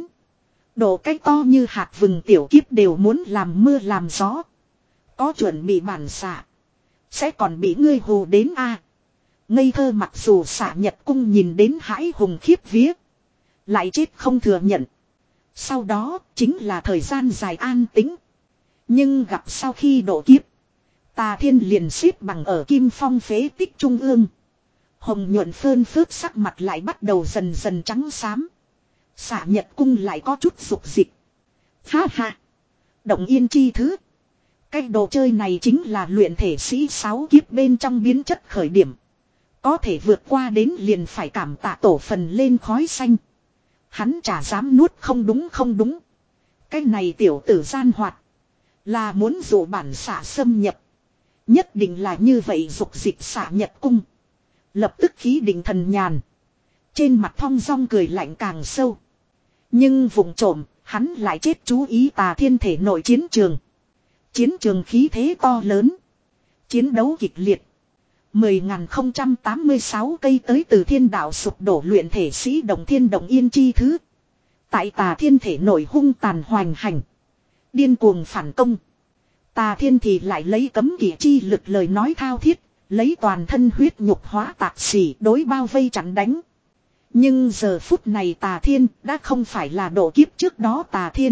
Độ cách to như hạt vừng tiểu kiếp đều muốn làm mưa làm gió. Có chuẩn bị bản xạ. Sẽ còn bị ngươi hù đến a à. Ngây thơ mặc dù xạ nhật cung nhìn đến hãi hùng khiếp vía. Lại chết không thừa nhận. Sau đó chính là thời gian dài an tĩnh. Nhưng gặp sau khi độ kiếp. Tà thiên liền xếp bằng ở kim phong phế tích trung ương. Hồng nhuận phơn phớt sắc mặt lại bắt đầu dần dần trắng xám. Xạ nhật cung lại có chút dục dịch. Ha ha. Động yên chi thứ. Cái đồ chơi này chính là luyện thể sĩ sáu kiếp bên trong biến chất khởi điểm. Có thể vượt qua đến liền phải cảm tạ tổ phần lên khói xanh. Hắn chả dám nuốt không đúng không đúng. Cái này tiểu tử gian hoạt. Là muốn dụ bản xạ xâm nhập. Nhất định là như vậy dục dịch xạ nhật cung. Lập tức khí định thần nhàn. Trên mặt thong dong cười lạnh càng sâu. Nhưng vùng trộm, hắn lại chết chú ý tà thiên thể nội chiến trường. Chiến trường khí thế to lớn. Chiến đấu kịch liệt. mười nghìn không trăm tám mươi sáu cây tới từ thiên đạo sụp đổ luyện thể sĩ đồng thiên đồng yên chi thứ. Tại tà thiên thể nội hung tàn hoành hành. Điên cuồng phản công. Tà thiên thì lại lấy cấm kỵ chi lực lời nói thao thiết. Lấy toàn thân huyết nhục hóa tạc xỉ đối bao vây chặn đánh. Nhưng giờ phút này tà thiên đã không phải là độ kiếp trước đó tà thiên.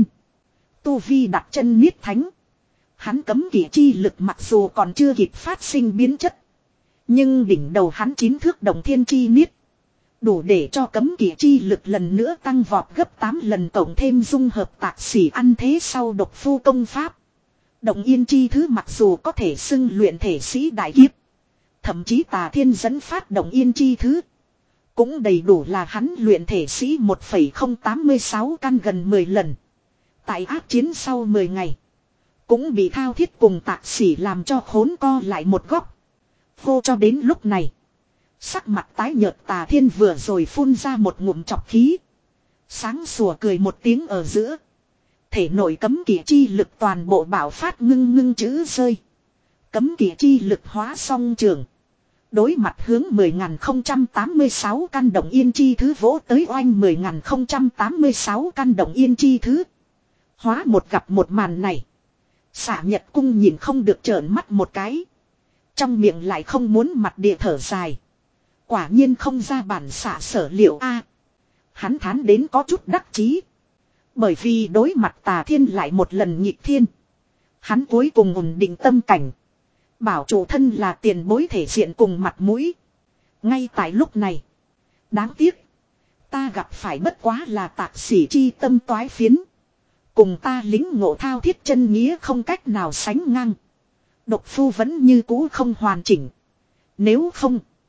Tu vi đặt chân niết thánh. Hắn cấm kỵ chi lực mặc dù còn chưa kịp phát sinh biến chất. Nhưng đỉnh đầu hắn chín thước đồng thiên chi niết. Đủ để cho cấm kỵ chi lực lần nữa tăng vọt gấp tám lần cộng thêm dung hợp tạc xỉ ăn thế sau độc phu công pháp. Động yên chi thứ mặc dù có thể xưng luyện thể sĩ đại kiếp. Thậm chí tà thiên dẫn phát động yên chi thứ. Cũng đầy đủ là hắn luyện thể sĩ một phẩy không tám sáu căn gần mười lần. Tại ác chiến sau mười ngày. Cũng bị thao thiết cùng tạc xỉ làm cho khốn co lại một góc. Vô cho đến lúc này. Sắc mặt tái nhợt tà thiên vừa rồi phun ra một ngụm chọc khí. Sáng sủa cười một tiếng ở giữa. Thể nội cấm kỵ chi lực toàn bộ bảo phát ngưng ngưng chữ rơi. Cấm kỵ chi lực hóa song trường. Đối mặt hướng mười nghìn không trăm tám mươi sáu căn động yên chi thứ vỗ tới oanh mười nghìn không trăm tám mươi sáu căn động yên chi thứ. Hóa một gặp một màn này. Xạ nhật cung nhìn không được trợn mắt một cái. Trong miệng lại không muốn mặt địa thở dài. Quả nhiên không ra bản xạ sở liệu a. Hắn thán đến có chút đắc chí. Bởi vì đối mặt tà thiên lại một lần nhịp thiên. Hắn cuối cùng ổn định tâm cảnh. Bảo chủ thân là tiền bối thể diện cùng mặt mũi. Ngay tại lúc này. Đáng tiếc. Ta gặp phải bất quá là tạc xỉ chi tâm toái phiến. Cùng ta lính ngộ thao thiết chân nghĩa không cách nào sánh ngang. Độc phu vẫn như cũ không hoàn chỉnh. Nếu không.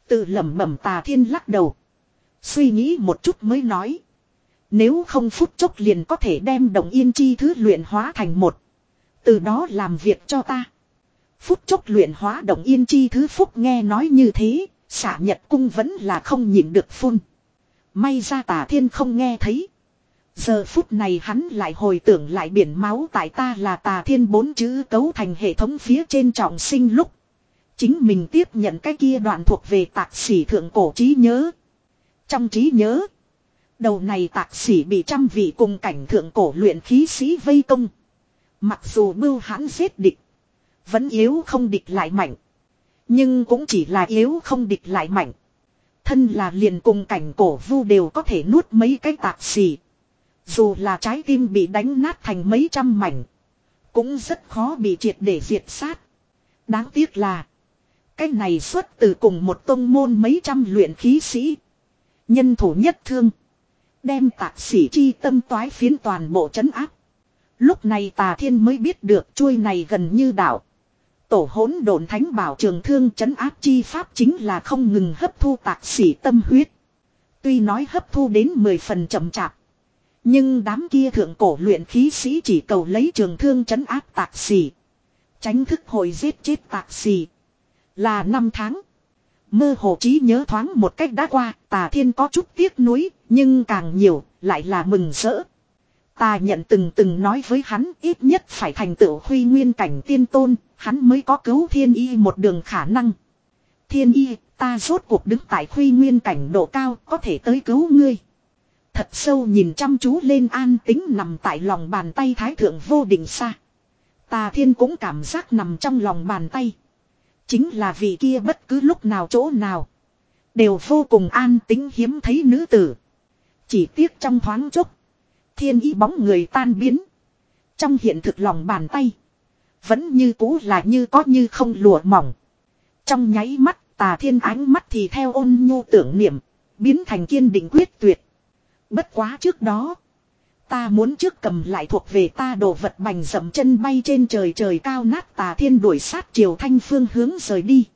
Tự lẩm bẩm Tà Thiên lắc đầu. Suy nghĩ một chút mới nói. Nếu không phút chốc liền có thể đem Động Yên chi thứ luyện hóa thành một. Từ đó làm việc cho ta. Phút chốc luyện hóa Động Yên chi thứ phúc nghe nói như thế. Xả Nhật Cung vẫn là không nhịn được phun. May ra Tà Thiên không nghe thấy. Giờ phút này hắn lại hồi tưởng lại biển máu tại ta là Tà Thiên bốn chữ cấu thành hệ thống phía trên trọng sinh lúc. Chính mình tiếp nhận cái kia đoạn thuộc về Tạc Sỉ thượng cổ trí nhớ. Trong trí nhớ. Đầu này Tạc Sỉ bị trăm vị cùng cảnh thượng cổ luyện khí sĩ vây công. Mặc dù bưu hãn giết địch. Vẫn yếu không địch lại mạnh. Nhưng cũng chỉ là yếu không địch lại mạnh. Thân là liền cùng cảnh cổ vu đều có thể nuốt mấy cái Tạc Sỉ. Dù là trái tim bị đánh nát thành mấy trăm mảnh. Cũng rất khó bị triệt để diệt sát. Đáng tiếc là. Cái này xuất từ cùng một tông môn mấy trăm luyện khí sĩ. Nhân thủ nhất thương. Đem Tạc Sỉ chi tâm toái phiến toàn bộ trấn áp. Lúc này Tà Thiên mới biết được chuôi này gần như đạo. Tổ hỗn độn thánh bảo trường thương trấn áp chi pháp chính là không ngừng hấp thu Tạc Sỉ tâm huyết. Tuy nói hấp thu đến mười phần chậm chạp. Nhưng đám kia thượng cổ luyện khí sĩ chỉ cầu lấy trường thương trấn áp Tạc Sỉ. Tránh thức hồi giết chết Tạc Sỉ. Là năm tháng. Mơ hồ trí nhớ thoáng một cách đã qua, Tà Thiên có chút tiếc nuối, nhưng càng nhiều, lại là mừng rỡ. Ta nhận từng từng nói với hắn ít nhất phải thành tựu huy nguyên cảnh tiên tôn, hắn mới có cứu thiên y một đường khả năng. Thiên y, ta rốt cuộc đứng tại huy nguyên cảnh độ cao, có thể tới cứu ngươi. Thật sâu nhìn chăm chú lên an tính nằm tại lòng bàn tay thái thượng vô định xa. Tà Thiên cũng cảm giác nằm trong lòng bàn tay. Chính là vị kia bất cứ lúc nào chỗ nào. Đều vô cùng an tính hiếm thấy nữ tử. Chỉ tiếc trong thoáng chốc. Thiên ý bóng người tan biến. Trong hiện thực lòng bàn tay. Vẫn như cũ là như có như không lụa mỏng. Trong nháy mắt Tà Thiên ánh mắt thì theo ôn nhu tưởng niệm. Biến thành kiên định quyết tuyệt. Bất quá trước đó. Ta muốn trước cầm lại thuộc về ta đồ vật bành dậm chân bay trên trời trời cao nát. Tà Thiên đuổi sát Triều Thanh phương hướng rời đi.